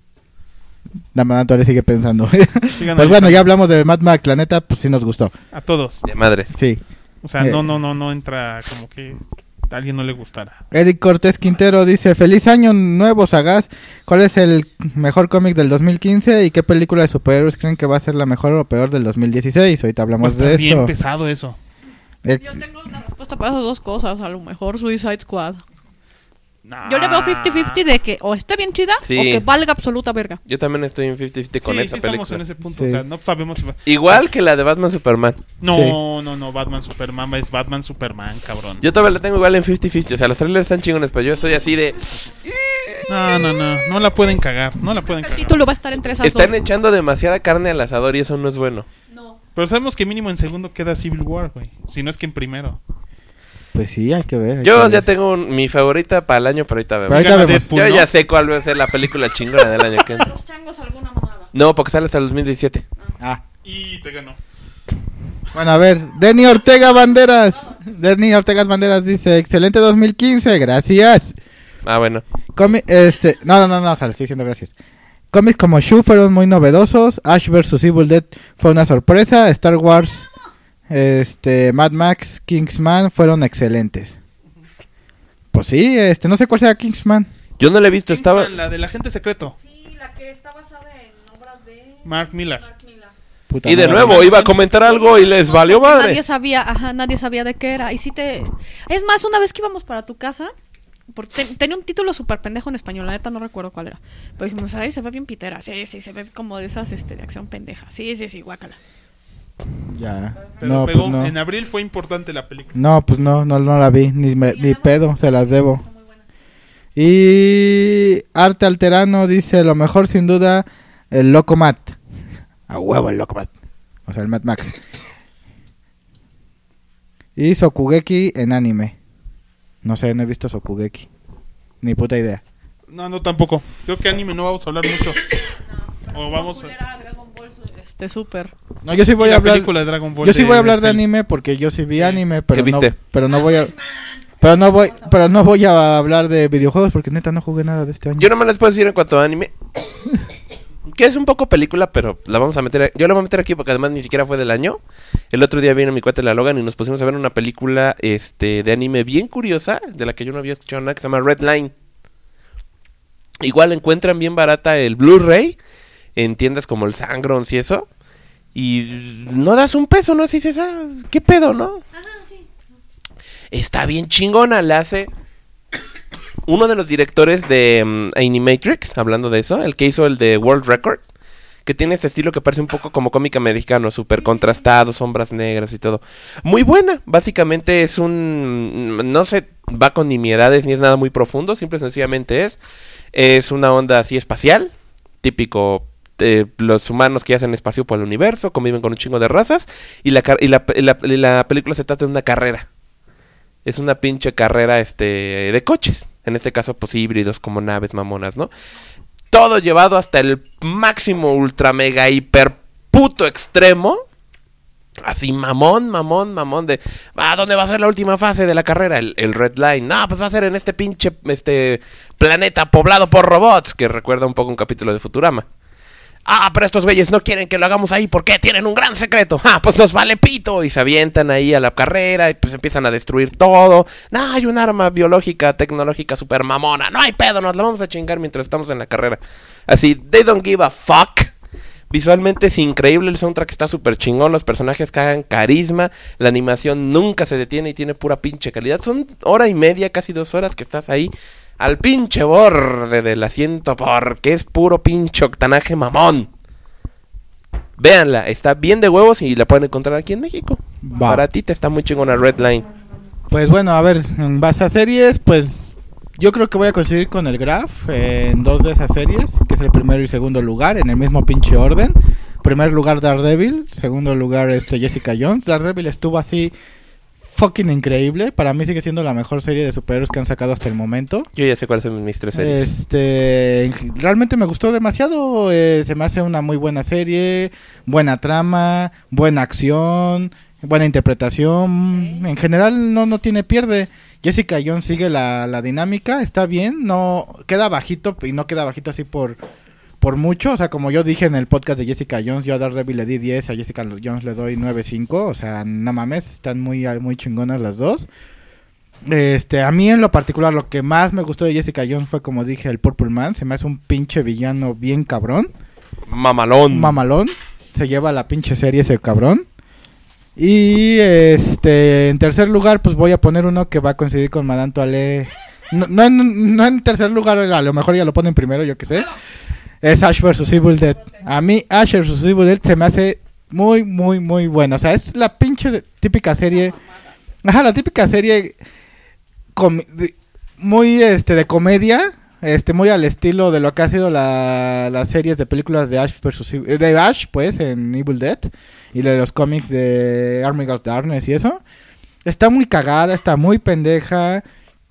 La madre todavía sigue pensando.
Sigan
Pues
analizando.
bueno, ya hablamos de Mad Max, la neta, pues sí nos gustó.
A todos.
De madre.
Sí.
O sea,
Eh.
no, no, no, no entra como que a alguien no le gustara.
Eric Cortés Quintero dice, feliz año nuevo, Sagaz. ¿Cuál es el mejor cómic del dos mil quince y qué película de superhéroes creen que va a ser la mejor o peor del dos mil dieciséis? Ahorita hablamos
Pues está
de
bien
eso.
pesado eso.
Ex-
Yo tengo la respuesta para esas dos cosas. A lo mejor Suicide Squad.
Nah.
Yo le veo cincuenta cincuenta de que o esté bien chida
Sí.
o que valga absoluta verga.
Yo también estoy en cincuenta cincuenta con
Sí,
esa
sí estamos
película.
en ese punto.
Sí.
O sea, no sabemos si va...
Igual que la de Batman Superman.
No,
Sí.
no, no, Batman Superman es Batman Superman, cabrón.
Yo todavía la tengo igual en cincuenta cincuenta. O sea, los trailers están chingones, pero yo estoy así de...
No, no, no, no la pueden cagar, no la pueden
El
cagar.
título va a estar entre esas
Están
dos.
echando demasiada carne al asador y eso no es bueno.
No.
Pero sabemos que mínimo en segundo queda Civil War, güey. Si no es que en primero.
Pues sí, hay que ver. hay
Yo
que
ya
ver.
tengo un- mi favorita para el año, pero ahorita
Pero
vemos.
ahorita
Gana
vemos.
Deadpool,
Yo
¿no?
ya sé cuál va a ser la película chingona del año que entra.
Los changos alguna mamada.
No, porque sale hasta el dos mil diecisiete.
Ah.
Y te ganó.
Bueno, a ver, Denny Ortega Banderas. Denny Ortega Banderas dice, excelente dos mil quince, gracias.
Ah, bueno.
Comi este, no, no, no, no, o sea, le estoy diciendo gracias. Cómics como Shu fueron muy novedosos, Ash versus. Evil Dead fue una sorpresa, Star Wars, este, Mad Max, Kingsman fueron excelentes. Pues sí, este, no sé cuál sea Kingsman.
Yo no la he visto, estaba...
Kingsman, la del agente secreto.
Sí, la que está basada en obras de
Mark Miller.
Miller.
Puta
Y de
madre.
nuevo, iba a comentar algo y les valió madre.
Nadie sabía, ajá, nadie sabía de qué era. Y si te... Es más, una vez que íbamos para tu casa, por- ten- tenía un título súper pendejo en español, la neta no recuerdo cuál era. Pero dijimos, ay, se ve bien pitera. Sí, sí, se ve como de esas este, de acción pendeja. Sí, sí, sí, guácala.
Ya.
Pero
no,
pegó,
pues no.
en abril fue importante la película.
No, pues no, no, no la vi, ni, me, ni pedo, se las debo. Y Arte Alterano dice, lo mejor sin duda, el Loco Matt. A huevo el Loco Matt. O sea, el Mad Max. Y Sokugeki en anime. No sé, no he visto Sokugeki. Ni puta idea.
No, no, tampoco. Creo que anime no vamos a hablar mucho. O vamos a...
Este súper.
No, yo sí voy
la
a hablar.
película de Dragon Ball
Yo sí
de
voy a hablar de
Cell.
anime porque yo sí vi anime, pero
¿Qué
no,
viste?
pero no voy a pero no voy, pero no voy a hablar de videojuegos porque neta no jugué nada de este año.
Yo nomás les puedo decir en cuanto a anime que es un poco película, pero la vamos a meter. Yo la voy a meter aquí porque además ni siquiera fue del año. El otro día vino mi cuate la Logan y nos pusimos a ver una película este de anime bien curiosa, de la que yo no había escuchado nada, que se llama Red Line. Igual encuentran bien barata el Blu-ray en tiendas como el Sangrons y eso. Y no das un peso, ¿no? Así dices, ah, ¿qué pedo, no?
Ajá, sí.
Está bien chingona, la hace uno de los directores de um, Animatrix, hablando de eso, el que hizo el de World Record, que tiene este estilo que parece un poco como cómic americano, súper contrastado, sombras negras y todo. Muy buena, básicamente es un... no sé, va con nimiedades ni es nada muy profundo, simple y sencillamente es... es una onda así espacial, típico... Eh, los humanos que hacen espacio por el universo, conviven con un chingo de razas, y la, y la, y la, y la película se trata de una carrera. Es una pinche carrera este de coches. En este caso, pues híbridos como naves mamonas, ¿no? Todo llevado hasta el máximo ultra mega hiper puto extremo. Así mamón, mamón, mamón de... ¿A dónde va a ser la última fase de la carrera? El, el Red Line. No, pues va a ser en este pinche este planeta poblado por robots, que recuerda un poco un capítulo de Futurama. Ah, pero estos güeyes no quieren que lo hagamos ahí porque tienen un gran secreto. Ah, pues nos vale pito. Y se avientan ahí a la carrera y pues empiezan a destruir todo. No, hay un arma biológica, tecnológica super mamona. No hay pedo, nos la vamos a chingar mientras estamos en la carrera. Así, they don't give a fuck. Visualmente es increíble, el soundtrack está súper chingón, los personajes cagan carisma, la animación nunca se detiene y tiene pura pinche calidad. Son hora y media, casi dos horas que estás ahí al pinche borde del asiento porque es puro pinche octanaje mamón. Véanla, está bien de huevos y la pueden encontrar aquí en México.
Va.
Baratita, está muy chingona Red Line.
Pues bueno, a ver, en base a series, pues yo creo que voy a coincidir con el Graf eh, en dos de esas series, que es el primero y segundo lugar, en el mismo pinche orden. Primer lugar Daredevil, segundo lugar este Jessica Jones. Daredevil estuvo así fucking increíble, para mí sigue siendo la mejor serie de superhéroes que han sacado hasta el momento.
Yo ya sé cuáles son mis tres series.
Este, realmente me gustó demasiado, eh, se me hace una muy buena serie, buena trama, buena acción, buena interpretación, sí. En general no no tiene pierde. Jessica Jones sigue la, la dinámica, está bien, no queda bajito y no queda bajito así por por mucho, o sea, como yo dije en el podcast de Jessica Jones, yo a Daredevil le di diez, a Jessica Jones le doy nueve punto cinco, o sea, no mames, están muy muy chingonas las dos. Este, a mí en lo particular lo que más me gustó de Jessica Jones fue, como dije, el Purple Man, se me hace un pinche villano bien cabrón.
Mamalón.
Mamalón, se lleva la pinche serie ese cabrón. Y este, en tercer lugar, pues voy a poner uno que va a coincidir con Madame Toilette. No, no, no en tercer lugar, a lo mejor ya lo ponen primero, yo que sé. Es Ash versus. Evil Dead. A mí Ash versus. Evil Dead se me hace muy, muy, muy bueno. O sea, es la pinche de, típica serie. Ajá, la típica serie com, de, muy este de comedia. Este, muy al estilo de lo que ha sido la, las series de películas de Ash versus. De Ash, pues, en Evil Dead. Y de los cómics de Army of Darkness y eso. Está muy cagada, está muy pendeja.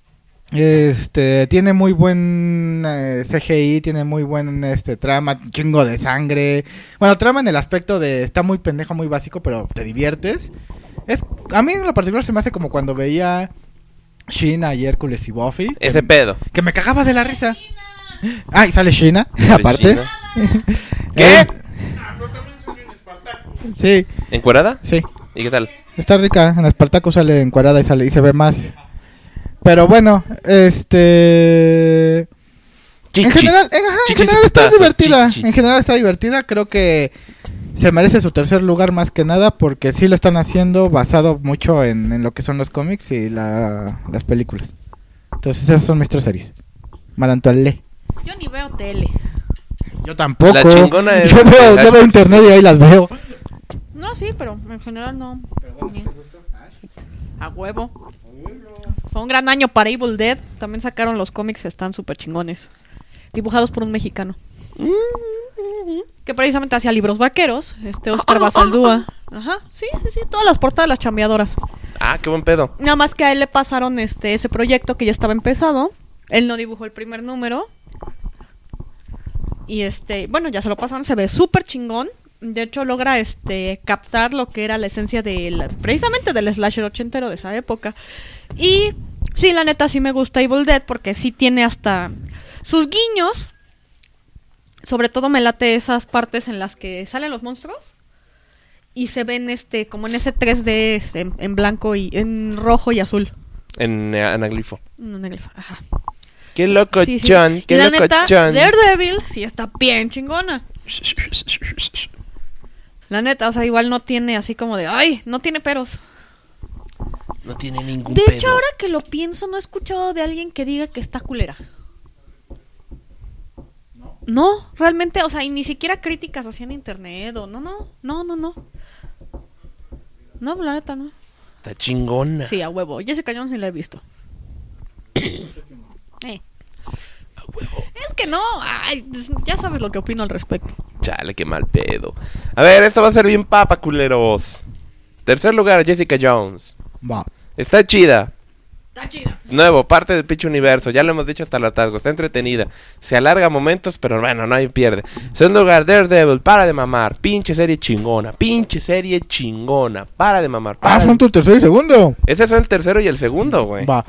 Este, tiene muy buen eh, C G I, tiene muy buen este trama, chingo de sangre. Bueno, trama en el aspecto de está muy pendejo, muy básico, pero te diviertes. Es a mí en lo particular se me hace como cuando veía Sheena y Hércules y Buffy.
Ese
que,
pedo.
Que me cagaba de la risa. Ay, sale Sheena, aparte.
Sheena. ¿Qué?
Eh, sí.
¿Encuerada?
Sí.
¿Y qué tal?
Está rica, en Espartaco sale encuadrada y sale y se ve más. Pero bueno, este...
Chichis.
En general, en, ajá, en
Chichis
general está
putazos,
divertida.
chichis.
En general está divertida. Creo que se merece su tercer lugar más que nada porque sí lo están haciendo basado mucho en, en lo que son los cómics y la, las películas. Entonces esas son mis tres series. Madame Toilette.
Yo ni veo tele.
Yo tampoco.
La chingona es-
Yo veo, yo veo internet y ahí las veo.
No, No, sí, pero en general no. Ni- A huevo. Fue un gran año para Evil Dead. También sacaron los cómics, están súper chingones. Dibujados por un mexicano. Que precisamente hacía libros vaqueros. Este Oscar Basaldúa. Ajá, sí, sí, sí. Todas las portadas, las chambeadoras.
Ah, qué buen pedo.
Nada más que a él le pasaron este ese proyecto que ya estaba empezado. Él no dibujó el primer número. Y este, bueno, ya se lo pasaron. Se ve súper chingón. De hecho, logra este captar lo que era la esencia del, precisamente del slasher ochentero de esa época. Y sí, la neta sí me gusta Evil Dead porque sí tiene hasta sus guiños. Sobre todo me late esas partes en las que salen los monstruos y se ven este como en ese tres D en, en blanco y en rojo y azul.
En eh, anaglifo.
En anaglifo, ajá.
Qué loco,
Sí, sí.
John. Qué
La
loco,
neta,
John.
Daredevil sí está bien chingona. La neta, o sea, igual no tiene así como de, ay, no tiene peros.
No tiene ningún
De
pedo.
hecho, ahora que lo pienso, no he escuchado de alguien que diga que está culera. No, realmente, o sea, y ni siquiera críticas así en internet o no, no, no, no, no. No, la neta, no.
Está chingona.
Sí, a huevo. Jessica Jones sí la he visto. eh.
A huevo.
Es que no, ay, ya sabes lo que opino al respecto.
Chale, qué mal pedo. A ver, esto va a ser bien papa, culeros. Tercer lugar, Jessica Jones.
Va.
Está chida.
Está chida.
Nuevo, parte del pinche universo. Ya lo hemos dicho hasta el hartazgo. Está entretenida. Se alarga momentos, pero bueno, nadie pierde. Segundo lugar, Daredevil. Para de mamar. Pinche serie chingona. Pinche serie chingona. Para de mamar. Para
Ah,
de-
son tu tercero y segundo.
Ese son el tercero y el segundo, güey.
Va.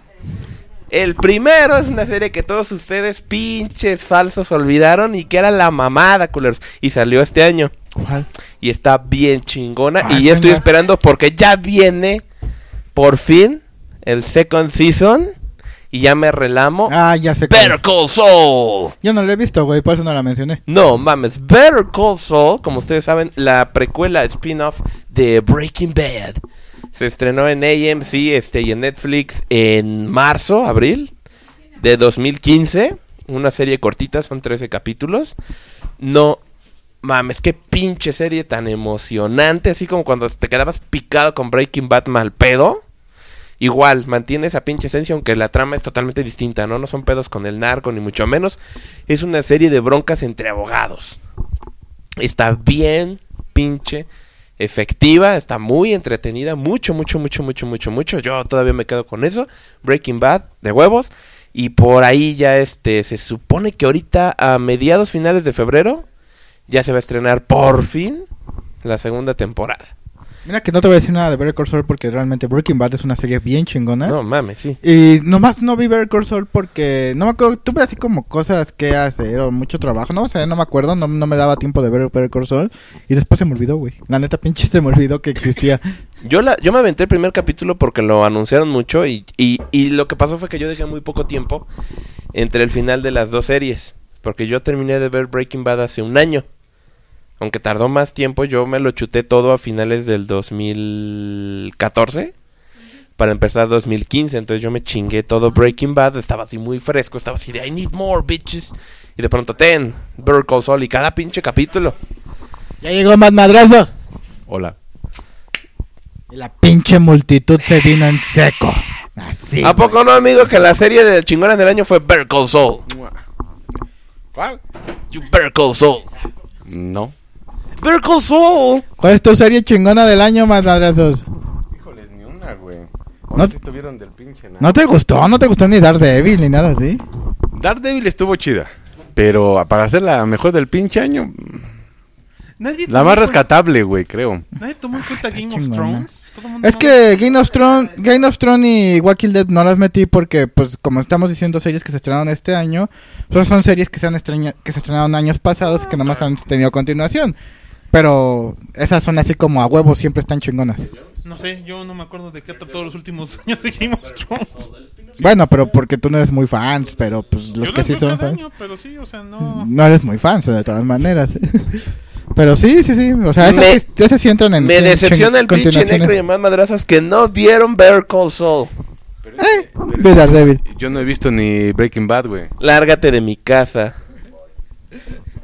El primero es una serie que todos ustedes pinches falsos olvidaron y que era la mamada, culeros. Y salió este año.
¿Cuál?
Y está bien chingona.
Ah,
y ya estoy
venga.
esperando porque ya viene por fin el second season. Y ya me relamo.
Ah, ya sé. cuál.
Better Call Saul.
Yo no la he visto, güey, por eso no la mencioné.
No mames, Better Call Saul, como ustedes saben, la precuela spin-off de Breaking Bad. Se estrenó en A M C este, y en Netflix en marzo, abril de dos mil quince. Una serie cortita, son trece capítulos. No mames, qué pinche serie tan emocionante. Así como cuando te quedabas picado con Breaking Bad mal pedo. Igual, mantiene esa pinche esencia, aunque la trama es totalmente distinta, ¿no? No son pedos con el narco, ni mucho menos. Es una serie de broncas entre abogados. Está bien pinche efectiva, está muy entretenida, mucho, mucho, mucho, mucho, mucho, mucho. Yo todavía me quedo con eso. Breaking Bad, de huevos. Y por ahí ya este, se supone que ahorita a mediados finales de febrero ya se va a estrenar por fin la segunda temporada.
Mira que no te voy a decir nada de Better Call Saul porque realmente Breaking Bad es una serie bien chingona.
No mames, sí.
Y nomás no vi Better Call Saul porque no me acuerdo, tuve así como cosas que hacer o mucho trabajo, no sé, no me acuerdo, no, no me daba tiempo de ver Better Call Saul y después se me olvidó, güey. La neta pinche se me olvidó que existía.
Yo la, yo me aventé el primer capítulo porque lo anunciaron mucho y, y, y lo que pasó fue que yo dejé muy poco tiempo entre el final de las dos series. Porque yo terminé de ver Breaking Bad hace un año. Aunque tardó más tiempo, yo me lo chuté todo a finales del dos mil catorce para empezar dos mil quince. Entonces yo me chingué todo Breaking Bad, estaba así muy fresco, estaba así de I need more bitches. Y de pronto ten, Better Call Saul y cada pinche capítulo.
Ya llegó más madrazos.
Hola.
Y la pinche multitud se vino en seco. Así.
¿A poco no, amigo, que la serie de chingonas del año fue Better Call Saul?
¿Cuál?
You Better Call Saul.
No.
Better Call Saul.
¿Cuál es tu serie chingona del año, más madrazos?
Híjoles, ni una, güey.
No
No
te-
estuvieron del pinche nada.
¿No te gustó? ¿No te gustó ni Daredevil ni nada así?
Daredevil estuvo chida. Pero para ser la mejor del pinche año,
Nadie
la
tomó
más
en
rescatable, güey, creo.
cuenta- Nadie tomó en cuenta Game of
chingona.
Thrones. Todo mundo
Es
no-
que Game of Thrones, Game of Thrones y Walking Dead no las metí porque, pues, como estamos diciendo series que se estrenaron este año, pues son series que se han estreña- que se estrenaron años pasados y que nomás han tenido continuación. Pero esas son así como a huevo, siempre están chingonas.
No sé, yo no me acuerdo de qué ha tratado los últimos años de Game of Thrones.
Bueno, pero porque tú no eres muy fans, pero pues los
Yo
que
las
sí
veo
son
cada
fans.
año, pero sí, o sea, no.
No eres muy fan, de todas maneras. Pero sí, sí, sí. O sea, esas,
Me-
sí, esas sí entran en.
Me
en
decepciona
chin-
el pinche
continuaciones.
negro y demás madrazas que no vieron Better Call Saul.
Eh, ve Daredevil.
Yo no he visto ni Breaking Bad, güey.
Lárgate de mi casa.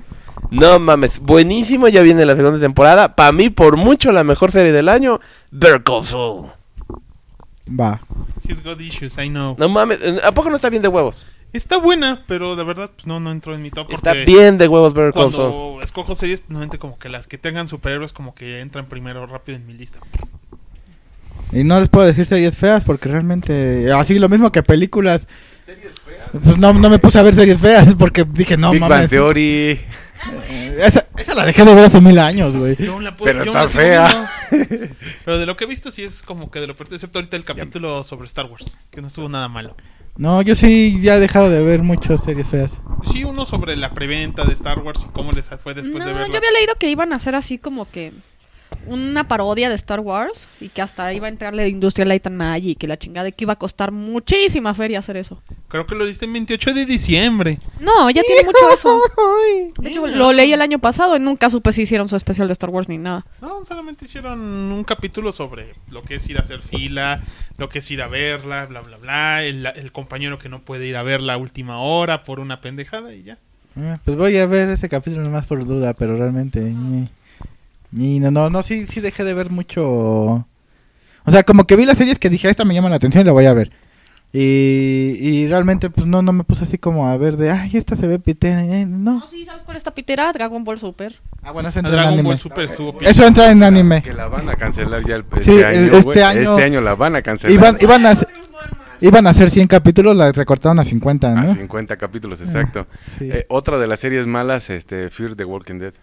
No mames, buenísimo, ya viene la segunda temporada. Para mí, por mucho, la mejor serie del año, Better Call Saul.
Va.
He's got issues, I know.
No mames, ¿a poco no está bien de huevos?
Está buena, pero de verdad pues, no, no entró en mi top.
Está
porque
bien de huevos Better Call Saul.
Cuando escojo series, normalmente como que las que tengan superhéroes como que entran primero rápido en mi lista.
Y no les puedo decir series feas porque realmente... Así lo mismo que películas. ¿Series feas? Pues no, no me puse a ver series feas porque dije, no
Big
mames.
Bang Theory.
Esa, esa la dejé de ver hace mil años, güey.
Yo la puedo-
Pero
yo
está
la sigo
fea.
viendo. Pero de lo que he visto sí es como que de lo peor, excepto ahorita el capítulo sobre Star Wars, que no estuvo nada malo.
No, yo sí ya he dejado de ver muchas series feas.
Sí, uno sobre la preventa de Star Wars y cómo les fue después
No,
de verla.
yo había leído que iban a hacer así como que una parodia de Star Wars y que hasta iba a entrar la industria Light and Magic y la chingada y que iba a costar muchísima feria hacer eso.
Creo que lo diste el veintiocho de diciembre.
No, ya tiene mucho eso. De hecho, lo leí el año pasado y nunca supe si hicieron su especial de Star Wars ni nada.
No, solamente hicieron un capítulo sobre lo que es ir a hacer fila, lo que es ir a verla, bla, bla, bla. El, el compañero que no puede ir a verla a última hora por una pendejada y ya.
Ah, pues voy a ver ese capítulo nomás por duda, pero realmente... eh, Y no, no, no, sí, sí dejé de ver mucho. O sea, como que vi las series que dije, esta me llama la atención y la voy a ver. Y, y realmente, pues no, no me puse así como a ver de, ay, esta se ve pitera, eh, no.
No, sí, ¿sabes cuál está pitera? Dragon Ball Super.
Ah, bueno, eso entra en
Dragon
anime.
Ball Super estuvo
Eso entra en anime.
Que la van a cancelar ya el, este,
Sí,
año,
el- este
güey.
año-
Este año la van a cancelar.
Iban, iban a, iban a hacer cien capítulos, la recortaron a cincuenta,
A
¿no?
cincuenta capítulos, exacto.
Sí.
Eh, otra de las series malas, este, Fear the Walking Dead.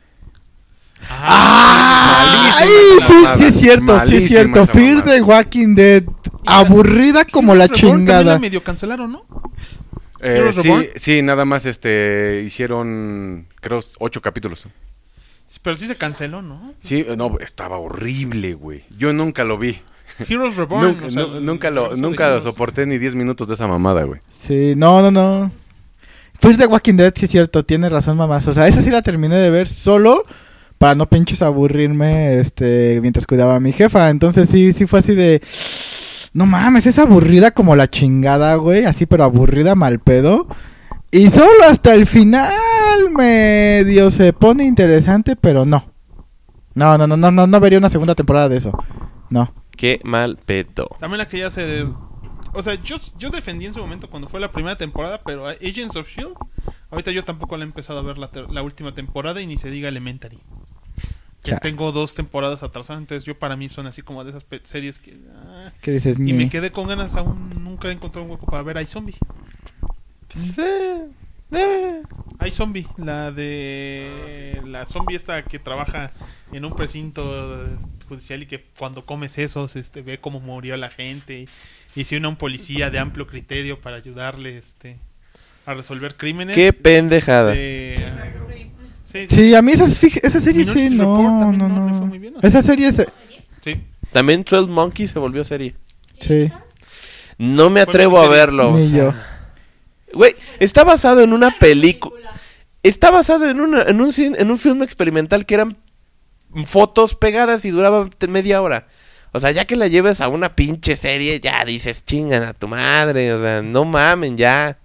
¡Ah!
Malísima
¡Ay!
esa
Fear-
mamada.
sí es cierto, sí
Malísima
es cierto.
esa
Fear
mamada.
the Walking Dead. Aburrida como la
Heroes Reborn también
chingada.
la medio cancelaron, ¿no?
Eh,
¿Heroes
sí,
Reborn?
sí, nada más este hicieron, creo, ocho capítulos.
Pero sí se canceló, ¿no?
Sí, eh, no, estaba horrible, güey. Yo nunca lo vi.
Heroes Reborn.
Nunca,
o sea,
nu-
el
nunca lo,
regreso de
nunca
Heroes.
soporté ni diez minutos de esa mamada, güey.
Sí, no, no, no. Fear the Walking Dead, sí es cierto, tiene razón, mamás. O sea, esa sí la terminé de ver solo para no pinches aburrirme este mientras cuidaba a mi jefa. Entonces sí, sí fue así de... No mames, es aburrida como la chingada, güey. Así, pero aburrida mal pedo. Y solo hasta el final medio se pone interesante, pero no. No, no, no, no, no, no vería una segunda temporada de eso. No.
Qué mal pedo.
También la que ya se... des- O sea, yo, yo defendí en su momento cuando fue la primera temporada, pero Agents of S H I E L D, ahorita yo tampoco la he empezado a ver la, ter- la última temporada y ni se diga Elementary. Que
Ya.
tengo dos temporadas atrasadas, entonces yo para mí son así como de esas pe- series que... ah,
¿Qué dices?
y
Ñe.
me quedé con ganas, aún nunca he encontrado un hueco para ver iZombie. iZombie, la de... La zombie esta que trabaja en un precinto judicial y que cuando come sesos este, ve cómo murió la gente y, y se une a un policía de amplio criterio para ayudarle este, a resolver crímenes.
Qué pendejada.
de- sí,
Sí, a mí esa, esa serie
Minority
sí,
Report
no,
también
no,
no le
no.
fue muy bien, ¿o sea?
Esa serie es...
sí.
También twelve Monkeys se volvió serie.
Sí,
No me
Fue
atrevo a
miniserie.
verlo. o
ni
sea.
yo.
Güey, está basado en una película. Está basado en, una, en, un, cin- en un filme experimental que eran fotos pegadas y duraba te- media hora. O sea, ya que la lleves a una pinche serie, ya dices, chingan a tu madre. O sea, no mamen, ya.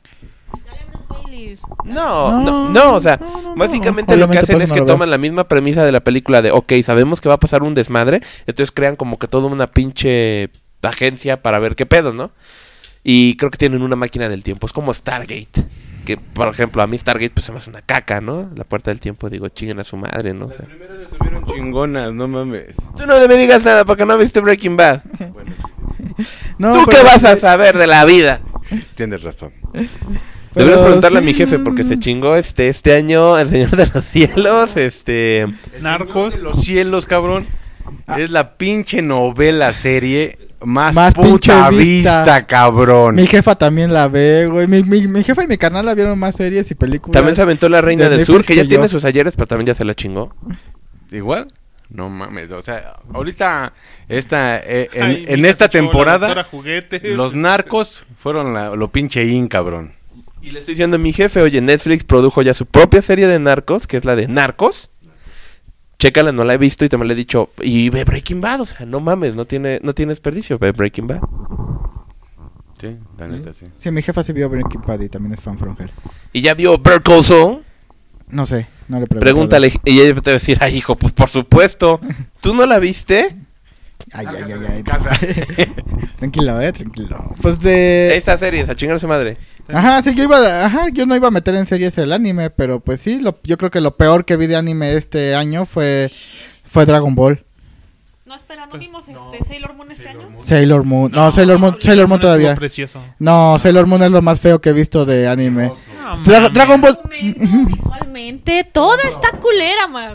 No, no,
No,
no, o sea,
no, no, no.
básicamente lo que
Obviamente
hacen
por
es
eso
que
no lo veo.
toman la misma premisa de la película de, ok, sabemos que va a pasar un desmadre, entonces crean como que toda una pinche agencia para ver qué pedo, ¿no? Y creo que tienen una máquina del tiempo, es como Stargate, que por ejemplo a mí Stargate pues se me hace una caca, ¿no? La puerta del tiempo, digo, chinguen a su madre, ¿no? O
Las
sea,
primeras estuvieron chingonas, no mames.
tú no me digas nada porque no viste Breaking Bad.
No,
¿Tú
pero-
qué vas a saber de la vida?
Tienes razón.
Pero
Deberías preguntarle a
sí,
mi jefe
no,
porque
no.
se chingó este este año El Señor de los Cielos, este...
Narcos.
Los cielos, cabrón. Es la pinche novela serie más,
Más
puta
pinche
vista,
vista.
cabrón.
Mi jefa también la ve, güey. Mi, mi, mi jefa y mi carnal la vieron más series y películas.
También se aventó La Reina
de
del
Netflix
Sur, que ya
que
tiene
yo.
sus ayeres, pero también ya se la chingó.
Igual. No mames, o sea, ahorita esta eh, en,
Ay,
en
mija,
esta
se echó la doctora
temporada
Juguetes.
los narcos fueron la- lo pinche in, cabrón.
Y le estoy diciendo a mi jefe, oye, Netflix produjo ya su propia serie de narcos, que es la de Narcos. Chécala, no la he visto y también le he dicho, y ve Breaking Bad, o sea, no mames, no tiene, no tiene desperdicio, ve Breaking Bad.
Sí, la neta sí.
Sí, mi jefa sí vio Breaking Bad y también es fan from Hell.
Y ya vio Better Call Saul.
No sé, no le pregunto.
Pregúntale y ella te va a decir, ay, hijo, pues por supuesto. ¿Tú no la viste?
Ay, ay, ay, ay. Casa. Tranquilo, eh, tranquilo. Pues de...
Esta serie, a chingar a su madre.
Ajá, sí, yo iba, a- ajá, yo no iba a meter en series el anime, pero pues sí, lo, yo creo que lo peor que vi de anime este año fue, fue Dragon Ball.
No, espera, ¿no vimos este Sailor Moon este año?
Sailor Moon, no, Sailor Moon, Sailor Moon todavía.
estuvo precioso.
No, Sailor Moon es lo más feo que he visto de anime.
No,
Dra-
mames.
Dragon Ball...
Momento, visualmente, toda está culera, man.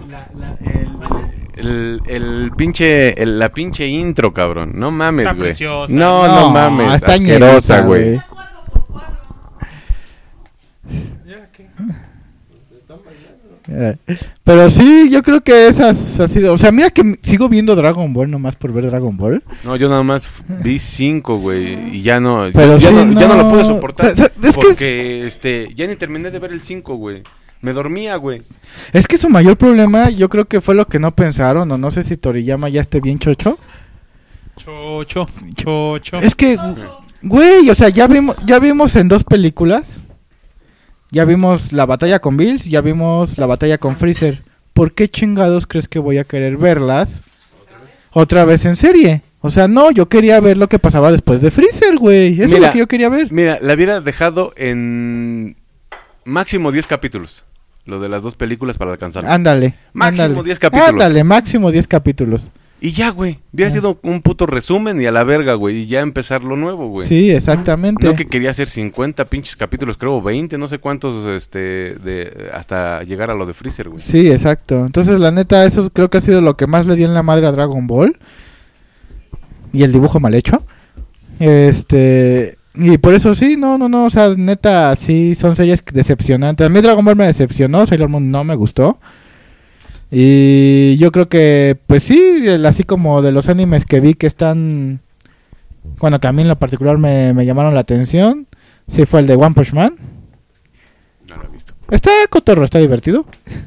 El, el pinche, el- la pinche intro, cabrón. No mames,
Está
güey.
preciosa.
No, no,
No,
mames.
está
Asquerosa,
ñerita,
güey.
güey. Eh, Pero sí, yo creo que esas ha sido... O sea, mira que m- sigo viendo Dragon Ball nomás por ver Dragon Ball.
No, yo nada más f- vi cinco, güey, y ya no,
Pero
ya,
sí,
no, ya no lo
no.
pude soportar,
O sea, o sea, es que-
porque, este, ya ni terminé de ver el cinco, güey, me dormía, güey.
Es que su mayor problema yo creo que fue lo que no pensaron, o no sé si Toriyama ya esté bien chocho.
Chocho, chocho.
Es que, güey, o sea, ya vimos, ya vimos en dos películas. Ya vimos la batalla con Bills, ya vimos la batalla con Freezer. ¿Por qué chingados crees que voy a querer verlas otra vez en serie? O sea, no, yo quería ver lo que pasaba después de Freezer, güey. Eso es
Mira,
lo que yo quería ver.
Mira, la hubiera dejado en máximo diez capítulos, lo de las dos películas para alcanzarlo.
Ándale.
Máximo
ándale.
diez capítulos.
Ándale, máximo diez capítulos.
Y ya, güey, hubiera
Ah.
sido un puto resumen y a la verga, güey, y ya empezar lo nuevo, güey.
Sí, exactamente.
No que quería hacer cincuenta pinches capítulos, creo veinte, no sé cuántos, este, de hasta llegar a lo de Freezer, güey.
Sí, exacto. Entonces, la neta, eso creo que ha sido lo que más le dio en la madre a Dragon Ball. Y el dibujo mal hecho. Este... Y por eso sí, no, no, no, o sea, neta, sí, son series decepcionantes. A mí Dragon Ball me decepcionó, Sailor Moon no me gustó. Y yo creo que, pues sí, el- así como de los animes que vi que están... Bueno, que a mí en lo particular me, me llamaron la atención. Sí fue el de One Punch Man.
No lo he visto.
Está cotorro, está divertido.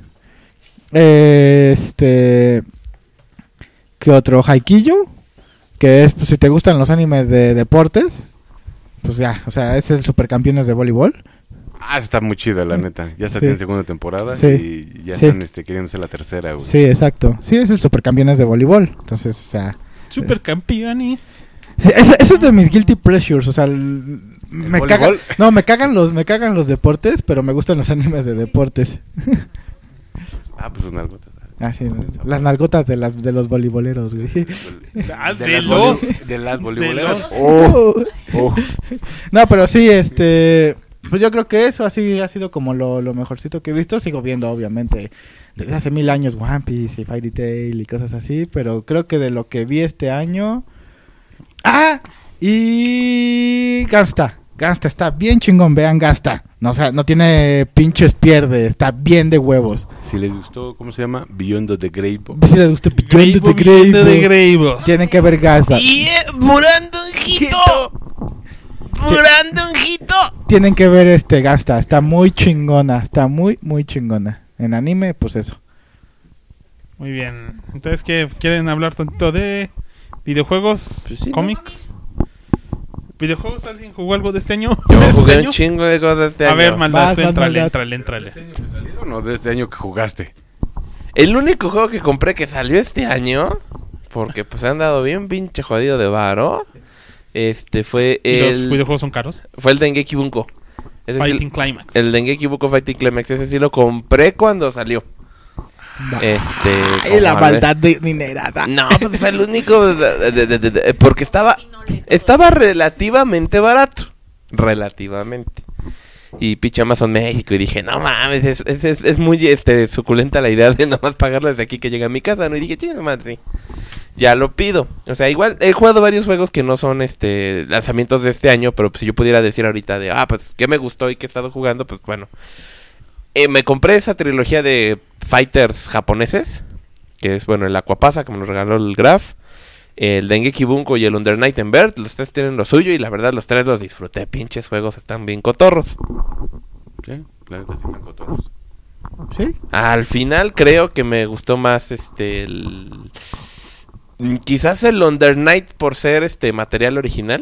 Este... ¿Qué otro? Haikyuu. Que es, pues, si te gustan los animes de deportes. Pues ya, o sea, es el Supercampeones de voleibol.
Ah, está muy chida, la neta. Ya está
Sí.
en segunda temporada
Sí.
y ya
Sí.
están este, queriéndose la tercera, güey.
Sí, exacto. Sí, es el Supercampeones de voleibol. Entonces, o sea...
Supercampeones.
sí, eso, eso es de mis guilty pleasures, o sea, el- me
voleibol?
cagan, no, me cagan los, me cagan los deportes, pero me gustan los animes de deportes.
Ah, pues una algo.
Ah, sí, las nalgotas de las de los voleiboleros, güey.
Ah,
De,
de
las
los-
voli- de las voleiboleras.
los-
Oh, oh.
No, pero sí, este, pues yo creo que eso así ha sido como lo, lo mejorcito que he visto. Sigo viendo, obviamente, desde hace mil años One Piece y Fairy Tail y cosas así, pero creo que de lo que vi este año... ¡Ah! Y... Gangsta. Gangsta está bien chingón, vean Gangsta. No, o sea, no tiene pinches pierde, está bien de huevos.
Si les gustó, ¿cómo se llama? Beyond the Grave.
Si les gusta Beyond the
Beyond
Grave,
the Grave.
tienen que ver Gangsta.
¡Murandonjito! ¡Murandonjito!
Tienen que ver este Gangsta, está muy chingona, está muy, muy chingona. En anime, pues eso.
Muy bien. Entonces, ¿qué? ¿Quieren hablar tantito de videojuegos?
Pues sí, ¿no?
¿Cómics? ¿Videojuegos? ¿Alguien jugó algo de este año?
Yo
¿De este
jugué
año?
un chingo de cosas este
A
año.
ver, maldad,
Vas, vas,
entrale,
maldad.
entrale, entrale.
¿Salieron o de este año que jugaste?
El único juego que compré que salió este año, porque pues han dado bien pinche jodido de varo, este fue
¿Y los
el
videojuegos son caros?
fue el Dengeki Bunko. Ese sí,
Fighting Climax.
el Dengeki Bunko Fighting Climax, ese sí lo compré cuando salió. Este,
Ay, la
como a ver-
maldad de dinerada.
No, pues fue el único de- de- de- de- de- porque estaba estaba relativamente barato, relativamente. Y pinche Amazon México y dije, no mames, es, es, es, es muy este suculenta la idea de nomás pagarlo desde aquí que llega a mi casa, ¿no? Y dije, chinga madre, sí. Ya lo pido. O sea, igual he jugado varios juegos que no son este lanzamientos de este año, pero pues, si yo pudiera decir ahorita de, ah, pues qué me gustó y qué he estado jugando, pues bueno. Eh, me compré esa trilogía de fighters japoneses, que es, bueno, el Aquapasa, que me lo regaló el Graf, el Dengeki Bunko y el Under Night and Bird. Los tres tienen lo suyo y la verdad los tres los disfruté. Pinches juegos están bien cotorros.
Sí, la neta sí están cotorros.
¿Sí?
Al final creo que me gustó más este el... quizás el Under Night por ser este material original,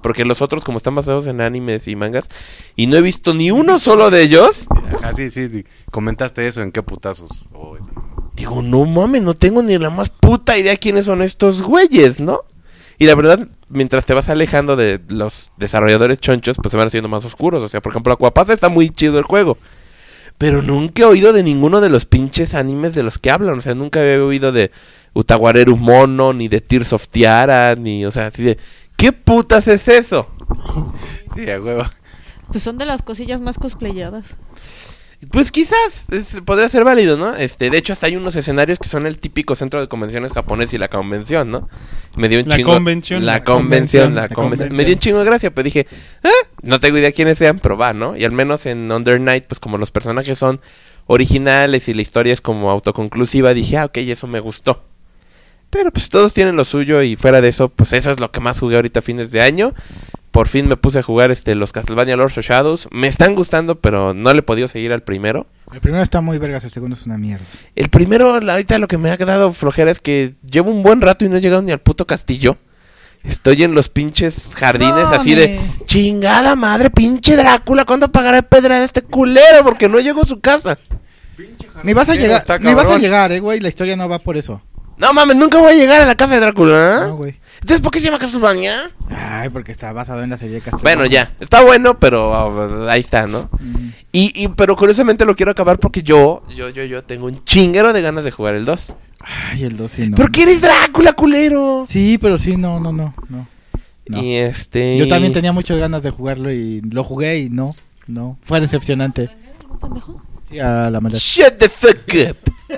Porque los otros, como están basados en animes y mangas, y no he visto ni uno solo de ellos.
Ajá, sí, sí, sí. Comentaste eso, ¿en qué putazos? Oh, eso.
Digo, no mames, no tengo ni la más puta idea quiénes son estos güeyes, ¿no? Y la verdad, mientras te vas alejando de los desarrolladores chonchos, pues se van haciendo más oscuros. O sea, por ejemplo, Aquapasa está muy chido el juego. Pero nunca he oído de ninguno de los pinches animes de los que hablan. O sea, nunca he oído de Utawareru Mono, ni de Tears of Tiara, ni, o sea, así de... ¿Qué putas es eso?
Sí, a huevo.
Pues son de las cosillas más cosplayadas.
Pues quizás es, podría ser válido, ¿no? Este, de hecho, hasta hay unos escenarios que son el típico centro de convenciones japonés y la convención, ¿no? Me dio un
La
chingo.
convención.
La
La
convención,
convención,
la
la
convención.
convención.
Me dio un chingo de gracia, pues dije, ah, no tengo idea quiénes sean, pero va, ¿no? Y al menos en Under Night, pues como los personajes son originales y la historia es como autoconclusiva, dije, ah, ok, eso me gustó. Pero pues todos tienen lo suyo y fuera de eso, pues eso es lo que más jugué ahorita a fines de año. Por fin me puse a jugar este los Castlevania Lords of Shadows. Me están gustando, pero no le he podido seguir al primero.
El primero está muy vergas, el segundo es una mierda.
El primero, la- ahorita lo que me ha quedado flojera es que llevo un buen rato y no he llegado ni al puto castillo. Estoy en los pinches jardines
No,
así
ni-
de... Chingada madre, pinche Drácula, ¿cuándo pagaré pedra a este culero? Porque no llego a su casa.
Ni vas a
Mira,
llegar,
está
ni vas a
cabrón.
llegar, eh, güey, la historia no va por eso.
No mames, nunca voy a llegar a la casa de Drácula, ¿eh?
No, güey.
Entonces, ¿por qué se llama Castlevania?
Ay, porque está basado en la serie de Castlevania.
Bueno, ya, está bueno, pero uh, ahí está, ¿no?
Mm.
Y, y pero curiosamente lo quiero acabar porque yo, yo, yo, yo tengo un chinguero de ganas de jugar el dos.
Ay, el dos sí no.
¿Por qué eres Drácula, culero?
Sí, pero sí, no, no, no, no. No.
Y este...
Yo también tenía muchas ganas de jugarlo y lo jugué y no, no. Fue decepcionante.
¿Algún pendejo?
Sí, a la maldad.
Shut the fuck up.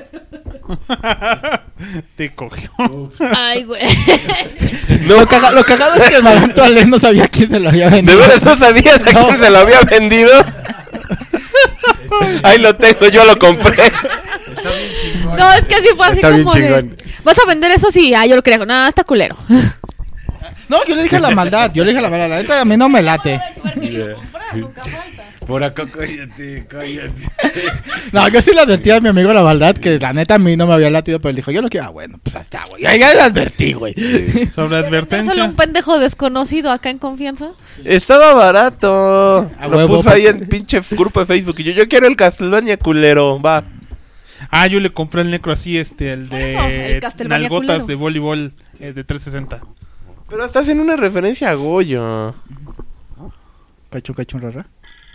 Te cogió.
Ay, güey.
No,
Lo, caga- lo cagado es que el Maranto Ale no sabía quién se lo había
¿de
vendido.
veras no sabías a
No.
quién se lo había vendido? Ahí lo tengo, yo lo compré.
No, es que así fue así
Está bien
como de...
chingón.
¿Vas a vender eso? Sí, ah, yo lo quería. No, está culero.
No, yo le dije a la maldad, yo le dije a la maldad, la neta a mí no me late.
Por acá, cállate, cállate.
No, yo sí le advertí a mi amigo la maldad que la neta a mí no me había latido, pero él dijo, yo lo quiero. Ah, bueno, pues hasta, güey. Ya, ya le advertí, güey.
Sobre
Solo
advertencia.
un pendejo desconocido acá en confianza.
Estaba barato.
A
Lo
huevo,
puse ahí
porque-
en pinche grupo de Facebook. Y yo, yo quiero el Castlevania, culero. Va.
Ah, yo le compré el necro así, este, el
Por eso, el
de
Castlevania
nalgotas
culero.
de voleibol eh, de trescientos sesenta.
Pero estás en una referencia a Goyo.
Cacho, cacho, rara.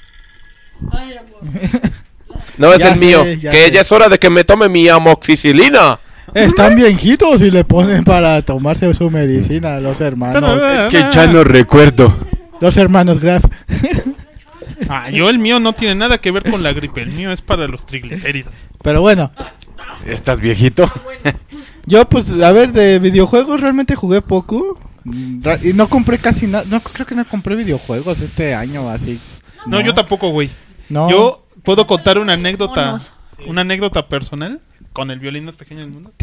No es
Ya
el
sé,
mío.
ya
Que
sé.
ya es hora de que me tome mi amoxicilina.
Están viejitos y le ponen para tomarse su medicina los hermanos.
Es
Que ya no recuerdo.
Los hermanos Graf.
Ah, yo el mío no tiene nada que ver con la gripe. El mío es para los triglicéridos.
Pero bueno,
¿Estás viejito?
yo pues, a ver, de videojuegos realmente jugué poco. Mm, ra- Y no compré casi nada. No, creo que no compré videojuegos este año así.
No, yo tampoco, güey.
No.
Yo puedo contar una anécdota,
Monos.
una anécdota personal con el violín más pequeño del mundo.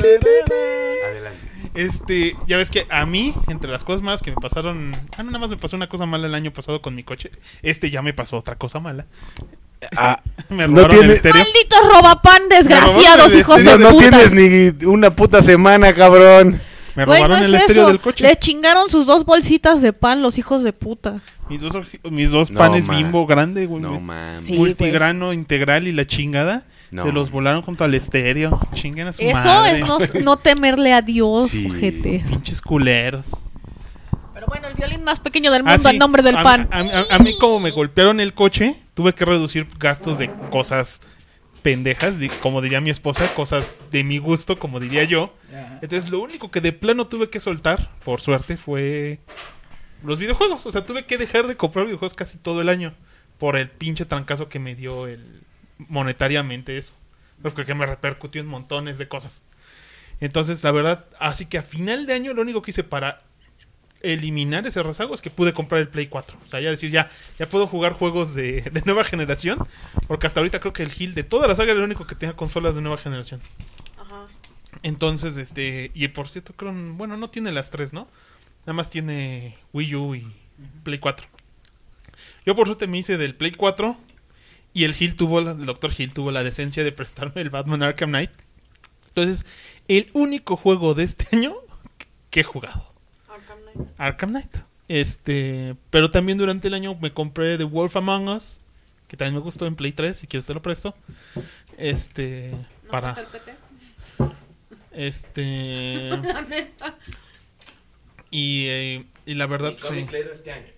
Este, ya ves que a mí, entre las cosas malas que me pasaron, ah, no, nada más me pasó una cosa mala el año pasado con mi coche. Este ya me pasó otra cosa mala.
Ah,
Me
no
robaron el
tiene-
estéreo.
Malditos robapan desgraciados,
robaron el
hijos
no,
de
no
puta.
tienes ni una puta semana, cabrón.
Me
Güey, no
robaron
es
el estéreo
eso.
del coche.
Le chingaron sus dos bolsitas de pan los hijos de puta.
Mis dos, oji- mis dos
No,
panes
ma.
Bimbo grande, güey.
No
güey.
mames.
Sí.
Multigrano integral y la chingada.
No.
Se los volaron junto al estéreo. Chinguen a su
Eso
madre.
es no, no temerle a Dios,
Sí.
ojetes.
Pinches culeros.
Pero bueno, el violín más pequeño del
Ah,
mundo
sí.
en nombre del
a,
pan.
A, a- a mí como me golpearon el coche, tuve que reducir gastos de cosas pendejas, di- como diría mi esposa, cosas de mi gusto, como diría yo. Entonces lo único que de plano tuve que soltar, por suerte, fue los videojuegos. O sea, tuve que dejar de comprar videojuegos casi todo el año por el pinche trancazo que me dio el monetariamente eso. Porque me repercutió en montones de cosas. Entonces, la verdad, así que a final de año lo único que hice para eliminar ese rezago es que pude comprar el Play cuatro. O sea, ya decir, ya ya puedo jugar juegos de, de nueva generación. Porque hasta ahorita creo que el Gil de toda la saga era el único que tenía consolas de nueva generación. Entonces, este... Y por cierto, creo... Bueno, no tiene las tres, ¿no? Nada más tiene Wii U y Play cuatro. Yo por suerte me hice del Play cuatro. Y el Gil tuvo... la- El doctor Gil tuvo la decencia de prestarme el Batman Arkham Knight. Entonces, el único juego de este año que he jugado. Arkham Knight. Este, pero también durante el año me compré The Wolf Among Us, que también me gustó en Play tres, si quieres te lo presto. Este,
¿No
para
falta el P T?
este
La neta.
y, eh, y la verdad pues, sí.
este año.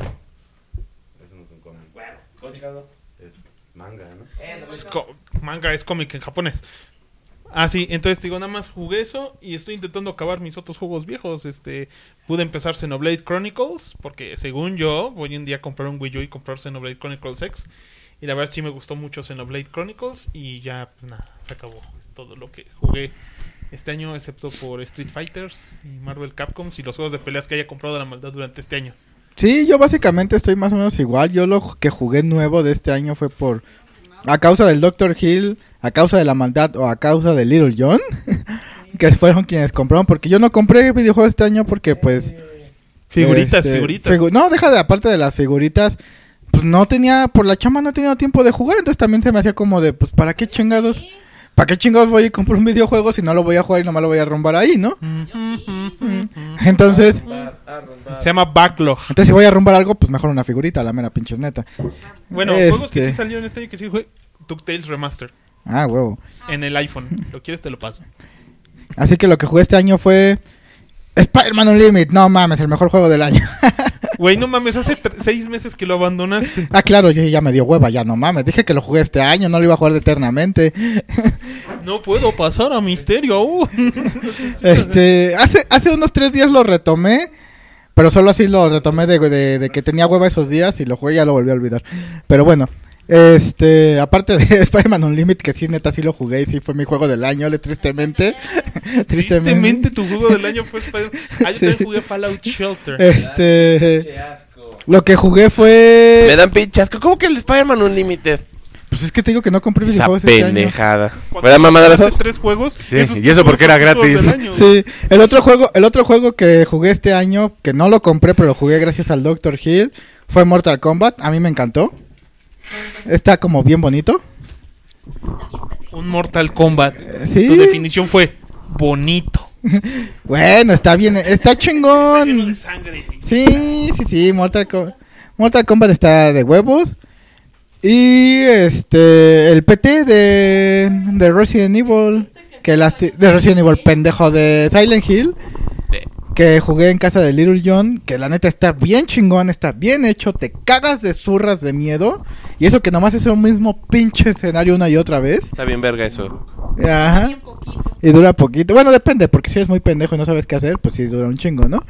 Eso no es un cómic. Bueno, es manga, ¿no?
Es co- manga es cómic en japonés. Ah, sí, entonces digo, nada más jugué eso y estoy intentando acabar mis otros juegos viejos. Este, pude empezar Xenoblade Chronicles, porque según yo, voy un día a comprar un Wii U y comprar Xenoblade Chronicles X. Y la verdad sí me gustó mucho Xenoblade Chronicles y ya, pues nada, se acabó. Es todo lo que jugué este año, excepto por Street Fighters y Marvel Capcoms y los juegos de peleas que haya comprado de la maldad durante este año.
Sí, yo básicamente estoy más o menos igual. Yo lo que jugué nuevo de este año fue por... a causa del doctor Hill, a causa de la maldad o a causa de Little John, que fueron quienes compraron, porque yo no compré videojuegos este año porque pues...
Figuritas,
este,
figuritas.
figu- no, deja de aparte de las figuritas, pues no tenía, por la chamba no tenía tiempo de jugar, entonces también se me hacía como de, pues ¿para qué chingados? ¿Para qué chingados voy a comprar un videojuego si no lo voy a jugar y nomás lo voy a romper ahí, ¿no? Entonces,
Se llama Backlog.
entonces si voy a romper algo, pues mejor una figurita, la mera pinches neta.
Bueno,
Este.
juegos que sí salieron este año que sí fue DuckTales Remaster
Ah, huevo.
en el iPhone. ¿Lo quieres? Te lo paso.
Así que lo que jugué este año fue Spider-Man Unlimited. No mames, el mejor juego del año.
Güey, no mames, hace tre- seis meses que lo abandonaste.
Ah, claro, ya, ya me dio hueva, ya no mames. Dije que lo jugué este año, no lo iba a jugar eternamente.
No puedo pasar a Misterio aún.
Este, hace hace unos tres días lo retomé, pero solo así lo retomé de, de, de que tenía hueva esos días y lo jugué y ya lo volví a olvidar. Pero bueno, este, aparte de Spider-Man Unlimited, que sí, neta, sí lo jugué y sí fue mi juego del año, le tristemente.
Tristemente tu juego del año fue Spider-Man. Ah, yo
Sí.
también jugué Fallout Shelter.
Este, lo que jugué fue...
Me dan pinchasco. ¿Cómo que el Spider-Man Unlimited?
Pues es que te digo que no compré
Esa
videojuegos este año.
pendejada.
Cuando
¿Verdad, mamá de
compraste
esos?
tres juegos.
Sí,
esos
y
tres
eso porque
juegos
era
son tus juegos
gratis.
del año, güey.
Sí, el otro juego, el otro juego que jugué este año, que no lo compré, pero lo jugué gracias al doctor Hill, fue Mortal Kombat. A mí me encantó. Está como bien bonito.
Un Mortal Kombat.
Sí.
Tu definición fue bonito.
Bueno, está bien, está
Está lleno de
chingón.
sangre.
Sí, sí, sí, Mortal Kombat. Mortal Kombat está de huevos. Y este, el P T de, de Resident Evil, que lasti- de Resident Evil, pendejo, de Silent Hill,
Sí.
que jugué en casa de Little John, que la neta está bien chingón, está bien hecho, te cagas de zurras de miedo, y eso que nomás es el mismo pinche escenario una y otra vez.
Está bien verga eso.
Ajá.
Bien poquito.
Y dura poquito. Bueno, depende, porque si eres muy pendejo y no sabes qué hacer, pues sí dura un chingo, ¿no?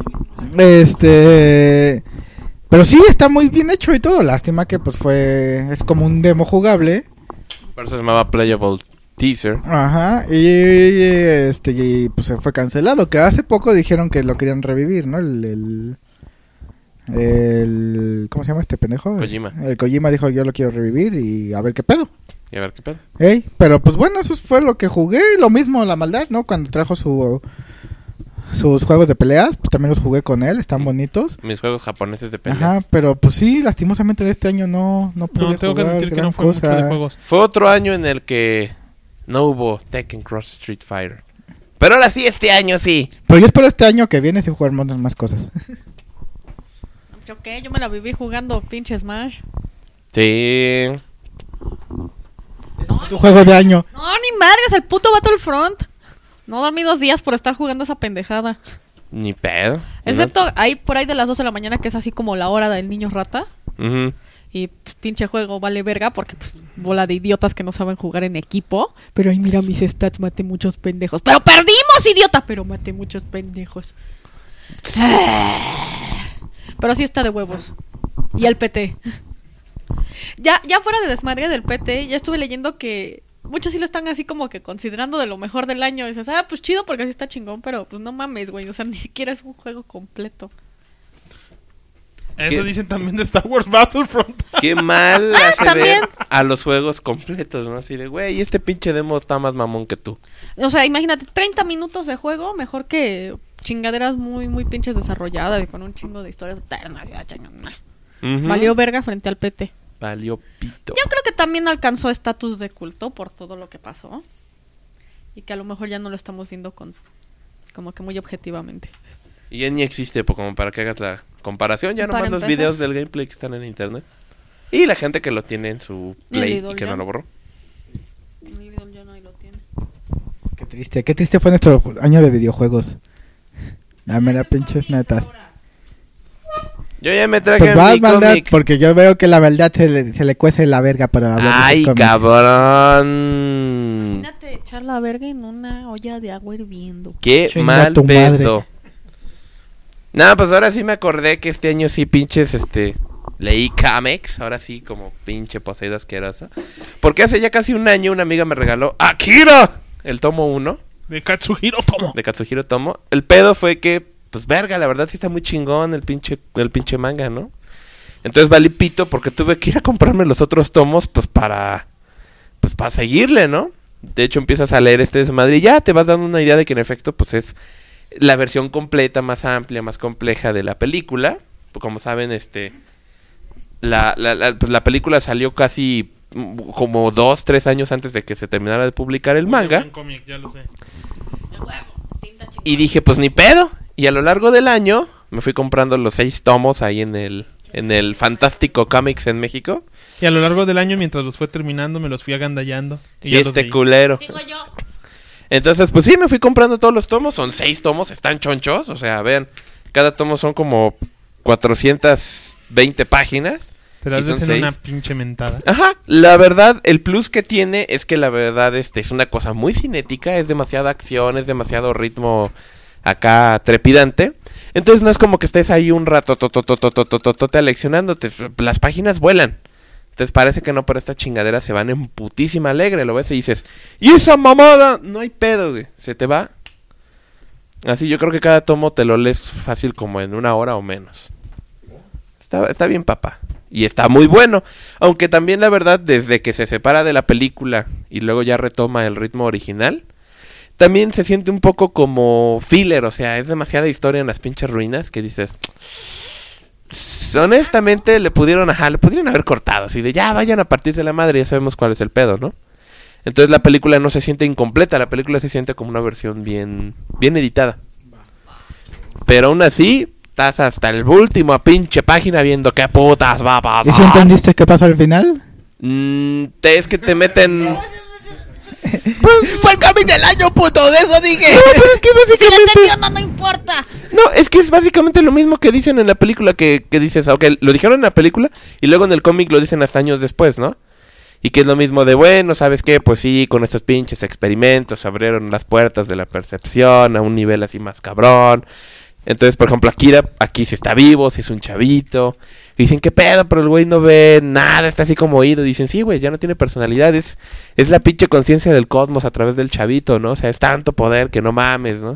Este... Pero sí, está muy bien hecho y todo. Lástima que pues fue... Es como un demo jugable.
Por eso se llamaba Playable Teaser.
Ajá. Y este y, pues se fue cancelado. Que hace poco dijeron que lo querían revivir, ¿no? El... el... el- ¿Cómo se llama este pendejo?
Kojima.
El Kojima dijo yo lo quiero revivir y a ver qué pedo.
Y a ver qué pedo.
Ey, pero pues bueno, eso fue lo que jugué. Lo mismo la maldad, ¿no? Cuando trajo su sus juegos de peleas, pues también los jugué con él, están bonitos.
Mis juegos japoneses de peleas.
Ajá, pero pues sí, lastimosamente de este año no no pude
No, tengo que
jugar
admitir que
gran
no fue
cosa.
mucho de juegos.
Fue otro año en el que no hubo Tekken Cross Street Fighter. Pero ahora sí, este año sí.
Pero yo espero este año que viene sin jugar muchas más cosas.
¿Yo qué? Yo me la viví jugando pinche Smash.
Sí.
Tu juego de año.
No, ni madres, el puto Battlefront. No dormí dos días por estar jugando esa pendejada.
Ni pedo.
Excepto ahí por ahí de las dos de la mañana, que es así como la hora del niño rata.
Ujú.
Y pues, pinche juego vale verga porque pues bola de idiotas que no saben jugar en equipo. Pero ahí mira mis stats, maté muchos pendejos. ¡Pero perdimos, idiota! Pero maté muchos pendejos. Pero sí está de huevos. Y el P T. Ya, ya fuera de desmadre del P T, ya estuve leyendo que muchos sí lo están así como que considerando de lo mejor del año. Y dices, ah, pues chido porque así está chingón, pero pues no mames, güey. O sea, ni siquiera es un juego completo.
Eso
¿Qué?
dicen también de Star Wars Battlefront.
Qué mal hace
también.
ver a los juegos completos, ¿no? Así de, güey, este pinche demo está más mamón que tú.
O sea, imagínate, treinta minutos de juego, mejor que chingaderas muy, muy pinches desarrolladas y con un chingo de historias eternas. Ya, chingada.
Ujú.
Valió verga frente al P T.
Valió pito.
Yo creo que también alcanzó estatus de culto por todo lo que pasó. Y que a lo mejor ya no lo estamos viendo con como que muy objetivamente.
Y ya ni existe pues, como para que hagas la comparación. Ya
Para
nomás los
empezar.
videos del gameplay que están en internet. Y la gente que lo tiene en su
Y el
Play y
idol
que
ya.
no lo borró.
Ya no lo tiene.
Qué triste, qué triste fue nuestro ju- año de videojuegos. La mera pinches netas.
Yo ya me traje
Pues vas,
mi
maldad,
cómic.
porque yo veo que la verdad se le, se le cuece la verga para hablar de
Ay,
sus cómics.
cabrón.
Imagínate echar la verga en una olla de agua hirviendo.
Qué
Chinga
mal
tu madre.
pedo. No, pues ahora sí me acordé que este año sí pinches, este... Leí cómics, ahora sí como pinche poseído asqueroso. Porque hace ya casi un año una amiga me regaló ¡Akira! El tomo uno
De Katsuhiro Tomo.
de Katsuhiro Tomo. El pedo fue que, pues verga, la verdad sí está muy chingón el pinche, el pinche manga, ¿no? Entonces valí pito porque tuve que ir a comprarme los otros tomos, pues para... Pues para seguirle, ¿no? De hecho empiezas a leer este desmadre y ya te vas dando una idea de que en efecto pues es la versión completa, más amplia, más compleja de la película. Como saben, este... La, la, la, pues la película salió casi mm, como dos, tres años antes de que se terminara de publicar el manga.
Buen cómic, ya lo sé.
Y dije, pues ni pedo. Y a lo largo del año me fui comprando los seis tomos ahí en el, en el Fantástico Comics en México.
Y a lo largo del año, mientras los fue terminando, me los fui agandallando. Y
Y
ya los
este
leí.
culero.
Digo yo.
Entonces, pues sí, me fui comprando todos los tomos. Son seis tomos, están chonchos. O sea, vean, cada tomo son como cuatrocientas veinte páginas.
Te las
y son
des en una
seis.
pinche mentada.
Ajá, la verdad, el plus que tiene es que la verdad este es una cosa muy cinética, es demasiada acción, es demasiado ritmo acá trepidante. Entonces no es como que estés ahí un rato tototototototote aleccionándote, las páginas vuelan. Entonces parece que no, pero esta chingadera se van en putísima alegre, lo ves y dices, ¡y esa mamada! No hay pedo, güey, se te va. Así yo creo que cada tomo te lo lees fácil como en una hora o menos. Está, está bien, papá. Y está muy bueno. Aunque también la verdad, desde que se separa de la película y luego ya retoma el ritmo original, también se siente un poco como filler. O sea, es demasiada historia en las pinches ruinas que dices... Honestamente le pudieron, ajá, le pudieron haber cortado. Así de ya vayan a partirse la madre, ya sabemos cuál es el pedo, ¿no? Entonces la película no se siente incompleta. La película se siente como una versión bien, bien editada. Pero aún así... Estás hasta el último a pinche página viendo qué putas va a pasar.
¿Y si entendiste qué pasó al final?
Mm, te, es que te meten...
¡Fue el cómic del año, puto! ¡De eso dije!
No, pero es que
Si la
básicamente...
entendió, no, no importa.
No, es que es básicamente lo mismo que dicen en la película que, que dices... Ok, lo dijeron en la película y luego en el cómic lo dicen hasta años después, ¿no? Y que es lo mismo de, bueno, ¿sabes qué? Pues sí, con estos pinches experimentos abrieron las puertas de la percepción a un nivel así más cabrón... Entonces, por ejemplo, Akira, aquí sí está vivo, sí es un chavito. Y dicen, ¿qué pedo? Pero el güey no ve nada, está así como oído. Dicen, sí, güey, ya no tiene personalidad. Es, es la pinche conciencia del cosmos a través del chavito, ¿no? O sea, es tanto poder que no mames, ¿no?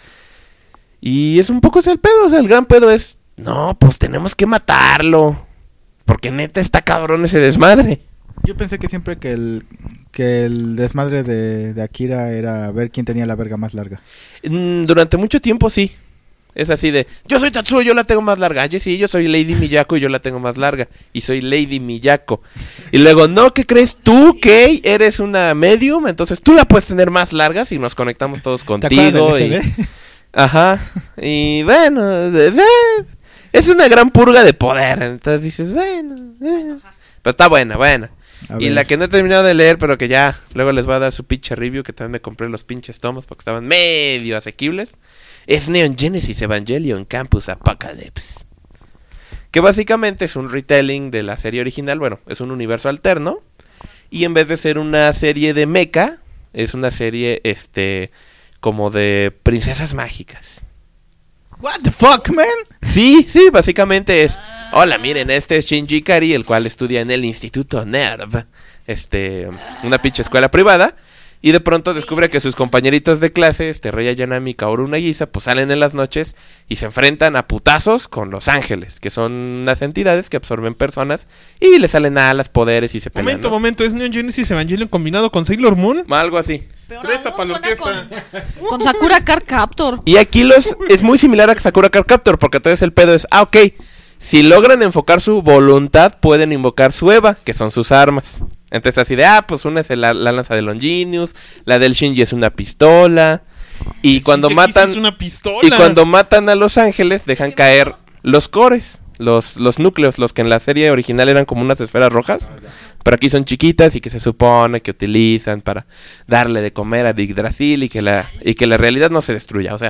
Y es un poco ese el pedo. O sea, el gran pedo es, no, pues tenemos que matarlo. Porque neta está cabrón ese desmadre.
Yo pensé que siempre que el que el desmadre de, de Akira era ver quién tenía la verga más larga.
Mm, durante mucho tiempo sí. Es así de, yo soy Tatsuo, yo la tengo más larga. Oye, sí, yo soy Lady Miyako y yo la tengo más larga. Y soy Lady Miyako. Y luego, no, ¿qué crees? Tú, Kei, eres una medium, entonces tú la puedes tener más larga si nos conectamos todos
¿Te
contigo.
acuerdas del
Y...
S D?
Ajá. Y bueno, de- de- es una gran purga de poder. Entonces dices, bueno, eh. Pero está buena, buena.
A
Y
ver.
la que no he terminado de leer, pero que ya luego les voy a dar su pinche review, que también me compré los pinches tomos porque estaban medio asequibles, es Neon Genesis Evangelion Campus Apocalypse. Que básicamente es un retelling de la serie original, bueno, es un universo alterno. Y en vez de ser una serie de mecha, es una serie, este, como de princesas mágicas.
What the fuck, man?
Sí, sí, básicamente es... Hola, miren, este es Shinji Ikari, el cual estudia en el Instituto NERV, este, una pinche escuela privada, y de pronto descubre que sus compañeritos de clase, este, Rei Ayanami y Kaoru Nagisa, pues salen en las noches y se enfrentan a putazos con los ángeles, que son unas entidades que absorben personas y le salen alas, poderes y se pelean,
Momento,
¿no?
momento, ¿es Neon Genesis Evangelion combinado con Sailor Moon?
Algo así.
Peor
Presta
aún,
pa' la
suena
orquesta.
Con, con Sakura Card Captor.
Y aquí los es muy similar a Sakura Card Captor, porque entonces el pedo es, ah, ok, si logran enfocar su voluntad, pueden invocar su Eva, que son sus armas. Entonces así de, ah, pues una es la, la lanza de Longinus, la del Shinji es una pistola. Y cuando
¿Qué
matan
es una pistola?
y cuando matan a Los Ángeles dejan caer los cores, los los núcleos, los que en la serie original eran como unas esferas rojas, pero aquí son chiquitas y que se supone que utilizan para darle de comer a Yggdrasil y que la y que la realidad no se destruya, o sea,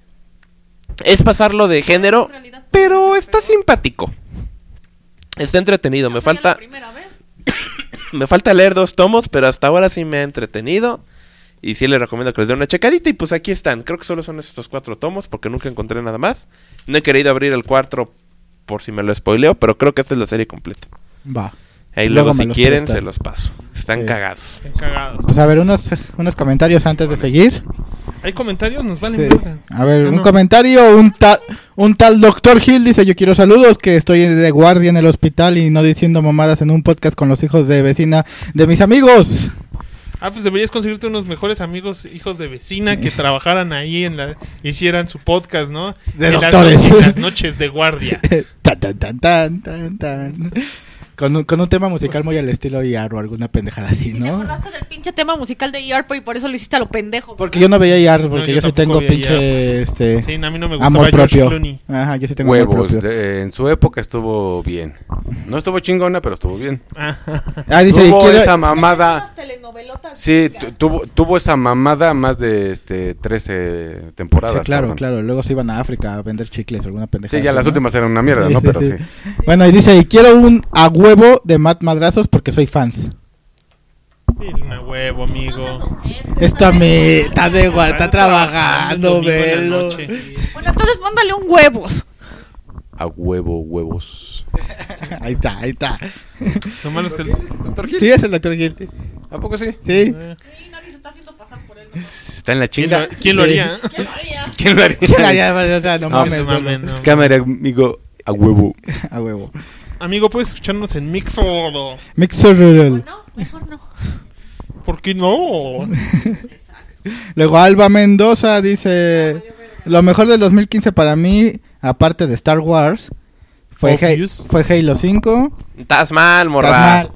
es pasarlo de género, pero está simpático. Está entretenido, me falta me falta leer dos tomos, pero hasta ahora sí me ha entretenido. Y sí les recomiendo que les den una checadita. Y pues aquí están. Creo que solo son estos cuatro tomos porque nunca encontré nada más. No he querido abrir el cuarto por si me lo spoileo, pero creo que esta es la serie completa.
Va.
Ahí luego,
Luego me
si
los
quieren
prestas.
se los paso. Están
Sí.
cagados.
Están cagados.
Pues a ver, unos, unos comentarios antes de seguir.
¿Hay comentarios? Nos valen
Sí.
vergas.
A ver,
No,
un
no.
comentario, un tal, un tal doctor Gil dice, yo quiero saludos, que estoy de guardia en el hospital y no diciendo mamadas en un podcast con los hijos de vecina de mis amigos.
Ah, pues deberías conseguirte unos mejores amigos, hijos de vecina, que trabajaran ahí en la... hicieran su podcast, ¿no?
De
En las
doctores.
no- en las noches de guardia.
Tan, tan, tan, tan, tan, tan. Con un, con un tema musical muy al estilo I A R o alguna pendejada así,
¿Te
¿no?
acordaste del pinche tema musical de I A R P y por eso lo hiciste a lo pendejo?
Porque yo no veía I A R, porque
No, yo
yo, sí
tampoco
tengo
veía I A
pinche,
R.
este,
Sí, a mí no me gustaba
amor
George
propio.
Clooney.
Ajá, yo sí tengo amor
Huevos.
propio.
de- en su época estuvo bien. No estuvo chingona, pero estuvo bien.
Ah, dice,
Tuvo
quiero-
esa mamada.
Esas telenovelotas
Sí,
ya.
tu- tuvo, tuvo esa mamada más de este trece temporadas.
Sí, claro,
cabrón.
claro. Luego se iban a África a vender chicles o alguna pendejada.
Sí, ya
así,
las
¿no?
últimas eran una mierda,
Sí,
¿no?
sí,
Pero
sí.
sí.
Bueno, y dice, y quiero un a huevo de Matt Madrazos porque soy fans.
Dile una huevo, amigo.
Esta me está de guarda, está
un
trabajando,
domingo en la
velo.
noche.
Bueno, entonces mándale un huevos.
A huevo, huevos.
Ahí está, ahí está.
Lo malo es que...
¿Doctor Gil?
Sí, es el doctor Gil.
¿A poco sí?
Sí.
Eh,
Sí, nadie se está haciendo pasar por él. ¿no?
Está en la
¿Quién,
chinga.
lo, quién lo
Sí.
haría?
¿Quién lo haría?
¿Quién lo haría?
Ya, ya, o sea, no
No,
mames,
no
velo.
mames, no.
Pues cámara, amigo. A huevo.
A huevo.
Amigo, puedes escucharnos en Mixolo.
Mixer.
No, mejor no.
¿Por qué no?
Luego Alba Mendoza dice, lo mejor del dos mil quince para mí, aparte de Star Wars, fue, Ha-
Obvious.
fue Halo cinco,
Estás mal, morra.
Tasmal,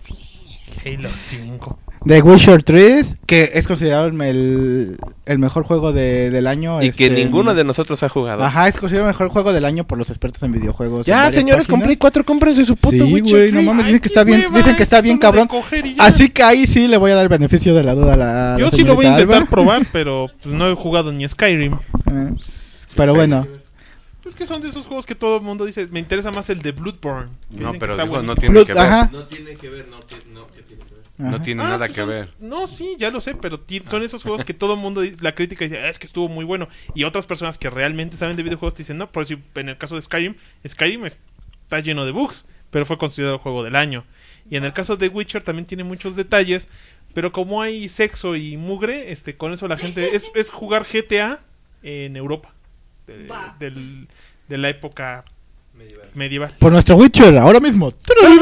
Halo cinco.
The Witcher tres, que es considerado el, el, el mejor juego de, del año.
Y que
este,
ninguno de nosotros ha jugado.
Ajá, es considerado el mejor juego del año por los expertos en videojuegos. en
Ya,
varias
señores,
páginas.
compré cuatro, cómprense su puto
Sí,
Witcher
güey, no
tres.
mames,
Ay,
dicen que está
qué
bien,
hueva,
dicen que está
es
bien
solo de
cabrón.
coger y ya.
Así que ahí sí le voy a dar el beneficio de la duda a la, a
Yo
la
sí lo voy a
señorita
intentar
Alba.
probar, pero pues, no he jugado ni Skyrim.
Eh, Pero bueno,
Pues que son de esos juegos que todo el mundo dice, me interesa más el de Bloodborne. que
No,
dicen que
pero
está
digo, no
buenísimo.
tiene
Blood-
que ver.
ajá.
No tiene que ver, no, ti- no, ¿qué tiene que ver?
No
Ajá.
tiene
Ah,
nada
pues
que
son-
ver.
No, sí, ya lo sé, pero ti- son esos juegos que todo el mundo, di- la crítica dice, "Ah, es que estuvo muy bueno". Y otras personas que realmente saben de videojuegos te dicen, no, por si en el caso de Skyrim, Skyrim está lleno de bugs, pero fue considerado el juego del año. Y en el caso de Witcher también tiene muchos detalles, pero como hay sexo y mugre, este con eso la gente... es, es jugar G T A en Europa. De,
Va.
del- de la época medieval.
por nuestro Witcher, ahora mismo.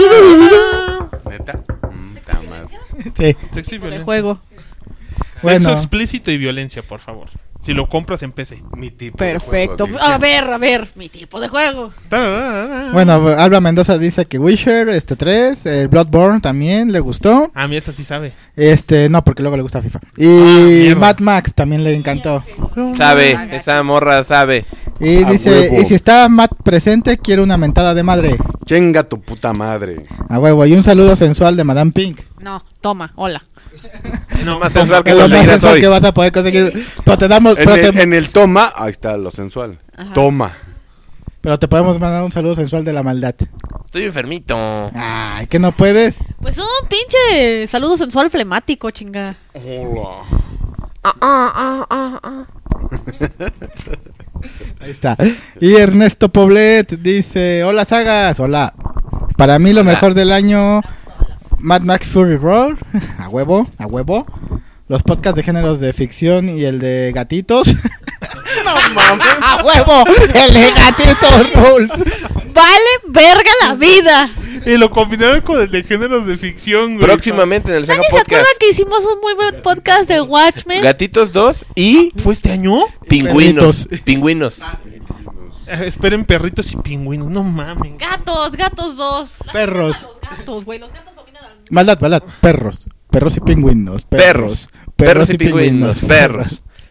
¿Neta? Mm, ta madre.
Sí,
Sexo y
Tipo de
violencia.
juego.
Sexo
bueno.
explícito y violencia, por favor. Si lo compras en P C.
Mi tipo de
Perfecto.
juego,
A ver, a ver, mi tipo de juego.
Bueno, Alba Mendoza dice que Witcher, este tres, el Bloodborne también le gustó.
A mí esta sí sabe.
Este, no, porque luego le gusta FIFA. Y
mierda.
Mad Max también le encantó.
Sabe, esa morra sabe.
Y
A
dice,
huevo.
y si está Matt presente, quiero una mentada de madre.
Chinga tu puta madre.
A huevo, y un saludo sensual de Madame Pink.
No, toma, hola.
No,
Más
toma.
sensual que
Es lo más
conseguirás
sensual
hoy.
que vas a poder conseguir. Pero te damos,
En
pero
el,
te,
en el toma, ahí está lo sensual.
Ajá.
Toma.
pero te podemos mandar un saludo sensual de la maldad.
Estoy enfermito.
Ay, que no puedes.
Pues un pinche saludo sensual flemático, chinga.
Ahí está. Y Ernesto Poblet dice, hola sagas, hola. Para mí lo
Hola.
mejor del año, Mad Max Fury Road, a huevo, a huevo. Los podcasts de géneros de ficción y el de gatitos.
No mames.
¡A huevo! ¡El de gatitos rules!
Vale verga la vida.
Y lo combinaron con el de géneros de ficción, güey.
Próximamente en el Saga
¿Nadie se acuerda
Podcast.
que hicimos un muy buen podcast de Watchmen?
Gatitos dos y
¿Fue este año?
pingüinos. Pingüinos.
Eh, esperen, perritos y pingüinos. No mames.
Gatos, gatos dos.
Perros.
Los gatos, güey, los gatos dominan al mundo.
Maldad, maldad. Perros. Perros y pingüinos.
Perros. Perros y pingüinos. Perros.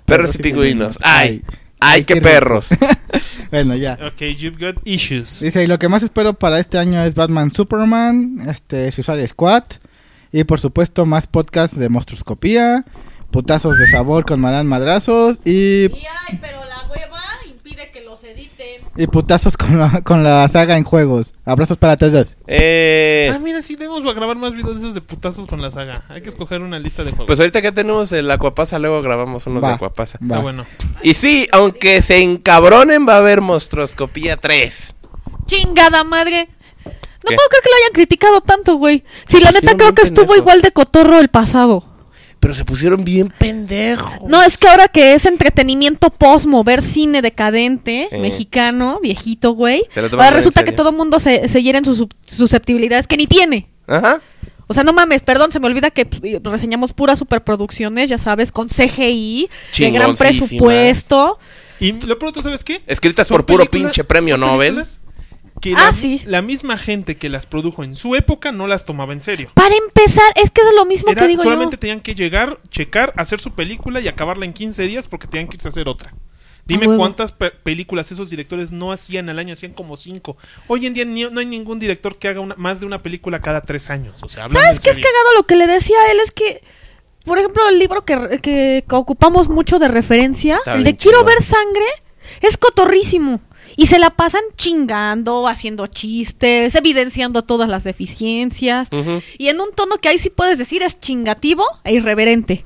Perros y pingüinos. ¡Ay! ¡Ay, qué perros!
Bueno, ya.
Ok, you've got issues.
Dice, y lo que más espero para este año es Batman Superman, este, Suicide Squad, y por supuesto más podcasts de Monstruoscopía, putazos de sabor con Madame Madrazos, y,
Y ay, pero la hueva impide que los editen.
y putazos con la, con la saga en juegos. Abrazos para todos.
Eh,
Ah, mira, sí, debemos grabar más videos de esos de putazos con la saga. Hay que escoger una lista de juegos.
pues ahorita que tenemos el Aquapasa, luego grabamos unos
Va.
de Aquapasa.
Va.
Ah, bueno.
Y sí, aunque se encabronen, va a haber Monstruoscopía tres.
Chingada madre. No
¿Qué?
puedo creer que lo hayan criticado tanto, güey. Si la
Se
neta
pusieron
creo que
bien
estuvo
pendejos.
igual de cotorro el pasado.
Pero se pusieron bien pendejos.
No, es que ahora que es entretenimiento posmo, ver cine decadente,
Sí.
mexicano, viejito, güey.
Se lo toman
Ahora
muy en
resulta que
serio.
todo el mundo se, se hiere en sus sub- susceptibilidades que ni tiene.
Ajá.
O sea, no mames, perdón, se me olvida que pf, reseñamos puras superproducciones, ya sabes, con C G I, de gran
Chingoncísimas.
presupuesto.
Y lo pronto, ¿sabes qué?
Escritas
Son
por puro
películas-
pinche premio
son
Nobel.
películas Que
Ah,
la,
sí.
la misma gente que las produjo en su época no las tomaba en serio.
Para empezar, es que es lo mismo
Era-
que digo
solamente
yo.
tenían que llegar, checar, hacer su película y acabarla en quince días porque tenían que irse a hacer otra. Dime
A huevo.
cuántas pe- películas esos directores no hacían al año, hacían como cinco. Hoy en día ni- no hay ningún director que haga una, más de una película cada tres años. O sea, hablando
¿Sabes
en
qué es
serio.
cagado? Lo que le decía a él es que, por ejemplo, el libro que, que, que ocupamos mucho de referencia,
Está
el
bien
de Quiero
chingón.
ver sangre, es cotorrísimo. Y se la pasan chingando, haciendo chistes, evidenciando todas las deficiencias.
Ujú.
Y en un tono que ahí sí puedes decir es chingativo e irreverente.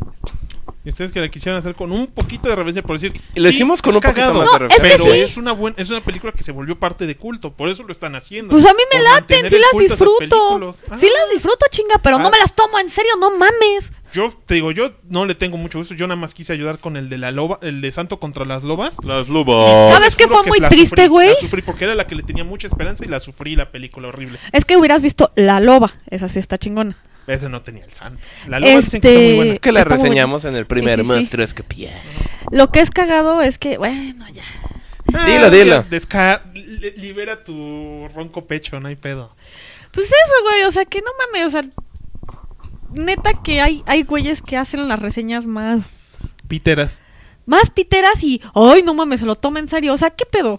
Y ustedes que la quisieran hacer con un poquito de reverencia por decir.
Y lo
sí,
hicimos con
es
un poquito
cagado,
más de
No, es que
pero
sí.
es una buena, es una película que se volvió parte de culto, por eso lo están haciendo.
Pues a mí me
Por
laten,
mantener
sí
el
las
culto a esas
disfruto.
películas. Ah.
Sí las disfruto, chinga, pero no
Ah.
me las tomo en serio, no mames.
Yo te digo, yo no le tengo mucho gusto, yo nada más quise ayudar con el de la loba, el de Santo contra las lobas.
Las lobas.
¿Sabes
Les
qué
juro
fue
que
muy
la
triste,
sufrí,
güey?
La sufrí porque era la que le tenía mucha esperanza y la sufrí la película horrible.
Es que hubieras visto La Loba, esa sí está chingona.
Ese no tenía el santo. La loba dicen que está
Este-
muy buena.
Que la
Está muy
reseñamos en el primer
Sí, sí, sí.
Monstruoscopía.
Lo que es cagado es que, bueno, ya.
Dilo, dilo.
ya, desca- li- libera tu ronco pecho, no hay pedo.
Pues eso, güey, o sea, que no mames, o sea, neta que hay, hay güeyes que hacen las reseñas más,
Piteras.
más piteras y, ay, no mames, se lo toma en serio, o sea, ¿qué pedo?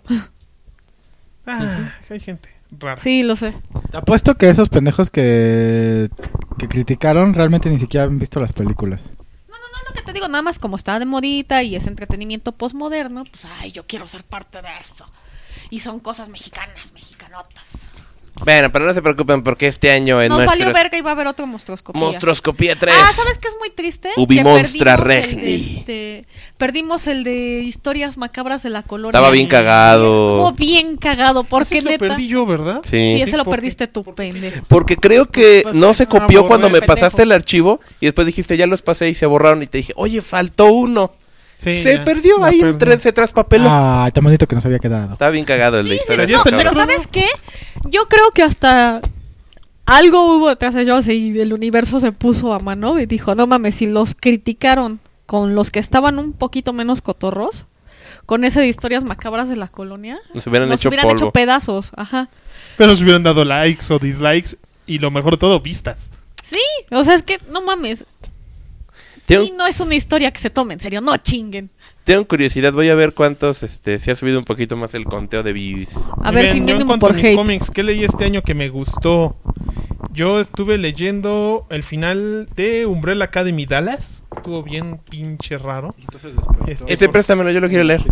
Ah, hay gente rara.
Sí, lo sé.
Te apuesto que esos pendejos que, que criticaron realmente ni siquiera han visto las películas.
No, no, no, lo que te digo, nada más como está de modita y es entretenimiento postmoderno, pues, ay, yo quiero ser parte de esto. Y son cosas mexicanas, mexicanotas.
Bueno, pero no se preocupen porque este año en
Nos valió
nuestro
verga y va a haber otro monstruoscopía.
Monstruoscopía tres.
Ah, ¿sabes qué es muy triste?
Ubi
Que
Monstra
perdimos el de,
Regni.
este, perdimos el de historias macabras de la colonia.
Estaba bien cagado.
Estuvo bien cagado, porque
Ese lo
neta.
perdí yo, ¿verdad?
Sí.
Sí, ese lo
¿por qué?
perdiste tú, pendejo.
Porque creo que
Pues,
no se
no,
copió
borré,
cuando me
pendejo.
pasaste el archivo y después dijiste ya los pasé y se borraron y te dije, oye, faltó uno.
Sí,
se
ya.
perdió
La
ahí,
perdí.
entre, se traspapeló.
Ah, tan bonito que nos había quedado.
Está bien cagado el de
Sí, sí,
historia.
¿Sería
no,
hasta el
pero
otro?
¿sabes qué? Yo creo que hasta algo hubo detrás de ellos y el universo se puso a mano y dijo, no mames, si los criticaron con los que estaban un poquito menos cotorros, con ese de historias macabras de la colonia,
Nos hubieran
nos
hecho
hubieran
polvo.
hecho pedazos, ajá.
Pero se hubieran dado likes o dislikes y lo mejor de todo, vistas.
Sí, o sea, es que, no mames,
Tengo,
sí, no es una historia que se tome en serio, no chinguen.
tengo curiosidad, voy a ver cuántos, este, si ha subido un poquito más el conteo de views.
A
Y
ver
miren,
si
yo en
mínimo
cuanto a
por
mis
hate.
cómics, ¿qué leí este año que me gustó? Yo estuve leyendo el final de Umbrella Academy Dallas. Estuvo bien pinche raro. Este,
Ese
por-
préstamelo, yo lo quiero leer.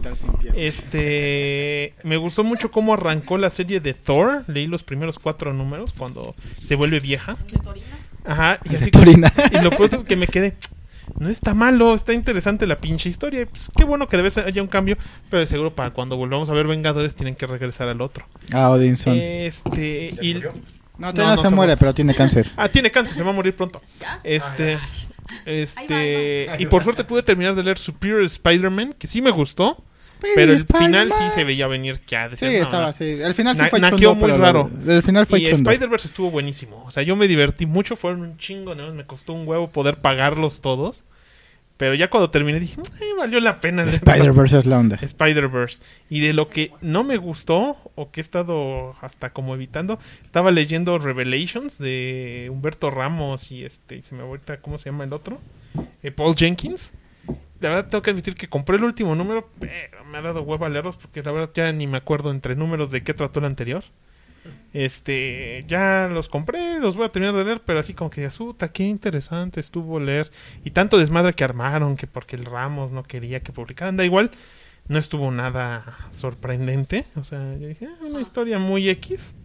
Este, me gustó mucho cómo arrancó la serie de Thor. Leí los primeros cuatro números cuando se vuelve vieja. Ajá, y
De
así
Torina.
y lo pronto que me quedé, no está malo, está interesante la pinche historia. y Pues qué bueno que debe ser haya un cambio, pero de seguro para cuando volvamos a ver Vengadores tienen que regresar al otro.
Ah, Odinson.
Este, y
no,
no,
todavía no,
no
se
se
muere,
muere.
pero tiene cáncer.
Ah, tiene cáncer, se va a morir pronto. Este, este, y por suerte pude terminar de leer Superior Spider-Man, que sí me gustó, pero el final sí se veía venir que ha de
Sí,
ser, no,
estaba
no.
así. El final sí
Na-
fue
naqueó
chundo,
muy
pero
raro.
lo- el final fue
Y
chundo.
Spider-Verse estuvo buenísimo. O sea, yo me divertí mucho, fueron un chingo, ¿no? Me costó un huevo poder pagarlos todos. Pero ya cuando terminé dije, "Ay, valió la pena".
Spider-Verse es la onda.
Spider-Verse. Y de lo que no me gustó, o que he estado hasta como evitando, estaba leyendo Revelations de Humberto Ramos y este, se me ahorita, ¿cómo se llama el otro? Eh, Paul Jenkins. de verdad tengo que admitir que compré el último número, pero me ha dado hueva leerlos porque la verdad ya ni me acuerdo entre números de qué trató el anterior. Este, ya los compré, los voy a terminar de leer, pero así como que asusta, qué interesante estuvo leer. Y tanto desmadre que armaron, que porque el Ramos no quería que publicaran, da igual, no estuvo nada sorprendente. O sea, yo dije, ah, una historia muy X.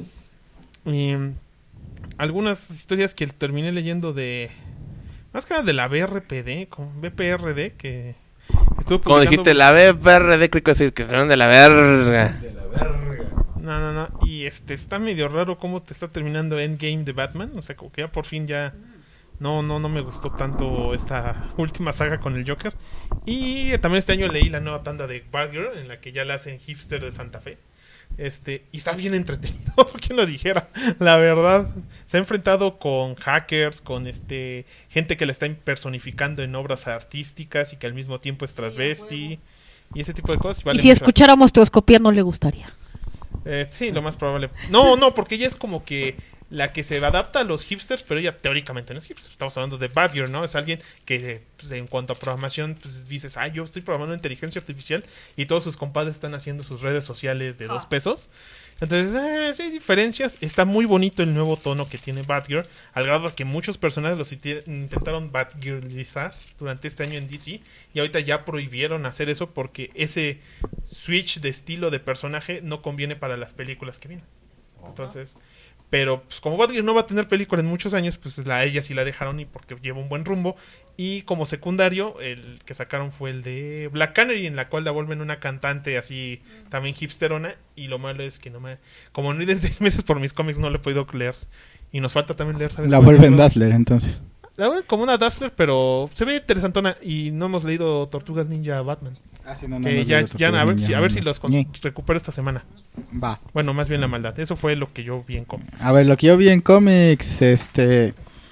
Y um, algunas historias que terminé leyendo de... Más que nada de la B R P D, con B P R D, que estuvo
Como
publicando...
dijiste, la B P R D, creo que decir que fueron de la verga.
De la verga.
No, no, no. Y este está medio raro cómo te está terminando Endgame de Batman. O sea, como que ya por fin ya... No, no, no me gustó tanto esta última saga con el Joker. Y también este año leí la nueva tanda de Batgirl, en la que ya la hacen hipster de Santa Fe. Este, y está bien entretenido, ¿quién lo dijera? La verdad, se ha enfrentado con hackers, con este gente que la está personificando en obras artísticas y que al mismo tiempo es transvesti y ese tipo de cosas. Vale
y si
mucho.
escucháramos Teoscopía no le gustaría.
Eh, sí, lo más probable. No, no, porque ella es como que la que se adapta a los hipsters, pero ella teóricamente no es hipster. Estamos hablando de Badger, ¿no? Es alguien que, pues, en cuanto a programación, pues dices, ah, yo estoy programando inteligencia artificial y todos sus compadres están haciendo sus redes sociales de dos pesos. Entonces, eh, sí hay diferencias. Está muy bonito el nuevo tono que tiene Batgirl, al grado de que muchos personajes los intentaron Batgirlizar durante este año en D C, y ahorita ya prohibieron hacer eso porque ese switch de estilo de personaje no conviene para las películas que vienen. Entonces... Pero pues como Batgirl no va a tener película en muchos años, pues la ella sí la dejaron y porque lleva un buen rumbo. Y como secundario, el que sacaron fue el de Black Canary, en la cual la vuelven una cantante así también hipsterona. Y lo malo es que no me... Como no he ido en seis meses por mis cómics, no lo he podido leer. Y nos falta también leer, ¿sabes?
La vuelven Dazzler, entonces.
La vuelven como una Dazzler, pero se ve interesantona. Y no hemos leído Tortugas Ninja Batman.
Ah, sí, no, no,
que
no,
ya,
no,
ya a, ver
Ninja,
si, a ver si
no.
los cons- recupero esta semana.
Va.
Bueno, más bien la maldad. Eso fue lo que yo vi en cómics.
A ver, lo que yo vi en cómics, este...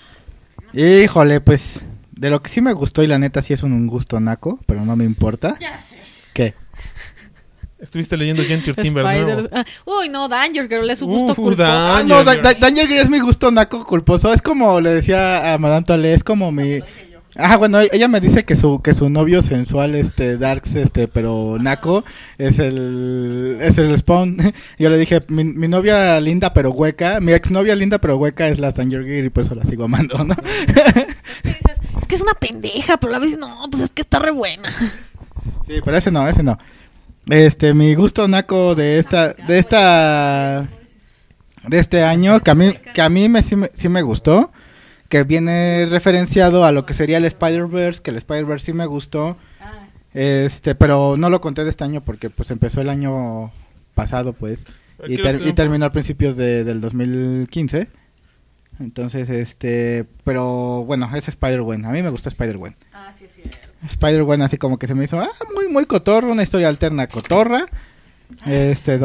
Híjole, pues... De lo que sí me gustó, y la neta sí es un gusto naco, pero no me importa.
Ya sé.
¿Qué?
Estuviste leyendo Gentle Timber nuevo.
Ah, uy, no, Danger Girl es su gusto
Uh,
culposo.
Danger
Ah, no, Da-
Girl.
Da- Danger Girl es mi gusto naco culposo. Es como le decía a Madame Tolle, es como mi... Ah, bueno, ella me dice que su que su novio sensual, este, Darks, este, pero naco, es el es el Spawn. Yo le dije, mi, mi novia linda pero hueca, mi exnovia linda pero hueca es la Danger Girl y por eso la sigo amando, ¿no?
Es que es una pendeja, pero a veces no, pues es que está re buena.
Sí, pero ese no, ese no. Este, mi gusto naco de esta de esta de este año, que a mí que a mí me sí me, sí me gustó, que viene referenciado a lo que sería el Spider-Verse, que el Spider-Verse sí me gustó. Este, pero no lo conté de este año porque pues empezó el año pasado, pues,
Aquí
y,
lo
ter-
estoy-
y terminó a principios de, del dos mil quince. Entonces, este, pero bueno, es Spider-Gwen. A mí me gustó Spider-Gwen.
Ah, sí, es cierto.
Spider-Gwen así como que se me hizo ah, muy muy cotorra, una historia alterna cotorra. Este,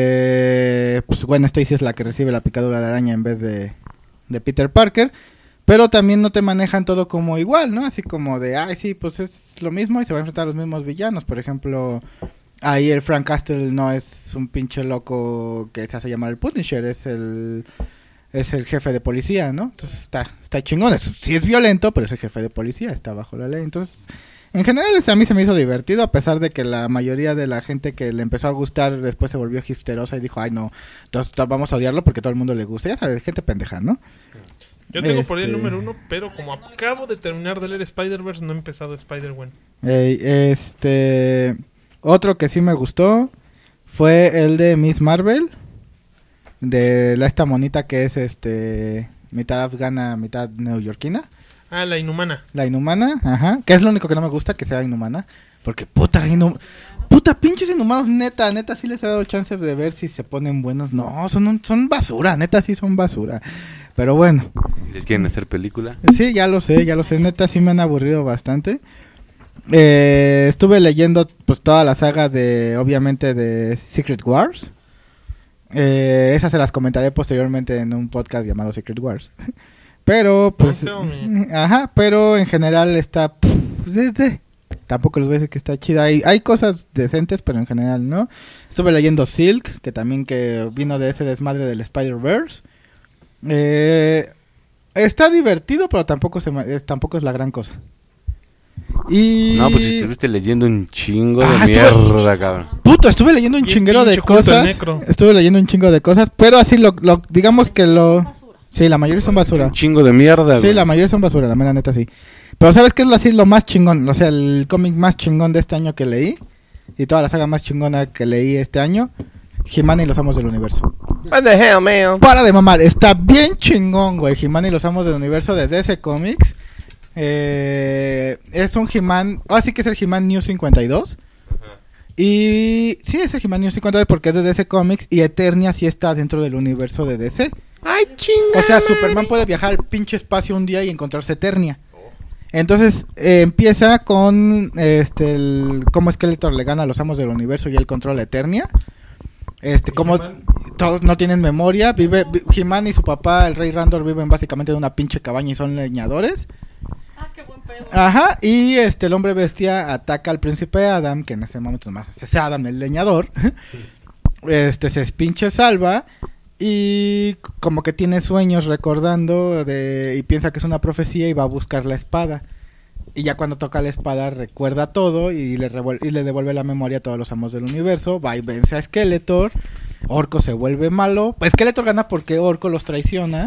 donde pues Gwen Stacy es la que recibe la picadura de araña en vez de, de Peter Parker. Pero también no te manejan todo como igual, ¿no? Así como de, ay, sí, pues es lo mismo y se va a enfrentar a los mismos villanos. Por ejemplo, ahí el Frank Castle no es un pinche loco que se hace llamar el Punisher, es el es el jefe de policía, ¿no? Entonces está está chingón. Es, sí es violento, pero es el jefe de policía, está bajo la ley. Entonces, en general a mí se me hizo divertido, a pesar de que la mayoría de la gente que le empezó a gustar después se volvió hipsterosa y dijo, ay, no, entonces vamos a odiarlo porque a todo el mundo le gusta. Ya sabes, gente pendeja, ¿no?
Yo tengo por ahí el
Este-
número uno, pero como acabo de terminar de leer Spider-Verse, no he empezado Spider-Gwen.
Ey, este otro que sí me gustó fue el de Miss Marvel, de la esta monita que es este mitad afgana, mitad neoyorquina,
Ah, la Inhumana.
la inhumana, ajá, que es lo único que no me gusta, que sea inhumana, porque puta inhum- puta pinches inhumanos, neta, neta sí les he dado chance de ver si se ponen buenos. No, son un- son basura, neta sí son basura. Pero bueno,
¿Les quieren hacer película?
sí, ya lo sé, ya lo sé, neta sí me han aburrido bastante. Eh, estuve leyendo pues toda la saga de, obviamente, de Secret Wars. Eh, esas se las comentaré posteriormente en un podcast llamado Secret Wars. Pero pues,
Don't tell me.
ajá, pero en general está, pues, desde, tampoco les voy a decir que está chida. Hay, hay cosas decentes, pero en general no. Estuve leyendo Silk, que también que vino de ese desmadre del Spider-Verse. Eh, está divertido, pero tampoco se ma- es, tampoco es la gran cosa. Y...
No, pues estuviste leyendo un chingo de
Ah, estuve-
mierda, cabrón.
Puto, estuve leyendo un
Bien
chinguero de
pinche culto el
cosas.
necro.
Estuve leyendo un chingo de cosas, pero así lo, lo digamos que lo... Sí, la mayoría son basura.
Un chingo de mierda,
Sí,
güey.
la mayoría son basura, la mera neta sí. Pero ¿sabes qué es lo, así lo más chingón? O sea, el cómic más chingón de este año que leí, y toda la saga más chingona que leí este año, He-Man y los Amos del Universo.
What the hell, man?
Para de mamar, está bien chingón, güey. He-Man y los Amos del Universo de D C Comics. Eh, es un He-Man, ah, sí que es el He-Man New cincuenta y dos. Y sí, es el He-Man New cincuenta y dos porque es de D C Comics y Eternia sí está dentro del universo de D C.
Ay, chinga.
O sea, Superman puede viajar al pinche espacio un día y encontrarse Eternia. Entonces eh, empieza con este el, cómo Skeletor le gana a los Amos del Universo y él controla Eternia. Este, como todos no tienen memoria, vive vi- He-Man y su papá, el Rey Randor, viven básicamente en una pinche cabaña y son leñadores.
Ah, qué buen pedo.
Ajá, y este el hombre bestia ataca al príncipe Adam, que en ese momento nomás es Adam el leñador. Este se pinche salva y como que tiene sueños recordando de y piensa que es una profecía y va a buscar la espada. Y ya cuando toca la espada recuerda todo y le, revuel- y le devuelve la memoria a todos los Amos del Universo. Va y vence a Skeletor. Orco se vuelve malo. Pues Skeletor gana porque Orco los traiciona.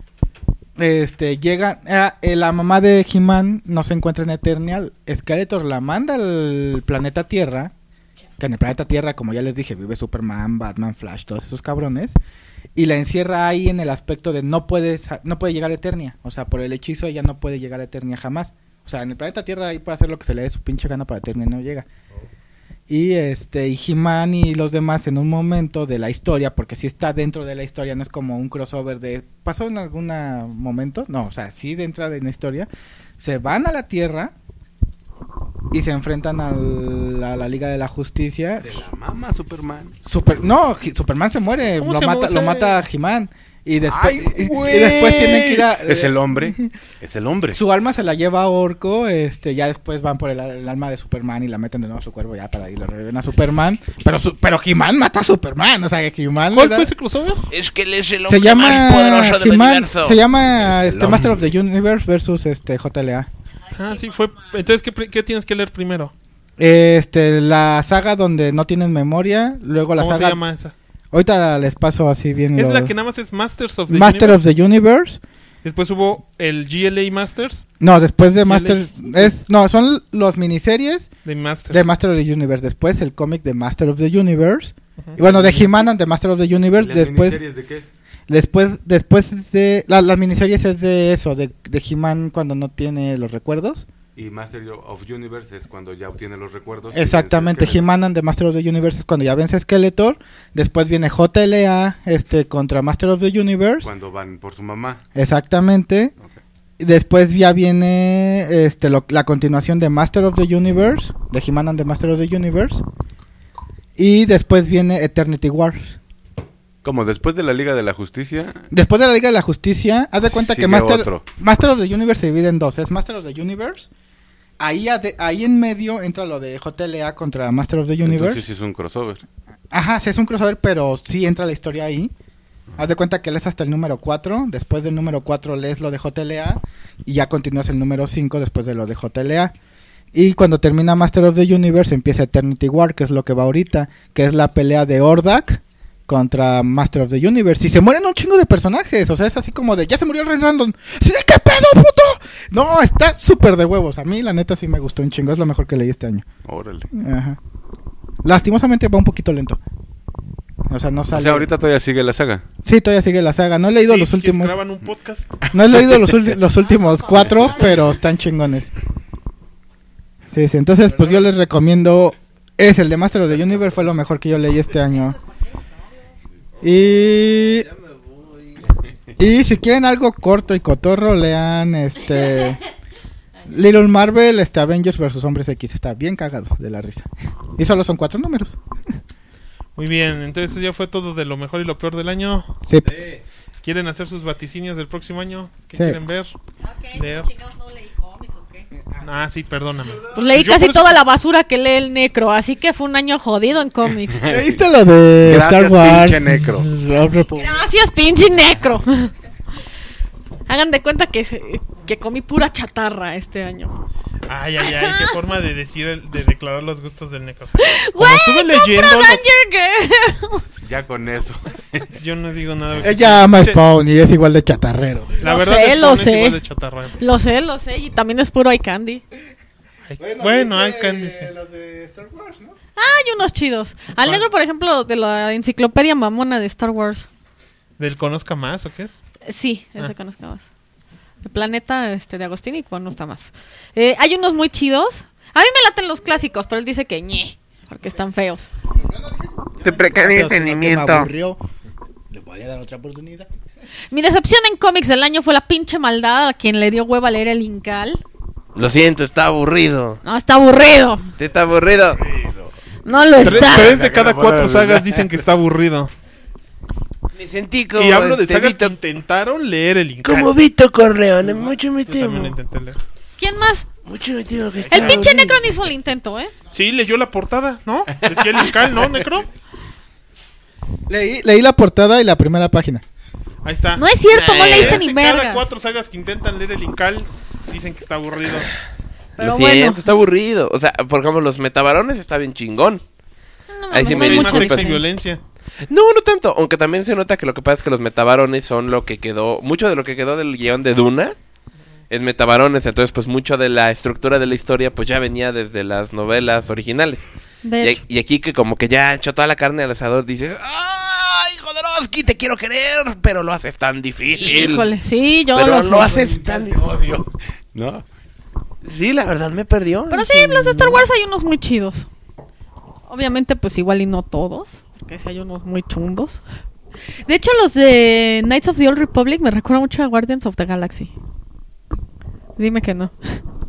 Este, llega... ah, eh, la mamá de He-Man no se encuentra en Eternia. Skeletor la manda al planeta Tierra. Que en el planeta Tierra, como ya les dije, vive Superman, Batman, Flash, todos esos cabrones. Y la encierra ahí en el aspecto de no puede, sa- no puede llegar a Eternia. O sea, por el hechizo ella no puede llegar a Eternia jamás. O sea, en el planeta Tierra ahí puede hacer lo que se le dé su pinche gana para Eternia y no llega. Y este, y He-Man y los demás en un momento de la historia, porque si está dentro de la historia, no es como un crossover de... ¿Pasó en algún momento? No, o sea, sí entra en la historia. Se van a la Tierra y se enfrentan al- a la Liga de la Justicia.
Se la mama Superman.
Super, no, He- Superman se muere,
¿Cómo
lo
se
mata,
muere?
lo mata He-Man. Y después,
Ay,
y- y
güey.
después tienen que ir a...
Es el hombre. Es el hombre.
Su alma se la lleva a Orco, este, ya después van por el, el alma de Superman y la meten de nuevo a su cuerpo ya para ir le reviven a Superman. Pero su, pero He-Man mata a Superman, o sea que He-Man...
¿Cuál
le da-
fue ese crossover?
Es que él es el
Se
hombre más
llama
poderoso del
He-Man,
universo.
se llama
Es el
este, Master of
hombre.
the Universe versus este J L A.
Ah, sí, fue. Entonces, ¿qué, pri- qué tienes que leer primero?
Este, la saga donde no tienen memoria, luego la
¿Cómo
saga...
se llama esa?
Ahorita les paso así bien
Es
lo-
la que nada más es Masters of the
Master
Universe.
of the Universe.
Después hubo el G L A Masters
No, después de
G L A.
Master... es No, son los miniseries
de Masters.
de Master of the Universe. Después el cómic de Master of the Universe.
Ujú.
Y bueno, de He-Man and the Master of the Universe.
¿Las
Después,
miniseries de qué es?
después, después de... La, las miniseries es de eso, de, de He-Man cuando no tiene los recuerdos.
Y Master of Universe es cuando ya obtiene los recuerdos.
Exactamente, He-Man and the Master of the Universe es cuando ya vence a Skeletor. Después viene J L A este, contra Master of the Universe.
Cuando van por su mamá.
Exactamente.
Ok.
Y después ya viene este, lo- la continuación de Master of the Universe, de He-Man and the Master of the Universe. Y después viene Eternity War.
Como después de la Liga de la Justicia.
Después de la Liga de la Justicia, haz de cuenta que
Sigue
Master,
otro.
Master of the Universe se divide en dos. Es Master of the Universe. Ahí, ade- ahí en medio entra lo de J L A contra Master of the Universe.
Entonces sí es un crossover.
Ajá, sí es un crossover, pero sí entra la historia ahí. Haz de cuenta que lees hasta el número cuatro. Después del número cuatro lees lo de J L A. Y ya continúas el número cinco después de lo de J L A. Y cuando termina Master of the Universe empieza Eternity War, que es lo que va ahorita. Que es la pelea de Hordak contra Master of the Universe. Y se mueren un chingo de personajes. O sea, es así como de, ya se murió el Ren Random. ¿Sí, de qué pedo, puto? No, está súper de huevos. A mí, la neta, sí me gustó un chingo. Es lo mejor que leí este año.
Órale.
Ajá. Lastimosamente va un poquito lento. O sea, no
O
sale.
sea, ahorita todavía sigue la saga.
Sí, todavía sigue la saga. No he leído
Sí,
los
que
últimos.
graban un podcast.
No he leído los, ulti- los últimos cuatro, pero están chingones. Sí, sí. Entonces, pues yo les recomiendo. Es el de Master of the Universe, fue lo mejor que yo leí este año. Y. Y si quieren algo corto y cotorro, lean este. Little Marvel, este Avengers versus Hombres X. Está bien cagado de la risa. Y solo son cuatro números.
Muy bien, entonces eso ya fue todo de lo mejor y lo peor del año.
Sí.
¿Quieren hacer sus vaticinios del próximo año? ¿Qué
Sí.
quieren ver?
Ok,
Leer.
chingados, no leí cómics, ¿o qué?
Ah, sí, perdóname.
Pues leí
Yo
casi
por eso-
toda la basura que lee el necro, así que fue un año jodido en cómics.
¿Leíste lo de
Gracias,
Star Wars?
pinche necro.
Old Republic.
Gracias, pinche necro. Hagan de cuenta que se- que comí pura chatarra este año.
Ay, ay, ay, qué forma de decir, el- de declarar los gustos del Necro. Como
Güey,
estuve
compra
leyendo, lo-
Danger Girl.
Ya con eso.
yo no digo nada.
Ella ama
Sí,
Spawn y es igual de chatarrero.
La
Lo
verdad
sé,
es
lo
es
sé.
igual de chatarra.
Lo sé, lo sé, y también es puro eye candy.
Ay, bueno, hay candy. Sí.
Los de Star Wars, ¿no?
Hay unos chidos. Al negro, por ejemplo, de la enciclopedia mamona de Star Wars.
¿Del conozca más o qué es?
Eh, Sí, ese
Ah.
conozco más. El planeta este, de Agostini conozca más. Eh, hay unos muy chidos. A mí me laten los clásicos, pero él dice que ñe, porque están feos.
Te precario
Pero, sino que me
entendimiento.
aburrió. Le voy a dar otra oportunidad.
Mi decepción en cómics del año fue la pinche maldad a quien le dio hueva a leer el Incal.
Lo siento, está aburrido.
No, está aburrido.
¿Te está aburrido?
No lo
Tres,
está.
tres de cada cuatro sagas dicen que está aburrido.
Me sentí como...
Y hablo de
este,
sagas
Vito-
que intentaron leer el Incal.
como Vito Corleone. Mucho me
Yo también lo
temo.
intenté leer.
¿Quién más?
Mucho me temo que está
El pinche
aburrido.
Necro no hizo el intento, ¿eh?
Sí, leyó la portada, ¿no? Decía el Incal, ¿no, Necro?
Leí, leí la portada y la primera página.
Ahí está.
No es cierto, no
Eh,
leíste
Tres
ni
de cada
verga.
cuatro sagas que intentan leer el Incal dicen que está aburrido.
Pero
Lo
bueno.
siento, está aburrido. O sea, por ejemplo, los metabarones está bien chingón.
No,
Ahí sí
no
me
hay
Hay
disculpas.
más
mucha
sexo y
diferencia.
violencia.
No, no tanto. Aunque también se nota que lo que pasa es que los metabarones son lo que quedó... Mucho de lo que quedó del guión de Duna es metabarones. Entonces, pues mucho de la estructura de la historia pues ya venía desde las novelas originales.
De
Y,
hecho.
y aquí que como que ya echó toda la carne al asador, dices... ¡Ay, Jodorowsky, te quiero querer! Pero lo haces tan difícil.
Híjole, sí, yo
Pero
lo
lo
sé.
haces tan difícil. ¿No? Sí, la verdad me perdió.
Pero sí, los de Star Wars hay unos muy chidos. Obviamente, pues igual y no todos, porque sí hay unos muy chundos. De hecho, los de Knights of the Old Republic me recuerdan mucho a Guardians of the Galaxy. Dime que no.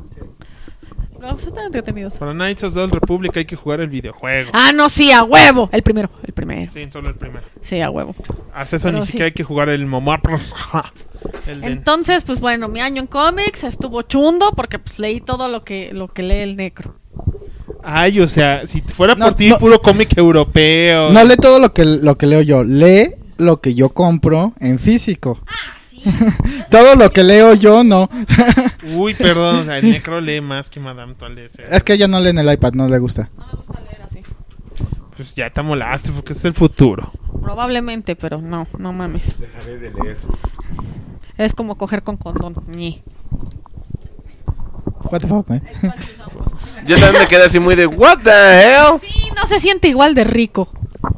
No, pues están entretenidos.
Para Knights of the Old Republic hay que jugar el videojuego.
Ah, no, sí, a huevo. El primero, el primero.
Sí, solo el primero.
Sí, a huevo.
Hasta eso
Pero
ni
sí.
siquiera hay que jugar el Momar. El de-
Entonces, pues bueno, mi año en cómics estuvo chundo porque pues leí todo lo que lo que lee el Necro.
Ay, o sea, si fuera
No,
por ti,
no.
puro cómic europeo.
No lee todo lo que, lo que leo yo. Lee lo que yo compro en físico. Todo lo que leo yo, no.
Uy, perdón, o sea, el Necro lee más que Madame Tuale.
Es que ella no lee en el iPad, no le gusta.
No me gusta leer así.
Pues ya te molaste porque es el futuro.
Probablemente, pero no, no mames.
Dejaré de leer.
Es como coger con condón. Ñe.
What the fuck, man?
Yo también me quedé así muy de... ¿What the hell?
Sí, no se siente igual de rico.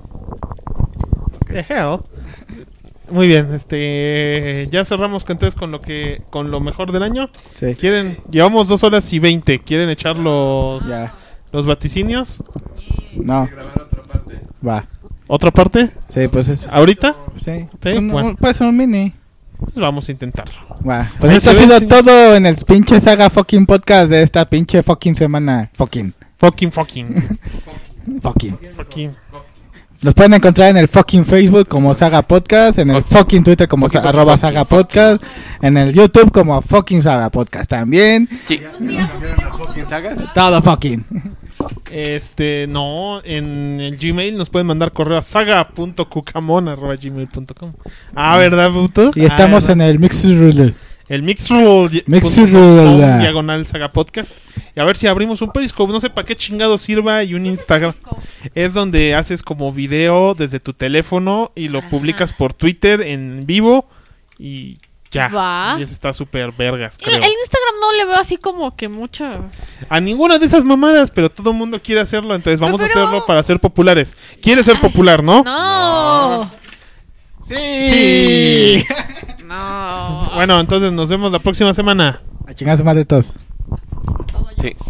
The hell. Muy bien, este, ya cerramos con- entonces con lo que, con lo mejor del año.
Sí.
¿Quieren? Llevamos dos horas y veinte. ¿Quieren echar los,
Ya.
los vaticinios?
No. Va.
¿Otra parte?
Sí, pues es.
¿Ahorita?
Sí.
Sí,
Es un-
bueno.
un- puede ser un mini.
Pues vamos a intentarlo.
Va. Pues
Ahí
esto ha
se ve,
sido
sí.
todo en el pinche saga fucking podcast de esta pinche fucking semana. Fucking.
Fucking, fucking.
Fucking.
fucking.
Los pueden encontrar en el fucking Facebook como Saga Podcast, en el fucking Twitter como
Fucking,
sa-
fucking,
arroba
fucking,
Saga
fucking.
Podcast, en el YouTube como fucking Saga Podcast también.
Sí.
Todo fucking.
Este, no, en el Gmail nos pueden mandar correo a saga punto cucamon arroba gmail punto com. Ah, ¿verdad, putos?
Y estamos
Ah,
en el Mixer.
el Mixroll
Mixroll.
diagonal saga podcast. Y a ver si abrimos un Periscope. No sé para qué chingado sirva. Y un Instagram. Es donde haces como video desde tu teléfono y lo
Ajá.
publicas por Twitter en vivo. Y ya.
Va.
Y eso está súper vergas,
El,
creo.
el Instagram no le veo así como que mucha.
A ninguna de esas mamadas, pero todo el mundo quiere hacerlo. Entonces vamos
Pero-
a hacerlo para ser populares. ¿Quieres ser popular, no?
No.
Sí.
No.
Bueno, entonces nos vemos la próxima semana.
A chingar a su madre todos.
Sí.